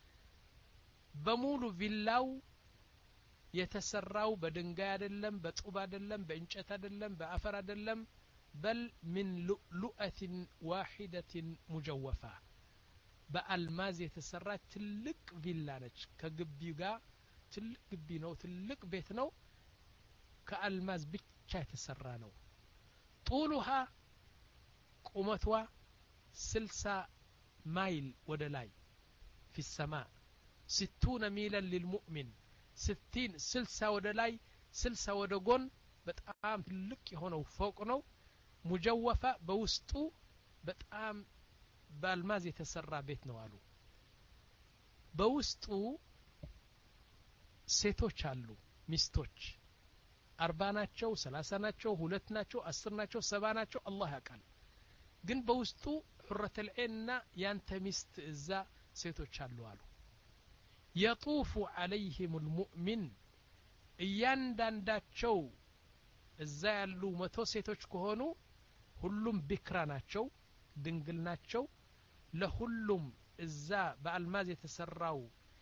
بمولو فيلاو يتسراو بدنجا دلم بطوبا دلم بإنشتا دلم بأفرا دلم بل من لؤلؤة واحدة مجوفة بألماز يتسرى تلك فيلا نج كجبيغا تلك جبينو تلك بيتنو كألماز بيتشا يتسرى نو طولها قومتها سلسة مايل ودلاي في السماء ستون ميلا للمؤمن ستين سلسة ودلاي سلسة ودقون بتقام تلك هنا وفوق نو مجوفة بوسطو بتقام بالماز يتسرى بيت نوالو بوسطو ሴቶች አሉ ሚስቶች አርባ ናቸው ሰላሳ ናቸው ሁለት ናቸው አስር ናቸው ሰባ ናቸው አላህ ያውቃል ግን በውስጡ ሑረተ العيንና ያንተ ሚስት እዛ ሴቶች አሉ አሉ يطوف عليهم المؤمن እያንዳንዳቸው እዛ ያሉ መቶ ሴቶች ከሆኑ ሁሉም ቢክራ ናቸው ድንግል ናቸው ለሁሉም እዛ በአልማዝ የተሰራው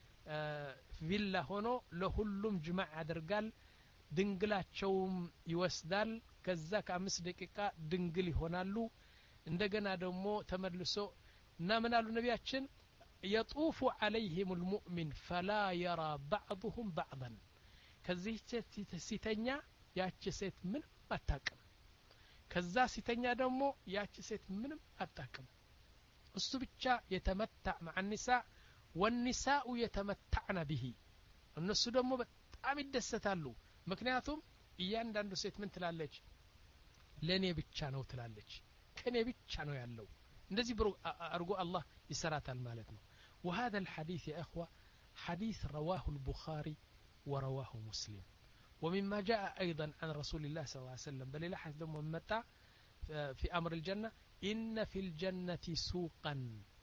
ቪላ ሆኖ ለሁሉም ጅማዕ ያደርጋል ድንግላቸውም ይወስዳል ከዛ ከአምስት ደቂቃ ድንግል ይሆናሉ እንደገና ደግሞ ተመልሶ እና ምን አሉ ነቢያችን يطوف عليهم المؤمن فلا يرى بعضهم بعضا ከዚህ ሲተኛ ያቺ ሴት ምን አታውቅም ከዛ ሲተኛ ደግሞ ያቺ ሴት ምንም አታውቅም እሱ ብቻ የተመታዕ مع النساء والنساء يتمتعن به እነሱ ደግሞ በጣም ይደሰታሉ ምክንያቱም እያንዳንዱ ሴት ምን ትላለች ለኔ ብቻ ነው ትላለች ከኔ ብቻ ነው ያለው እንደዚህ ብሩ አርጎ አላህ ይሰራታል ማለት ነው وهذا الحديث يا اخوه حديث رواه البخاري ورواه مسلم ومما جاء ايضا عن رسول الله صلى الله عليه وسلم بل لا حد متى في امر الجنه ان في الجنه سوقا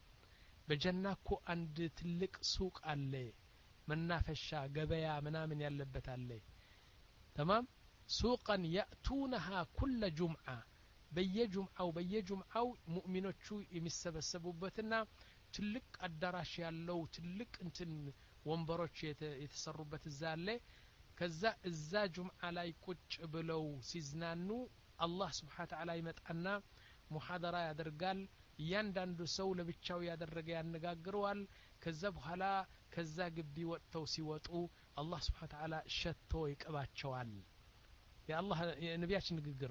በጀናኮ አንድ ትልቅ ሱቅ አለ መናፈሻ ገበያ ምናምን ያለበት አለ تمام سوقا ياتونها كل جمعه በየጁምዓው በየጁምዓው ሙእሚኖቹ የሚሰበሰቡበትና ትልቅ አዳራሽ ያለው ትልቅ እንትን ወንበሮች የተሰሩበት እዛ አለ ከዛ እዛ ጁምዓ ላይ ቁጭ ብለው ሲዝናኑ አላህ Subhanahu Wa Ta'ala ይመጣና ሙሐደራ ያደርጋል እያንዳንዱ ሰው ለብቻው ያደረገ ያነጋግረዋል ከዛ በኋላ ከዛ ግቢ ወጥተው ሲወጡ አላህ Subhanahu Wa Ta'ala ሸቶ ይቀባቸዋል የአላህ የነቢያችን ንግግር ነው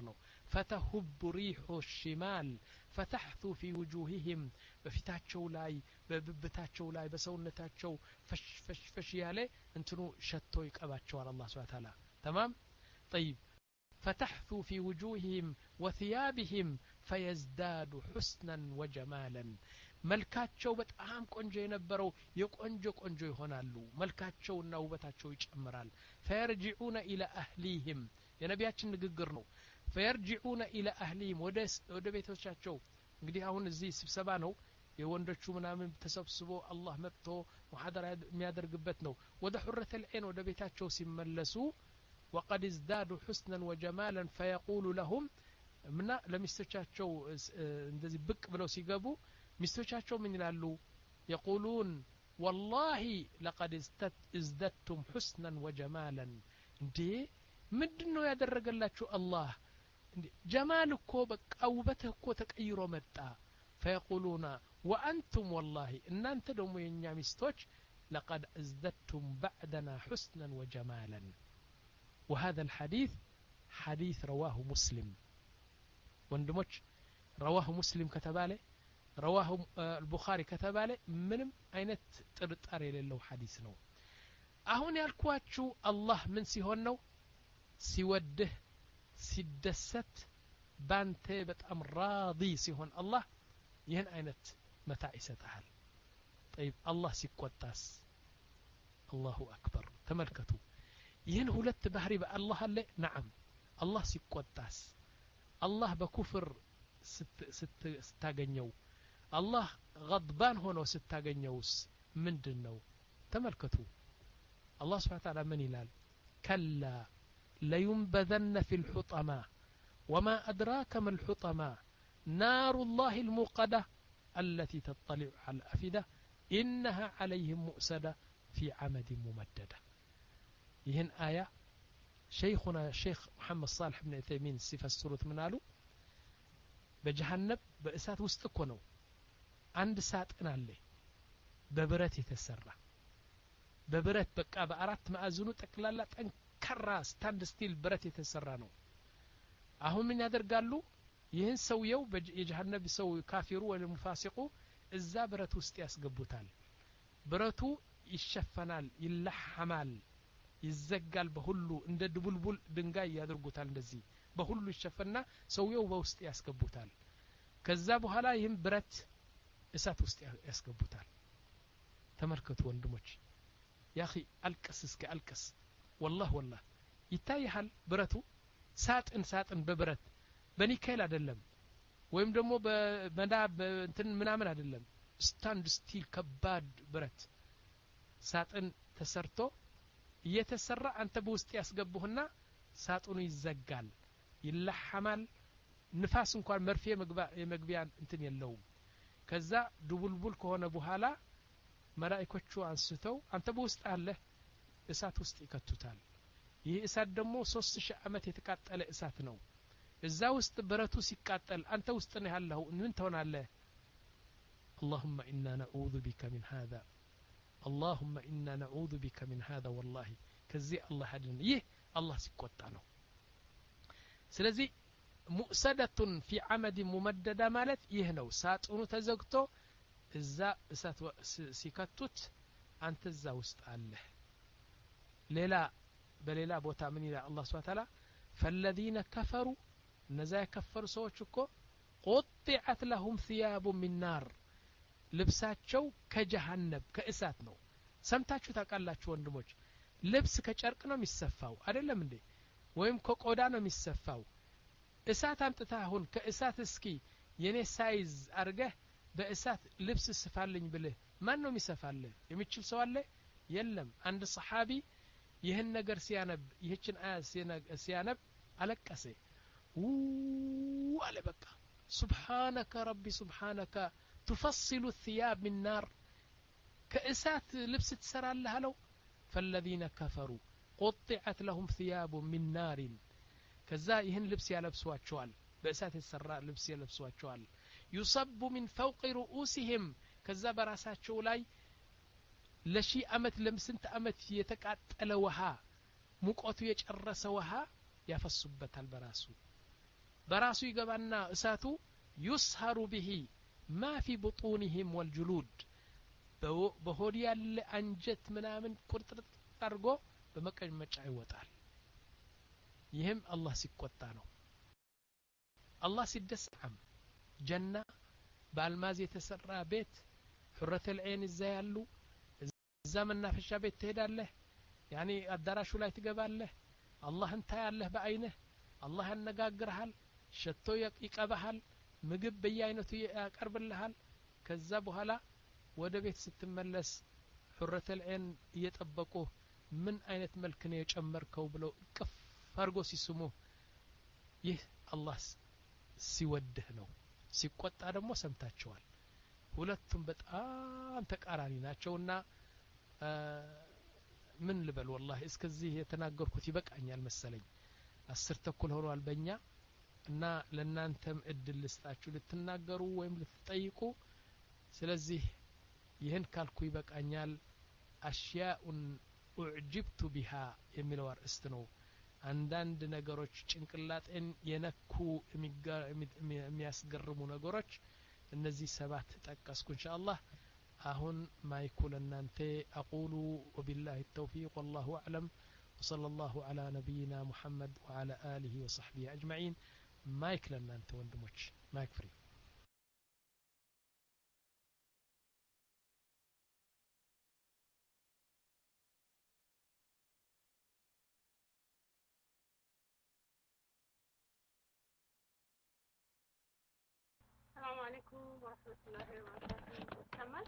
فتهب ريح الشمال فتحثو في وجوههم በፊታቸው ላይ በብብታቸው ላይ በሰውነታቸው ፈሽ ፈሽ ፈሽ ያለ እንትኑ ሸቶ ይቀባቸዋል አላህ Subhanahu Wa Ta'ala تمام طيب فتحثو في وجوههم وثيابهم فيزداد حسنا وجمالا መልካቸው በጣም ቆንጆ የነበረው የቆንጆ ቆንጆ ይሆናሉ መልካቸውና ውበታቸው ይጨምራል فيرجعون الى اهليهم የነቢያችን ንግግር ነው فيرجعون الى اهليهم ወደ ቤቶቻቸው እንግዲህ አሁን እዚህ ስብሰባ ነው የወንዶቹ ምናምን ተሰብስቦ አላህ መጥቶ ሙሐደራ የሚያደርግበት ነው ወደ ሑረተ العين ወደ ቤታቸው ሲመለሱ وقد ازدادوا حسنا وجمالا فيقول لهم ምና ለሚስቶቻቸው እንደዚህ ብቅ ብለው ሲገቡ ሚስቶቻቸው ምን ይላሉ يقولون والله لقد ازددتم حسنا وجمالا እንዴ ምንድነው ያደረገላችሁ አላህ ጀማል እኮ በቃ ውበት እኮ ተቀይሮ መጣ فيقولون وانتم والله እናንተ ደግሞ የኛ ሚስቶች لقد ازددتم بعدنا حسنا وجمالا وهذا الحديث حديث رواه مسلم ወንድሞች رواه مسلم ከተባለ رواه البخاري ከተባለ ምንም አይነት ጥርጣሬ የሌለው ሐዲስ ነው አሁን ያልኳችሁ አላህ ምን ሲሆን ነው ሲወድህ ሲደሰት ባንተ በጣም ራዲ ሲሆን አላህ ይህን አይነት መታ ይሰጣል طيب አላህ ሲቆጣስ አላሁ አክበር ተመልከቱ ይህን ሁለት ባህሪ በአላህ አለ نعم አላህ ሲቆጣስ አላህ በኩፍር ስታገኘው አላህ غضبان ሆኖ ስታገኘውስ ምንድነው ተመልከቱ አላህ Subhanahu Wa Ta'ala ምን ይላል كلا لينبذن في الحطمة وما أدراك ما الحطمة نار الله الموقدة التي تطلع على الأفئدة إنها عليهم مؤسدة في عمد ممددة يهن آية شيخنا الشيخ محمد صالح بن عثيمين صفة السورة منالو بجهنم بإسات وستكونو عند سات نالي ببرت يتسرى ببرت بقى بأرات مأزنو تكلالا تنكرا ستاند ستيل برت يتسرى نو አሁን ምን ያደርጋሉ ይህን ሰውየው የጀሃነም ሰው ካፊሩ ወይም ሙፋሲቁ እዛ ብረት ውስጥ ያስገቡታል ብረቱ ይሸፈናል ይለሐማል ይዘጋል በሁሉ እንደ ድቡልቡል ድንጋይ ያደርጉታል እንደዚህ በሁሉ ይሸፈና ሰውየው በውስጥ ያስገቡታል ከዛ በኋላ ይህን ብረት እሳት ውስጥ ያስገቡታል ተመልከቱ ወንድሞች ያኺ አልቀስ እስከ አልቀስ والله والله ይታያል ብረቱ ሳጥን ሳጥን በብረት በኒኬል አይደለም ወይም ደግሞ በመዳብ እንትን ምናምን አይደለም ስታንድ ስቲል ከባድ ብረት ሳጥን ተሰርቶ እየተሰራ አንተ በውስጥ ያስገቡህና ሳጥኑ ይዘጋል ይለሐማል ንፋስ እንኳን መርፌ መግቢያ እንትን የለውም ከዛ ዱቡልቡል ከሆነ በኋላ መላእክቶቹ አንስተው አንተ በውስጥ አለ እሳት ውስጥ ይከቱታል ይህ እሳት ደግሞ ሶስት ሺህ ዓመት የተቃጠለ እሳት ነው እዛ ውስጥ ብረቱ ሲቃጠል አንተ ውስጥ ነው ያለው ምን ትሆናለህ اللهم إنا نعوذ بك من هذا اللهم إنا نعوذ بك من هذا والله كزي الله حدنا يه الله ሲቆጣ ነው ስለዚህ مؤسدة في عمد ممددة ማለት ይህ ነው ሳጥኑ ተዘግቶ እዛ እሳት ሲከቱት አንተ እዛ ውስጥ አለ ሌላ በሌላ ቦታ ምን ይላል አላህ Subhanahu Wa Ta'ala فالذين كفروا እነዛ የከፈሩ ሰዎች እኮ قطعت لهم ثياب من نار ልብሳቸው ከጀሃነም ከእሳት ነው ሰምታችሁ ታውቃላችሁ ወንድሞች ልብስ ከጨርቅ ነው የሚሰፋው አይደለም እንዴ ወይም ከቆዳ ነው የሚሰፋው እሳት አምጥታ አሁን ከእሳት እስኪ የኔ ሳይዝ አርገህ በእሳት ልብስ ስፋልኝ ብለህ ማን ነው የሚሰፋልህ የሚችል ሰው አለ የለም አንድ ሰሃቢ ይህን ነገር ሲያነብ ይህችን አያ ሲያነብ አለቀሰ ወአለ በቃ سبحانك ربي سبحانك تفصل الثياب من نار كأسات لبس تسرالها له فالذين كفروا قطعت لهم ثياب من نار كذا يهن لبس يلبسواچوال بأسات السراء لبس يلبسواچوال يصب من فوق رؤوسهم كذا براساچو لاي لشي أمت لمسنت أمت يتقاتل وها ሙቀቱ የጨረሰ ውሃ ያፈሱበታል በራሱ በራሱ ይገባና እሳቱ يسهر به ما في بطونهم والجلود በሆድ ያለ አንጀት ምናምን ቁርጥርጥ አድርጎ በመቀመጫ ይወጣል ይህም አላህ ሲቆጣ ነው አላህ ሲደስም ጀና በአልማዝ የተሰራ ቤት حرة العين እዛ ያሉ እዛ መናፈሻ ቤት ትሄዳለህ ያኒ አዳራሹ ላይ ትገባለህ አላህን ታያለህ በአይንህ አላህ ያነጋግርሃል ሸቶ ይቀባሃል ምግብ በየአይነቱ ያቀርብልሃል ከዛ በኋላ ወደ ቤት ስትመለስ حرة العين እየጠበቁ ምን አይነት መልክ ነው የጨመርከው ብለው ቅፍ አርጎ ሲስሙ ይህ አላህ ሲወድህ ነው ሲቆጣ ደግሞ ሰምታቸዋል ሁለቱም በጣም ተቃራኒ ናቸውና ምን ልበል والله እስከዚህ የተናገርኩት ይበቃኛል መሰለኝ አስር ተኩል ሆኗል በእኛ እና ለናንተም እድል ልስጣችሁ ልትናገሩ ወይም ልትጠይቁ ስለዚህ ይህን ካልኩ ይበቃኛል አሽያኡን ኡዕጅብቱ ቢሃ የሚለው አርእስት ነው አንዳንድ ነገሮች ጭንቅላጤን የነኩ የሚያስገርሙ ነገሮች እነዚህ ሰባት ጠቀስኩ ኢንሻአላህ አሁን ማይኩ ለናንተ አቁሉ ወቢላሂ التوفيق والله اعلم وصلى الله على نبينا محمد وعلى آله وصحبه أجمعين مايك لنانت وندموش مايك فري السلام عليكم ورحمة الله وبركاته كمل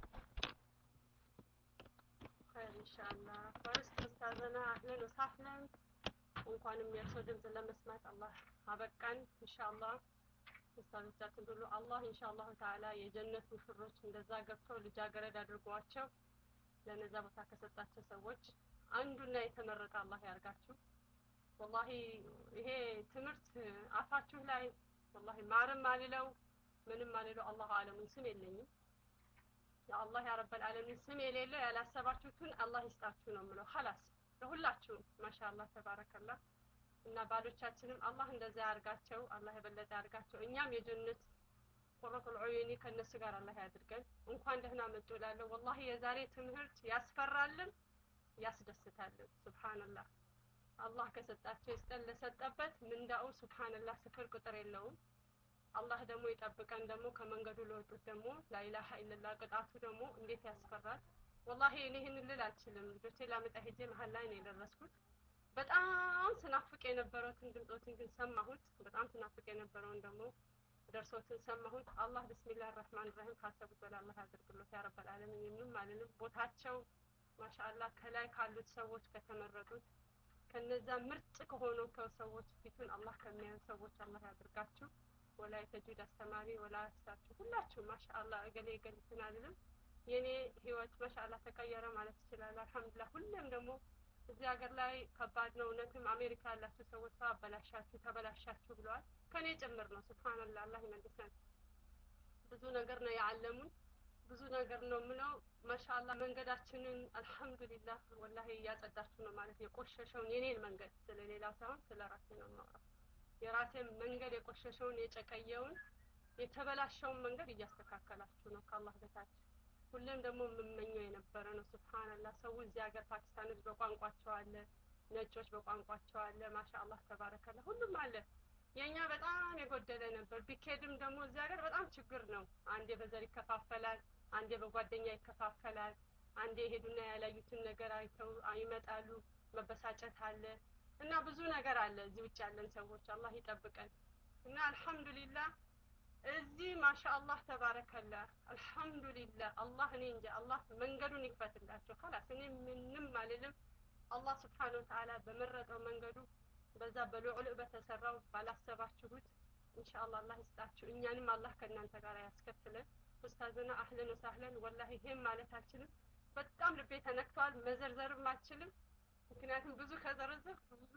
خير إن شاء الله فرست أستاذنا أهلا وسهلا እንኳንም የሰው ድምጽ ለመስማት አላህ አበቃን ኢንሻአላህ ተሳልቻችን ሁሉ አላህ ኢንሻአላህ ተዓላ የጀነት ሙሽሮች እንደዛ ገብተው ልጃገረድ አድርጓቸው ለነዛ ቦታ ከሰጣቸው ሰዎች አንዱና የተመረጠ አላህ ያርጋችሁ والله ይሄ ትምህርት አፋችሁ ላይ والله ማርም አልለው ምንም አልለው አላህ አለሙን ስም የለኝም ያ አላህ ያ ረብ العالمين ስም የሌለው ያላሰባችሁትን አላህ ይስጣችሁ ነው የምለው خلاص ለሁላችሁ ማሻአላህ ተባረከላህ እና ባሎቻችንም አላህ እንደዛ ያርጋቸው አላህ የበለጠ ያርጋቸው እኛም የጀነት ቁረቱል ዑዩኒ ከነሱ ጋር አላህ ያድርገን እንኳን ደህና መጡ እላለሁ والله የዛሬ ትምህርት ያስፈራልን ያስደስታልን ሱብሃንአላህ አላህ ከሰጣቸው ይስጠን ለሰጠበት ምንዳው ሱብሃንአላህ ስፍር ቁጥር የለውም አላህ ደግሞ ይጠብቀን ደግሞ ከመንገዱ ለወጡት ደግሞ ላኢላሃ ኢላላህ ቅጣቱ ደግሞ እንዴት ያስፈራል والله እኔ ይሄን ልል አልችልም ልጆቼ ላመጣ ሄጄ መሃል ላይ ነው የደረስኩት በጣም ስናፍቅ የነበረውን ድምጾችን ግን ሰማሁት በጣም ስናፍቅ የነበረውን ደግሞ ደርሶትን ሰማሁት አላህ ቢስሚላሂር ረህማኒር ረሂም ካሰቡት በላ አላህ ያድርግልዎት ያ ረብ العالمين ምንም ማለንም ቦታቸው ማሻአላህ ከላይ ካሉት ሰዎች ከተመረጡት ከነዛ ምርጥ ከሆኑ ሰዎች ፊቱን አላህ ከሚያዩ ሰዎች አላህ ያድርጋችሁ ወላይ ተጁድ አስተማሪ ወላ አስተማሪ ሁላችሁ ማሻአላህ እገሌ እገሌ አይደለም የኔ ህይወት ማሻአላህ ተቀየረ ማለት ይችላል አልহামዱሊላህ ሁሉም ደግሞ እዚህ ሀገር ላይ ከባድ ነው እነትም አሜሪካ ያላችሁ ሰዎች አበላሻችሁ ተበላሻችሁ ብለዋል ከኔ ጭምር ነው ሱብሃንአላህ አላህ ይመልሰን ብዙ ነገር ነው ያዓለሙን ብዙ ነገር ነው ምለው ማሻአላህ መንገዳችንን አልহামዱሊላህ ወላሂ ያጸዳችሁ ነው ማለት የቆሸሸውን የኔን መንገድ ስለሌላ ሳይሆን ስለራሴ ነው ማለት የራሴን መንገድ የቆሸሸውን የጨቀየውን የተበላሸውን መንገድ እያስተካከላችሁ ነው ከአላህ በታች ሁሉም ደግሞ መመኘው የነበረ ነው ሱብሃንአላህ ሰው እዚህ ሀገር ፓኪስታኖች በቋንቋቸው አለ ነጮች በቋንቋቸው አለ ማሻአላህ ተባረከላህ ሁሉም አለ የኛ በጣም የጎደለ ነበር ቢኬድም ደግሞ እዚህ ሀገር በጣም ችግር ነው አንዴ በዘር ይከፋፈላል አንዴ በጓደኛ ይከፋፈላል አንዴ ሄዱና ያላዩትን ነገር አይተው አይመጣሉ መበሳጨት አለ እና ብዙ ነገር አለ እዚህ ውጭ ያለን ሰዎች አላህ ይጠብቀን እና አልহামዱሊላህ እዚህ ማሻአላህ ተባረከላህ አልহামዱሊላህ አላህ እኔ እንጂ አላህ መንገዱን ይክፈትላችሁ خلاص እኔ ምንም ማለልም አላህ Subhanahu Wa Ta'ala በመረጠው መንገዱ በዛ በልዑል በተሰራው ባላሰባችሁት ኢንሻአላህ አላህ ይስጣችሁ እኛንም አላህ ከእናንተ ጋር ያስከትለን ኡስታዝና አህለን ወሰህለን ወላሂ ይሄም ማለት አልችልም በጣም ልቤ ተነክቷል መዘርዘርም አልችልም ምክንያቱም ብዙ ከዘረዘር ብዙ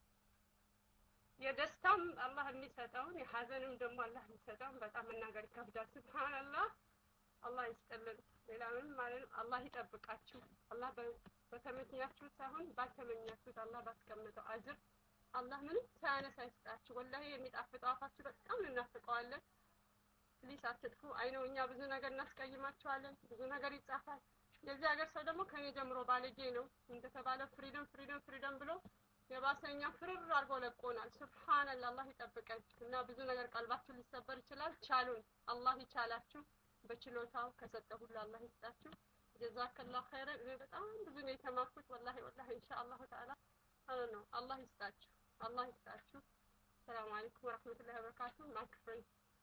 የደስታም አላህ የሚሰጠውን የሐዘንም ደግሞ አላህ የሚሰጠውን በጣም መናገር ይከብዳል ሱብሃንአላህ አላህ ይስጥልን ሌላ ምንም ማለት አላህ ይጠብቃችሁ አላህ በተመኛችሁት ሳይሆን ባልተመኛችሁት አላህ ባስቀመጠው አጅር አላህ ምንም ሳያነሳ ይስጣችሁ። ወላሂ የሚጣፍጠው አፋችሁ በጣም እናፍቀዋለን። ፕሊስ አትጥፉ። አይነው እኛ ብዙ ነገር እናስቀይማቸዋለን፣ ብዙ ነገር ይጻፋል። የዚህ ሀገር ሰው ደግሞ ከኔ ጀምሮ ባለጌ ነው። እንደተባለው ፍሪደም ፍሪደም ፍሪደም ብሎ የባሰኛ ፍርር አድርጎ ለቆናል። ሱብሃንአላህ አላህ ይጠብቀን እና ብዙ ነገር ቀልባችሁ ሊሰበር ይችላል። ቻሉን አላህ ይቻላችሁ። በችሎታው ከሰጠ ሁሉ አላህ ይስጣችሁ። ጀዛከላህ ኸይረን። እኔ በጣም ብዙ ነው የተማርኩት ወላሂ ወላሂ ኢንሻአላህ ተዓላ አለ ነው። አላህ ይስጣችሁ፣ አላህ ይስጣችሁ። ሰላም አለይኩም ወራህመቱላሂ ወበረካቱሁ። ማክፍሪ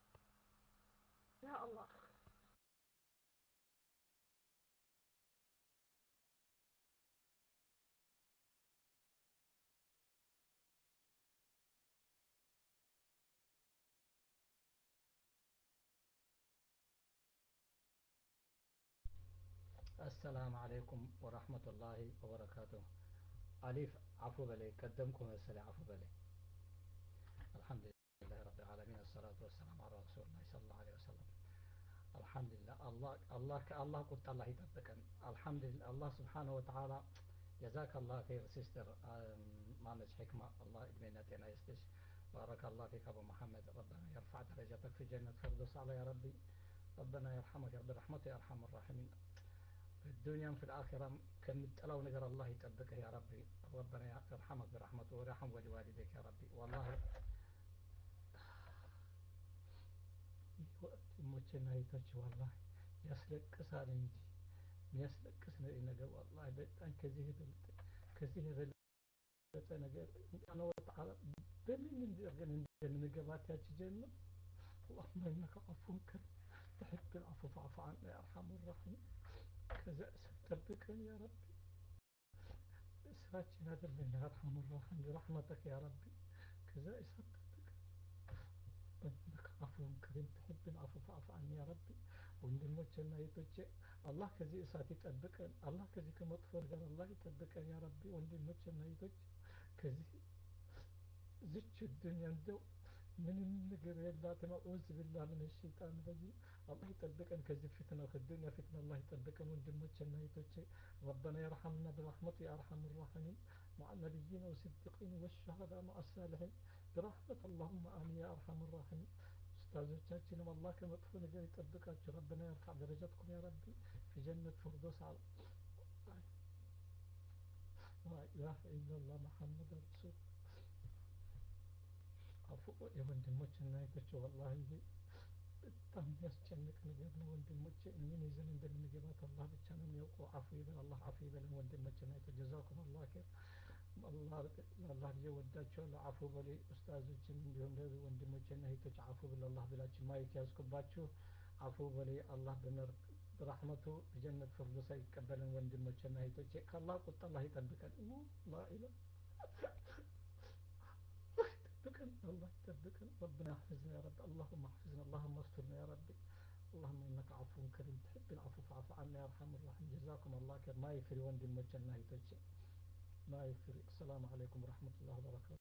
ያ አላህ السلام عليكم ورحمة الله وبركاته. أليف عفو بلي قدمكم السلام عفو بلي. الحمد لله رب العالمين الصلاة والسلام على رسول الله صلى الله عليه وسلم. الحمد لله الله الله الله قلت الله يطبقن. الحمد لله الله سبحانه وتعالى جزاك الله خير سيستر ما مش حكمة الله إدمينا تينا يستش. بارك الله فيك أبو محمد ربنا يرفع درجتك في جنة فردوس على يا ربي. ربنا يرحمك يا رب رحمته يا أرحم الراحمين. في الدنيا وفي الآخرة كنت لو نقر الله يطبقه يا ربي. ربنا يرحمك برحمته ويرحم والديك يا ربي. والله موتشنا يتوجه والله يسلك سال انجي يسلك سنة نقر والله بيتان كذيه بلت كذيه بلت نقر أنا وتعالى بمن من نقرات يا جنة. اللهم إنك عفو كريم تحب العفو فاعف عنا يا أرحم الراحمين. كذا ستبكني يا ربي. إسراتي هذا اللي يا أرحم الراحمين برحمتك يا ربي. كذا ستبك إنك عفو كريم تحب العفو فاعف عني يا ربي. وندمت جنة يتوجه الله كذي إساتي تبكن الله كذي كمطفر قال الله يتبكن يا ربي. وندمت جنة يتوجه كذي زج الدنيا ندو من النقر يلا تنعوذ بالله من الشيطان الرجيم. الله يطبقن كذي فتنة في الدنيا فتنة الله يطبقن وندمت جنة يتوجه. ربنا يرحمنا برحمته يا أرحم الراحمين مع النبيين والصديقين والشهداء مع الصالحين برحمة اللهم آمين يا أرحم الراحمين. أستاذ والله كما تفون جاي يطبقك ربنا يرفع درجتكم يا ربي في جنة فردوس على لا إله إلا الله محمد رسول عفو يا ወንድሞች እና እህቶች والله በጣም ያስጨንቅ ነገር ነው ወንድሞች። ምን ይዘን እንደምንገባት አላህ ብቻ ነው የሚያውቀው። አፉ ይበል አላህ አፉ ይበለን ወንድሞች እና እህቶች ጀዛኩም አላህ ኸይር። አላህ አላህ ይወዳቸው ለአፉ በሊ ኡስታዞችን እንዲሁም ወንድሞች እና እህቶች አፉ ብለ አላህ ብላችሁ ማይክ ያዝኩባችሁ። አፉ በሊ አላህ በመር برحمته بجنة فردوس يقبلن ወንድሞች እና እህቶች ከአላህ ቁጣ አላህ ይጠብቀን። لا إله يطبقن الله يطبقن. ربنا يحفظنا يا رب. اللهم احفظنا اللهم استرنا يا ربي. اللهم إنك عفو كريم تحب العفو فاعف عنا يا أرحم الراحمين. جزاكم الله خير. ما يفري ወንድሞች እና እህቶች ما يفري. السلام عليكم ورحمة الله وبركاته.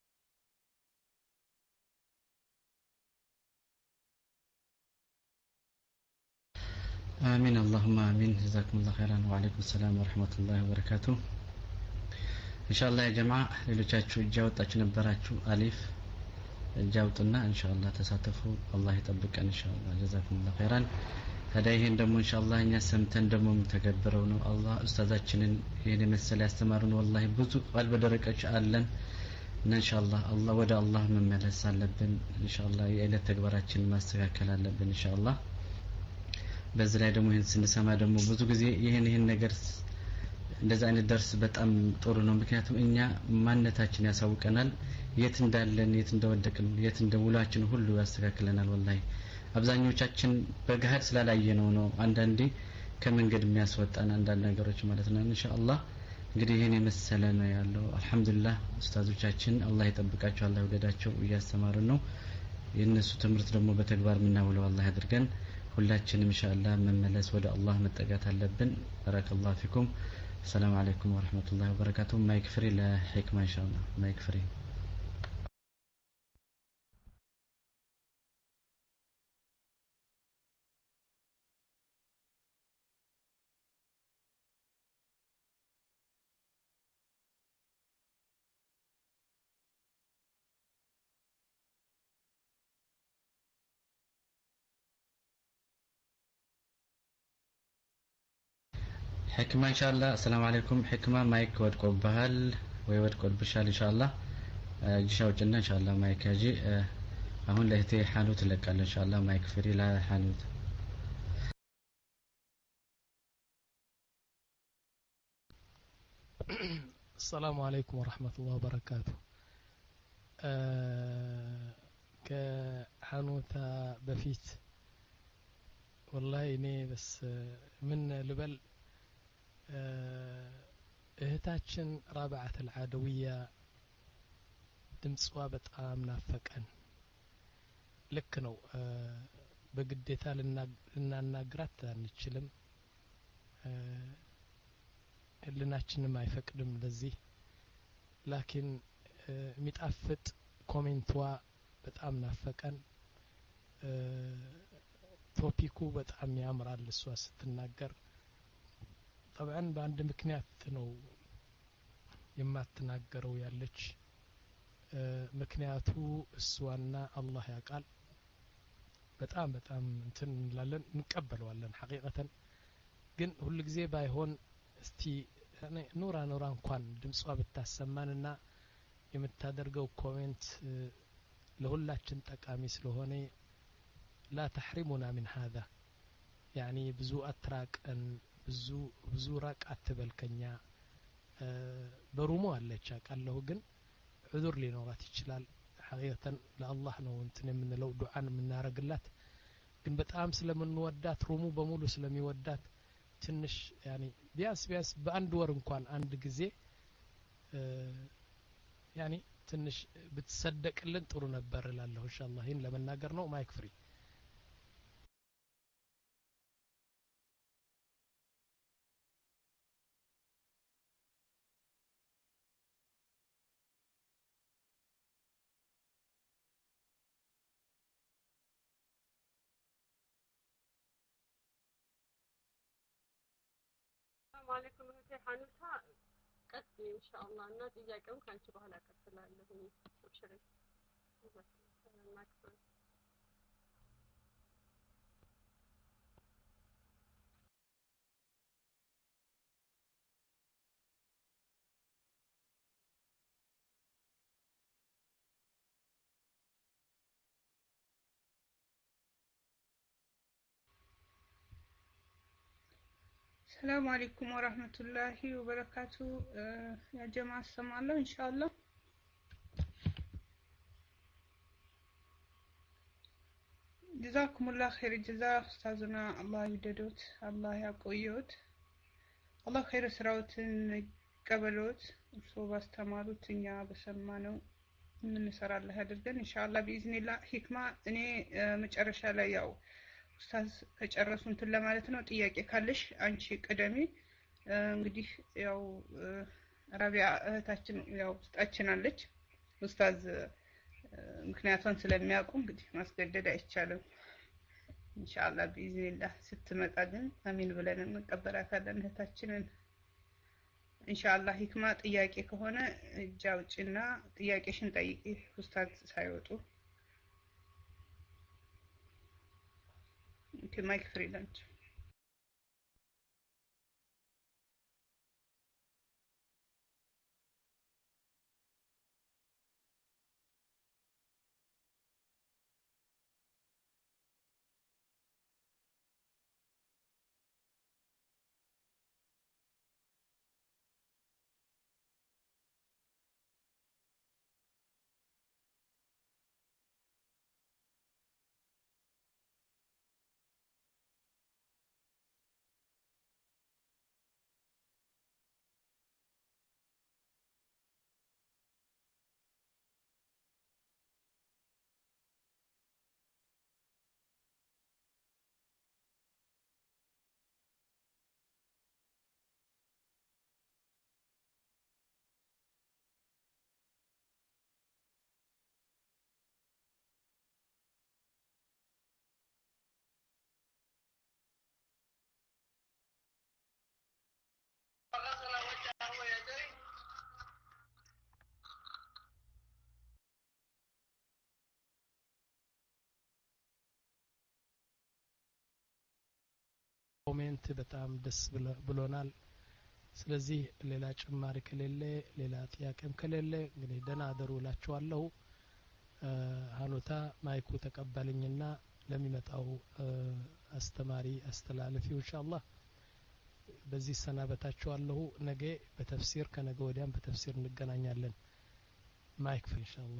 آمين اللهم آمين. جزاكم الله خيرا. وعليكم السلام ورحمة الله وبركاته. إن شاء الله يا جماعة ሌሎቻችሁ እጅ ያወጣችሁ ነበራችሁ አሊፍ እጅ አውጡና إن شاء الله ተሳተፉ። አላህ ይጠብቀን إن شاء الله. جزاكم الله خيرا. ታዲያ ይሄን ደግሞ إن شاء الله እኛ ሰምተን ደግሞ ተገብረው ነው አላህ ኡስታዛችንን ይሄን መሰለ ያስተማሩን والله ብዙ ቀልብ ደረቀች አለን እና إن شاء الله አላህ ወደ አላህ መመለስ አለብን إن شاء الله የዕለት ተግባራችንን ማስተካከል አለብን إن شاء الله። በዚህ ላይ ደግሞ ይሄን ስንሰማ ደግሞ ብዙ ጊዜ ይሄን ይሄን ነገር እንደዛ አይነት ደርስ በጣም ጥሩ ነው። ምክንያቱም እኛ ማንነታችን ያሳውቀናል፣ የት እንዳለን የት እንደወደቅን የት እንደውላችን ሁሉ ያስተካክለናል። والله አብዛኞቻችን በገሃድ ስላላየነው ነው አንዳንዴ ከመንገድ የሚያስወጣን አንዳንድ ነገሮች ማለት ነው። ኢንሻአላህ እንግዲህ ይሄን የመሰለ ነው ያለው። አልহামዱሊላህ ኡስታዞቻችን አላህ ይጠብቃቸው አላህ ይወደዳቸው እያስተማሩን ነው። የነሱ ትምህርት ደግሞ በተግባር ምናውለው አላህ ያድርገን። ሁላችንም ኢንሻአላህ መመለስ ወደ አላህ መጠጋት አለብን። ባረከላሁ ፊኩም። السلام عليكم ورحمة الله وبركاته. مايك فري لحكمة إن شاء الله. مايك فري. ሕክማ ኢንሻአላህ ሰላም አለይኩም ሕክማ ማይክ ወድቆብሃል ወይ ወድቆብሻል ኢንሻአላህ እጅሽ አውጭና ኢንሻአላህ ማይክ ያጂ አሁን ለእህቴ ሐኑት ለቃለ ኢንሻአላህ ማይክ ፍሪ ለሐኑት السلام عليكم ورحمة الله وبركاته كحانوتا بفيت والله إني بس من لبل እህታችን ራብዓት العادوية ድምጽዋ በጣም ናፈቀን ልክ ነው በግዴታ ልናናግራት አንችልም ህልናችንም አይፈቅድም ለዚህ ላኪን የሚጣፍጥ ኮሜንቷ በጣም ናፈቀን ቶፒኩ በጣም ያምራል እሷ ስትናገር طبعا በአንድ ምክንያት ነው የማትናገረው ያለች ምክንያቱ እሷና አላህ ያቃል በጣም በጣም እንትን እንላለን እንቀበለዋለን ሐቂቀተን ግን ሁሉ ጊዜ ባይሆን እስቲ ኑራ ኑራ እንኳን ድምጿ ብታሰማንና የምታደርገው ኮሜንት ለሁላችን ጠቃሚ ስለሆነ لا تحرمنا من هذا يعني ብዙ አትራቀን ብዙ ብዙ ራቅ አትበል ከኛ በሩሙ አለች አቃለሁ ግን ዑذር ሊኖራት ይችላል ሐቂቀተን ለአላህ ነው እንትን የምንለው ዱዓን የምናረግላት ግን በጣም ስለምንወዳት ሩሙ በሙሉ ስለሚወዳት ትንሽ يعني ቢያስ ቢያስ በአንድ ወር እንኳን አንድ ጊዜ يعني ትንሽ ብትሰደቅልን ጥሩ ነበር እላለሁ ኢንሻአላህ ይሄን ለመናገር ነው ማይክ ፍሪ ሰላም አለይኩም እህቴ ሐኑታ ቀጥይ ኢንሻአላህ እና ጥያቄውን ካንቺ በኋላ ቀጥላለሁ እኔ አብሽሪ السلام عليكم ورحمة الله وبركاته يا جماعة السلام الله إن شاء الله جزاكم الله خير الجزاء أستاذنا الله يددوت الله يقويوت الله خير سراوت قبلوت وصوب استمالوت يا بسمانو من نسر الله هذا إن شاء الله بإذن الله حكمة أني متعرشة لا ياو ኡስታዝ ከጨረሱ እንትን ለማለት ነው ጥያቄ ካለሽ አንቺ ቀደሚ እንግዲህ ያው ራቢያ እህታችን ያው ውስጣችን አለች ኡስታዝ ምክንያቱን ስለሚያውቁ እንግዲህ ማስገደድ አይቻልም ኢንሻአላህ ቢኢዝኒላህ ስትመጣ ግን አሚን ብለን እንቀበላታለን እህታችንን ኢንሻአላህ ሂክማ ጥያቄ ከሆነ እጃውጭና ጥያቄሽን ጠይቂ ኡስታዝ ሳይወጡ Okay, Mike Freeland. ኮሜንት በጣም ደስ ብሎናል ስለዚህ ሌላ ጭማሪ ከሌለ ሌላ ጥያቄም ከሌለ እንግዲህ ደህና አደሩ እላችኋለሁ። ሀኑታ ማይኩ ተቀበልኝና ለሚመጣው አስተማሪ አስተላልፊው ኢንሻአላህ በዚህ ሰናበታችኋለሁ። ነገ በተፍሲር ከነገ ወዲያም በተፍሲር እንገናኛለን። ማይክ ኢንሻአላህ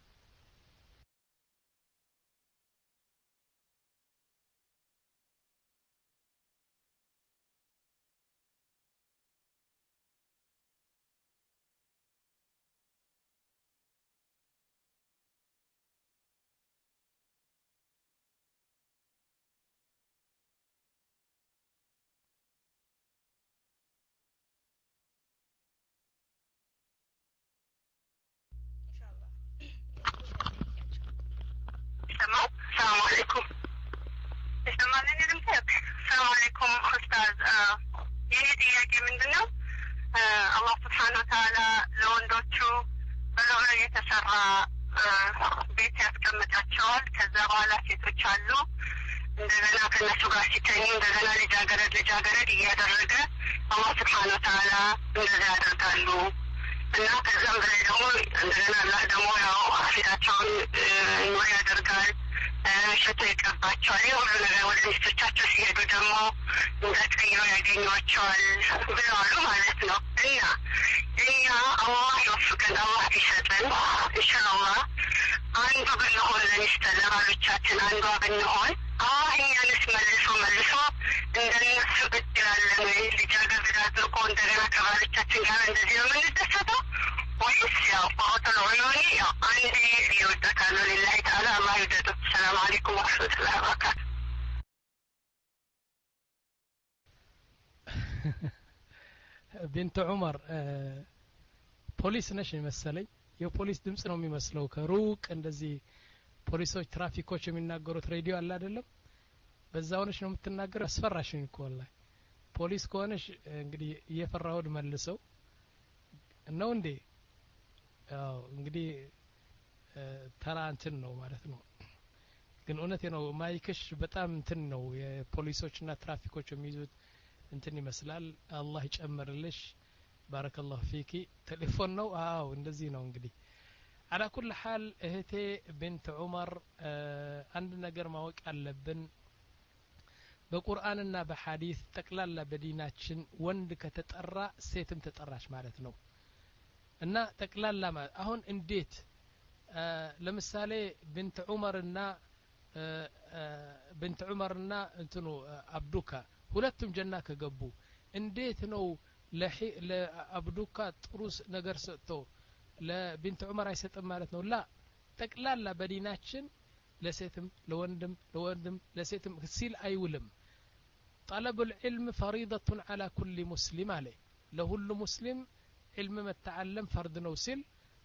السلام عليكم. يسمعني دمتك. السلام عليكم أستاذ. የኔ ጥያቄ ምንድነው? አላህ Subhanahu Wa Ta'ala ለወንዶቹ በለው ላይ የተሰራ ቤት ያስቀምጣቸዋል። ከዛ በኋላ ሴቶች አሉ እንደገና ከነሱ ጋር ሲተኙ እንደገና ልጃገረድ ልጃገረድ እያደረገ አላህ Subhanahu Wa Ta'ala እንደዛ ያደርጋሉ። እና ከዛም በላይ ደግሞ እንደገና አላህ ደግሞ ያው አፊዳቸውን ኑር ያደርጋል። ሽቶ ይቀባቸዋል። የሁሉ ነገር ወደ ሚስቶቻቸው ሲሄዱ ደግሞ እንደቀየው ያገኟቸዋል ብለዋሉ ማለት ነው። እና እኛ አላህ ይወፍቀን፣ አላህ ይሰጠን ኢንሻአላህ። አንዱ ብንሆን ለሚስት ለባሎቻችን አንዷ ብንሆን አላህ እኛንስ መልሶ መልሶ እንደነሱ እድላለን ወይ ልጃገረድ አድርጎ እንደገና ከባሎቻችን ጋር እንደዚህ ነው የምንደሰተው ወይስ ያው ፎቶ ነው ያው አንዴ ይወደካሉ ሊላሂ ተዓላ አላህ ይወደዱ። ሰላም አለይኩም ወራህመቱላሂ ወበረካቱ። ቢንት ዑመር ፖሊስ ነሽ መሰለኝ። የፖሊስ ድምጽ ነው የሚመስለው ከሩቅ እንደዚህ ፖሊሶች ትራፊኮች የሚናገሩት ሬዲዮ አለ አይደለም? በዛ ሆነሽ ነው የምትናገር። አስፈራሽኝ እኮ ወላሂ። ፖሊስ ከሆነሽ እንግዲህ እየፈራሁት መልሰው ነው እንዴ? ያው እንግዲህ ተራ እንትን ነው ማለት ነው። ግን እውነቴ ነው ማይክሽ በጣም እንትን ነው የፖሊሶችና ትራፊኮች የሚይዙት እንትን ይመስላል። አላህ ይጨምርልሽ። ባረከላሁ ፊኪ። ቴሌፎን ነው? አዎ እንደዚህ ነው እንግዲህ። على كل حال እህቴ ቢንት ዑመር አንድ ነገር ማወቅ ያለብን በቁርአንና በሐዲስ ጠቅላላ በዲናችን ወንድ ከተጠራ ሴትም ተጠራች ማለት ነው። እና ጠቅላላ አሁን እንዴት ለምሳሌ ቢንት ዑመርና ቢንት ዑመርና እንትኑ አብዱካ ሁለቱም ጀና ከገቡ እንዴት ነው ለአብዱካ ጥሩ ነገር ሰጥቶ ለቢንት ዑመር አይሰጥም ማለት ነው? ላ ጠቅላላ በዲናችን ለሴትም ለወንድም ለወንድም ለሴትም ሲል አይውልም። طلب العلم فريضة على كل مسلم عليه ለሁሉ ሙስሊም علم መተዓለም ፈርድ ነው ሲል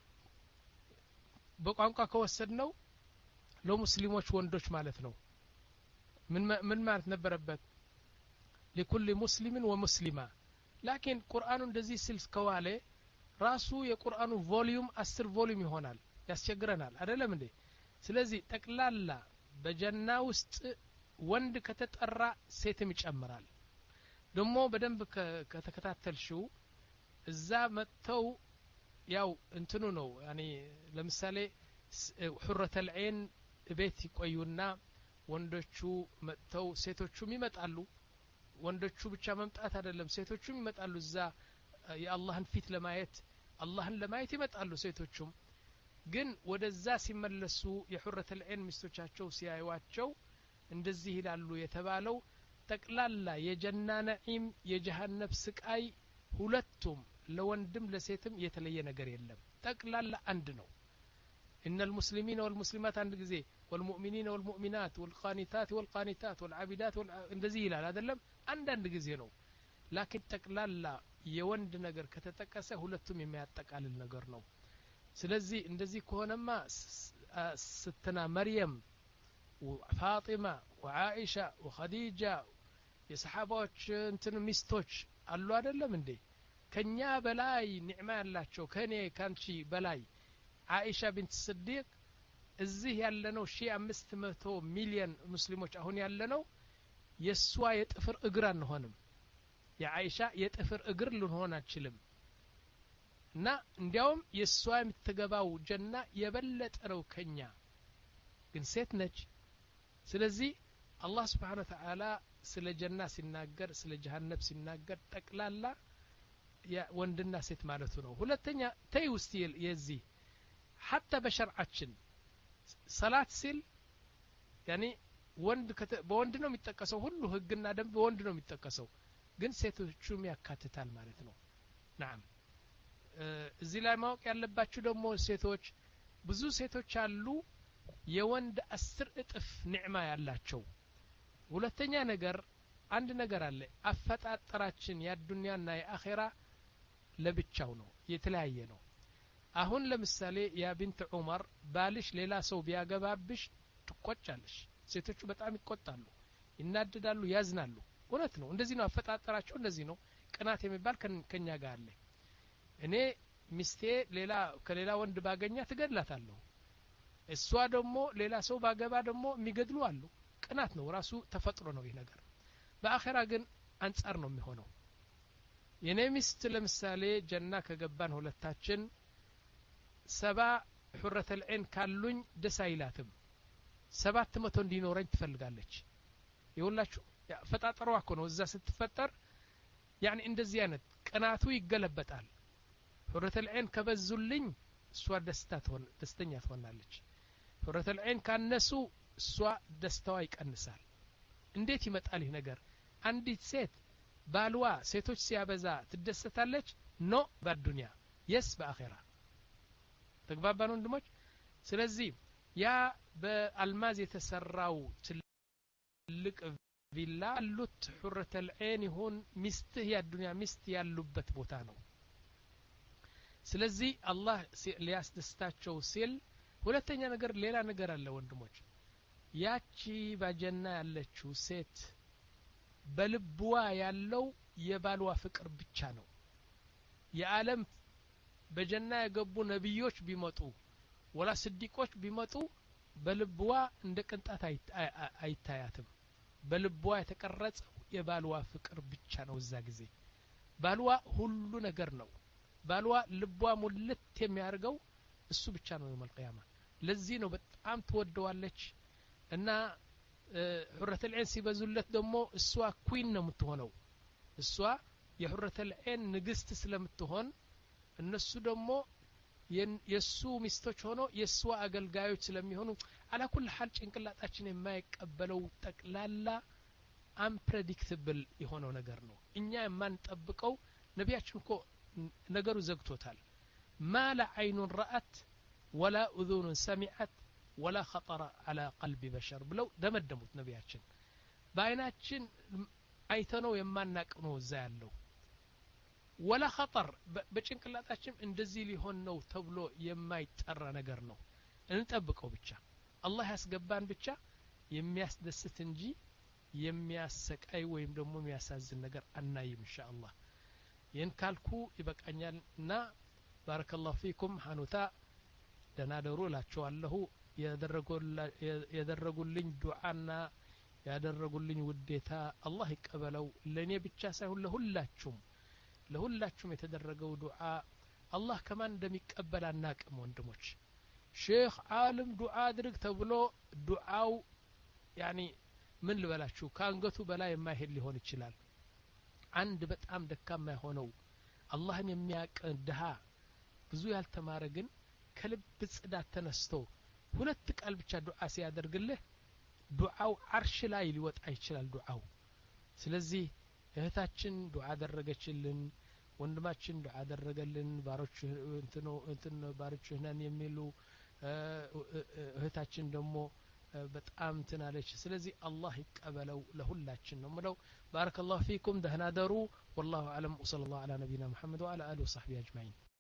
በቋንቋ ከወሰድነው ለሙስሊሞች ወንዶች ማለት ነው። ምን ምን ማለት ነበረበት? لكل مسلم ومسلمة لكن ቁርአኑ እንደዚህ ሲል ከዋለ ራሱ የቁርአኑ ቮሊዩም አስር ቮሊዩም ይሆናል። ያስቸግረናል አይደለም እንዴ? ስለዚህ ጠቅላላ በጀና ውስጥ ወንድ ከተጠራ ሴትም ይጨምራል። ደግሞ በደንብ ከተከታተልሽው እዛ መጥተው ያው እንትኑ ነው ያኒ ለምሳሌ ሑረተ العين ቤት ይቆዩና ወንዶቹ መጥተው ሴቶቹም ይመጣሉ። ወንዶቹ ብቻ መምጣት አይደለም ሴቶቹም ይመጣሉ። እዛ የአላህን ፊት ለማየት አላህን ለማየት ይመጣሉ ሴቶቹም። ግን ወደዛ ሲመለሱ የሑረተ العين ሚስቶቻቸው ሲያዩዋቸው እንደዚህ ይላሉ የተባለው ጠቅላላ የጀና ነዒም የጀሃነም ስቃይ ሁለቱም ለወንድም ለሴትም የተለየ ነገር የለም። ጠቅላላ አንድ ነው። إن المسلمين والمسلمات عند ጊዜ والمؤمنين والمؤمنات والقانتات والقانتات والعابدات እንደዚህ ይላል አይደለም? አንድ አንድ ጊዜ ነው። ላኪን ጠቅላላ የወንድ ነገር ከተጠቀሰ ሁለቱም የሚያጠቃልል ነገር ነው። ስለዚህ እንደዚህ ከሆነማ ስትና መርየም ወፋጢማ ወዓኢሻ ወኸዲጃ የሰሃባዎች እንትን ሚስቶች አሉ አይደለም እንዴ? ከኛ በላይ ኒዕማ ያላቸው ከኔ ካንቺ በላይ ዓኢሻ ቢንት ስዲቅ እዚህ ያለነው ሺህ አምስት መቶ ሚሊዮን ሙስሊሞች አሁን ያለነው የሷ የጥፍር እግር አንሆንም። የአይሻ የጥፍር እግር ልንሆን አንችልም እና እንዲያውም የሷ የምትገባው ጀና የበለጠ ነው ከኛ ግን ሴት ነች ስለዚህ አላህ Subhanahu Wa Ta'ala ስለ ጀና ሲናገር ስለ ጀሃነም ሲናገር ጠቅላላ ወንድና ሴት ማለቱ ነው ሁለተኛ ተይ ውስጥ የዚህ حتى በሸርዓችን ሰላት ሲል ያኒ ወንድ በወንድ ነው የሚጠቀሰው ሁሉ ህግና ደንብ በወንድ ነው የሚጠቀሰው ግን ሴቶቹም ያካትታል ማለት ነው نعم እዚህ ላይ ማወቅ ያለባችሁ ደግሞ ሴቶች ብዙ ሴቶች አሉ የወንድ አስር እጥፍ ኒዕማ ያላቸው ሁለተኛ ነገር አንድ ነገር አለ አፈጣጠራችን የዱንያና የአኺራ ለብቻው ነው የተለያየ ነው አሁን ለምሳሌ ያ ቢንት ዑመር ባልሽ ሌላ ሰው ቢያገባብሽ ትቆጫለሽ ሴቶቹ በጣም ይቆጣሉ ይናደዳሉ ያዝናሉ እውነት ነው እንደዚህ ነው አፈጣጠራቸው እንደዚህ ነው ቅናት የሚባል ከኛ ጋር አለ እኔ ሚስቴ ሌላ ከሌላ ወንድ ባገኛ ትገድላታለሁ እሷ ደግሞ ሌላ ሰው ባገባ ደግሞ የሚገድሉ አሉ ቅናት ነው ራሱ ተፈጥሮ ነው ይሄ ነገር በአኺራ ግን አንጻር ነው የሚሆነው የኔ ሚስት ለምሳሌ ጀና ከገባን ሁለታችን ሰባ ሑረተ العين ካሉኝ ደስ አይላትም ሰባት መቶ እንዲኖረኝ ትፈልጋለች ይውላችሁ ፈጣጠሯ እኮ ነው እዛ ስትፈጠር يعني እንደዚህ አይነት ቅናቱ ይገለበጣል ሑረተ العين ከበዙልኝ እሷ ደስታ ትሆን ደስተኛ ትሆናለች ሑረተ العين ካነሱ እሷ ደስታዋ ይቀንሳል እንዴት ይመጣል ይህ ነገር አንዲት ሴት ባልዋ ሴቶች ሲያበዛ ትደሰታለች ኖ በዱንያ የስ በአኺራ ተግባባን ወንድሞች ስለዚህ ያ በአልማዝ የተሰራው ትልቅ ቪላ አሉት ሑረተ العين ይሁን ሚስትህ የዱንያ ሚስት ያሉበት ቦታ ነው ስለዚህ አላህ ሊያስደስታቸው ሲል ሁለተኛ ነገር ሌላ ነገር አለ ወንድሞች ያቺ በጀና ያለችው ሴት በልብዋ ያለው የባልዋ ፍቅር ብቻ ነው የዓለም በጀና የገቡ ነብዮች ቢመጡ ወላ ስዲቆች ቢመጡ በልብዋ እንደ ቅንጣት አይታያትም በልብዋ የተቀረጸው የባልዋ ፍቅር ብቻ ነው እዛ ጊዜ ባልዋ ሁሉ ነገር ነው ባልዋ ልቧ ሙልት የሚያርገው እሱ ብቻ ነው የውመል ቂያማ ለዚህ ነው በጣም ትወደዋለች እና ሑረተ العين ሲበዙለት ደግሞ እሷ ኩዊን ነው የምትሆነው እሷ የሑረተ العين ንግስት ስለምትሆን እነሱ ደግሞ የሱ ሚስቶች ሆኖ የሷ አገልጋዮች ስለሚሆኑ አላ ኩል ሐል ጭንቅላታችን የማይቀበለው ጠቅላላ አንፕሬዲክተብል የሆነው ነገር ነው እኛ የማንጠብቀው ነቢያችን እኮ ነገሩ ዘግቶታል ما لا عين رأت ولا أذن سمعت ولا خطر على قلب بشر بلو دمدموت نبياتشن بايناتشن አይተነው የማናቀው እዛ ያለው ولا خطر በጭንቅላታችን እንደዚህ ሊሆን ነው ተብሎ የማይጠራ ነገር ነው እንጠብቀው ብቻ አላህ ያስገባን ብቻ የሚያስደስት እንጂ የሚያሰቃይ ወይም ደግሞ የሚያሳዝን ነገር አናይም ኢንሻአላህ ይህን ካልኩ ይበቃኛልና ባረከላሁ ፊኩም ሐኑታ ደናደሩ እላችኋለሁ ያደረጉልኝ ዱዓና ያደረጉልኝ ውዴታ አላህ ይቀበለው ለኔ ብቻ ሳይሆን ለሁላችሁም ለሁላችሁም የተደረገው ዱዓ አላህ ከማን እንደሚቀበል አናቅም ወንድሞች ሼክ ዓለም ዱዓ አድርግ ተብሎ ዱዓው ያኒ ምን ልበላችሁ ካንገቱ በላይ የማይሄድ ሊሆን ይችላል አንድ በጣም ደካማ የሆነው አላህን የሚያውቅ ድሃ ብዙ ያልተማረ ግን ከልብ ጽዳት ተነስቶ ሁለት ቃል ብቻ ዱዓ ሲያደርግልህ ዱዓው አርሽ ላይ ሊወጣ ይችላል ዱዓው ስለዚህ እህታችን ዱዓ አደረገችልን ወንድማችን ዱዓ አደረገልን ባሮች እንትኑ እንትን ባሮች ነን የሚሉ እህታችን ደግሞ በጣም ትናለች ስለዚህ አላህ ይቀበለው ለሁላችን ነው ምለው ባረከላሁ ፊኩም ደህና ደሩ والله اعلم وصلى الله على نبينا محمد وعلى اله وصحبه اجمعين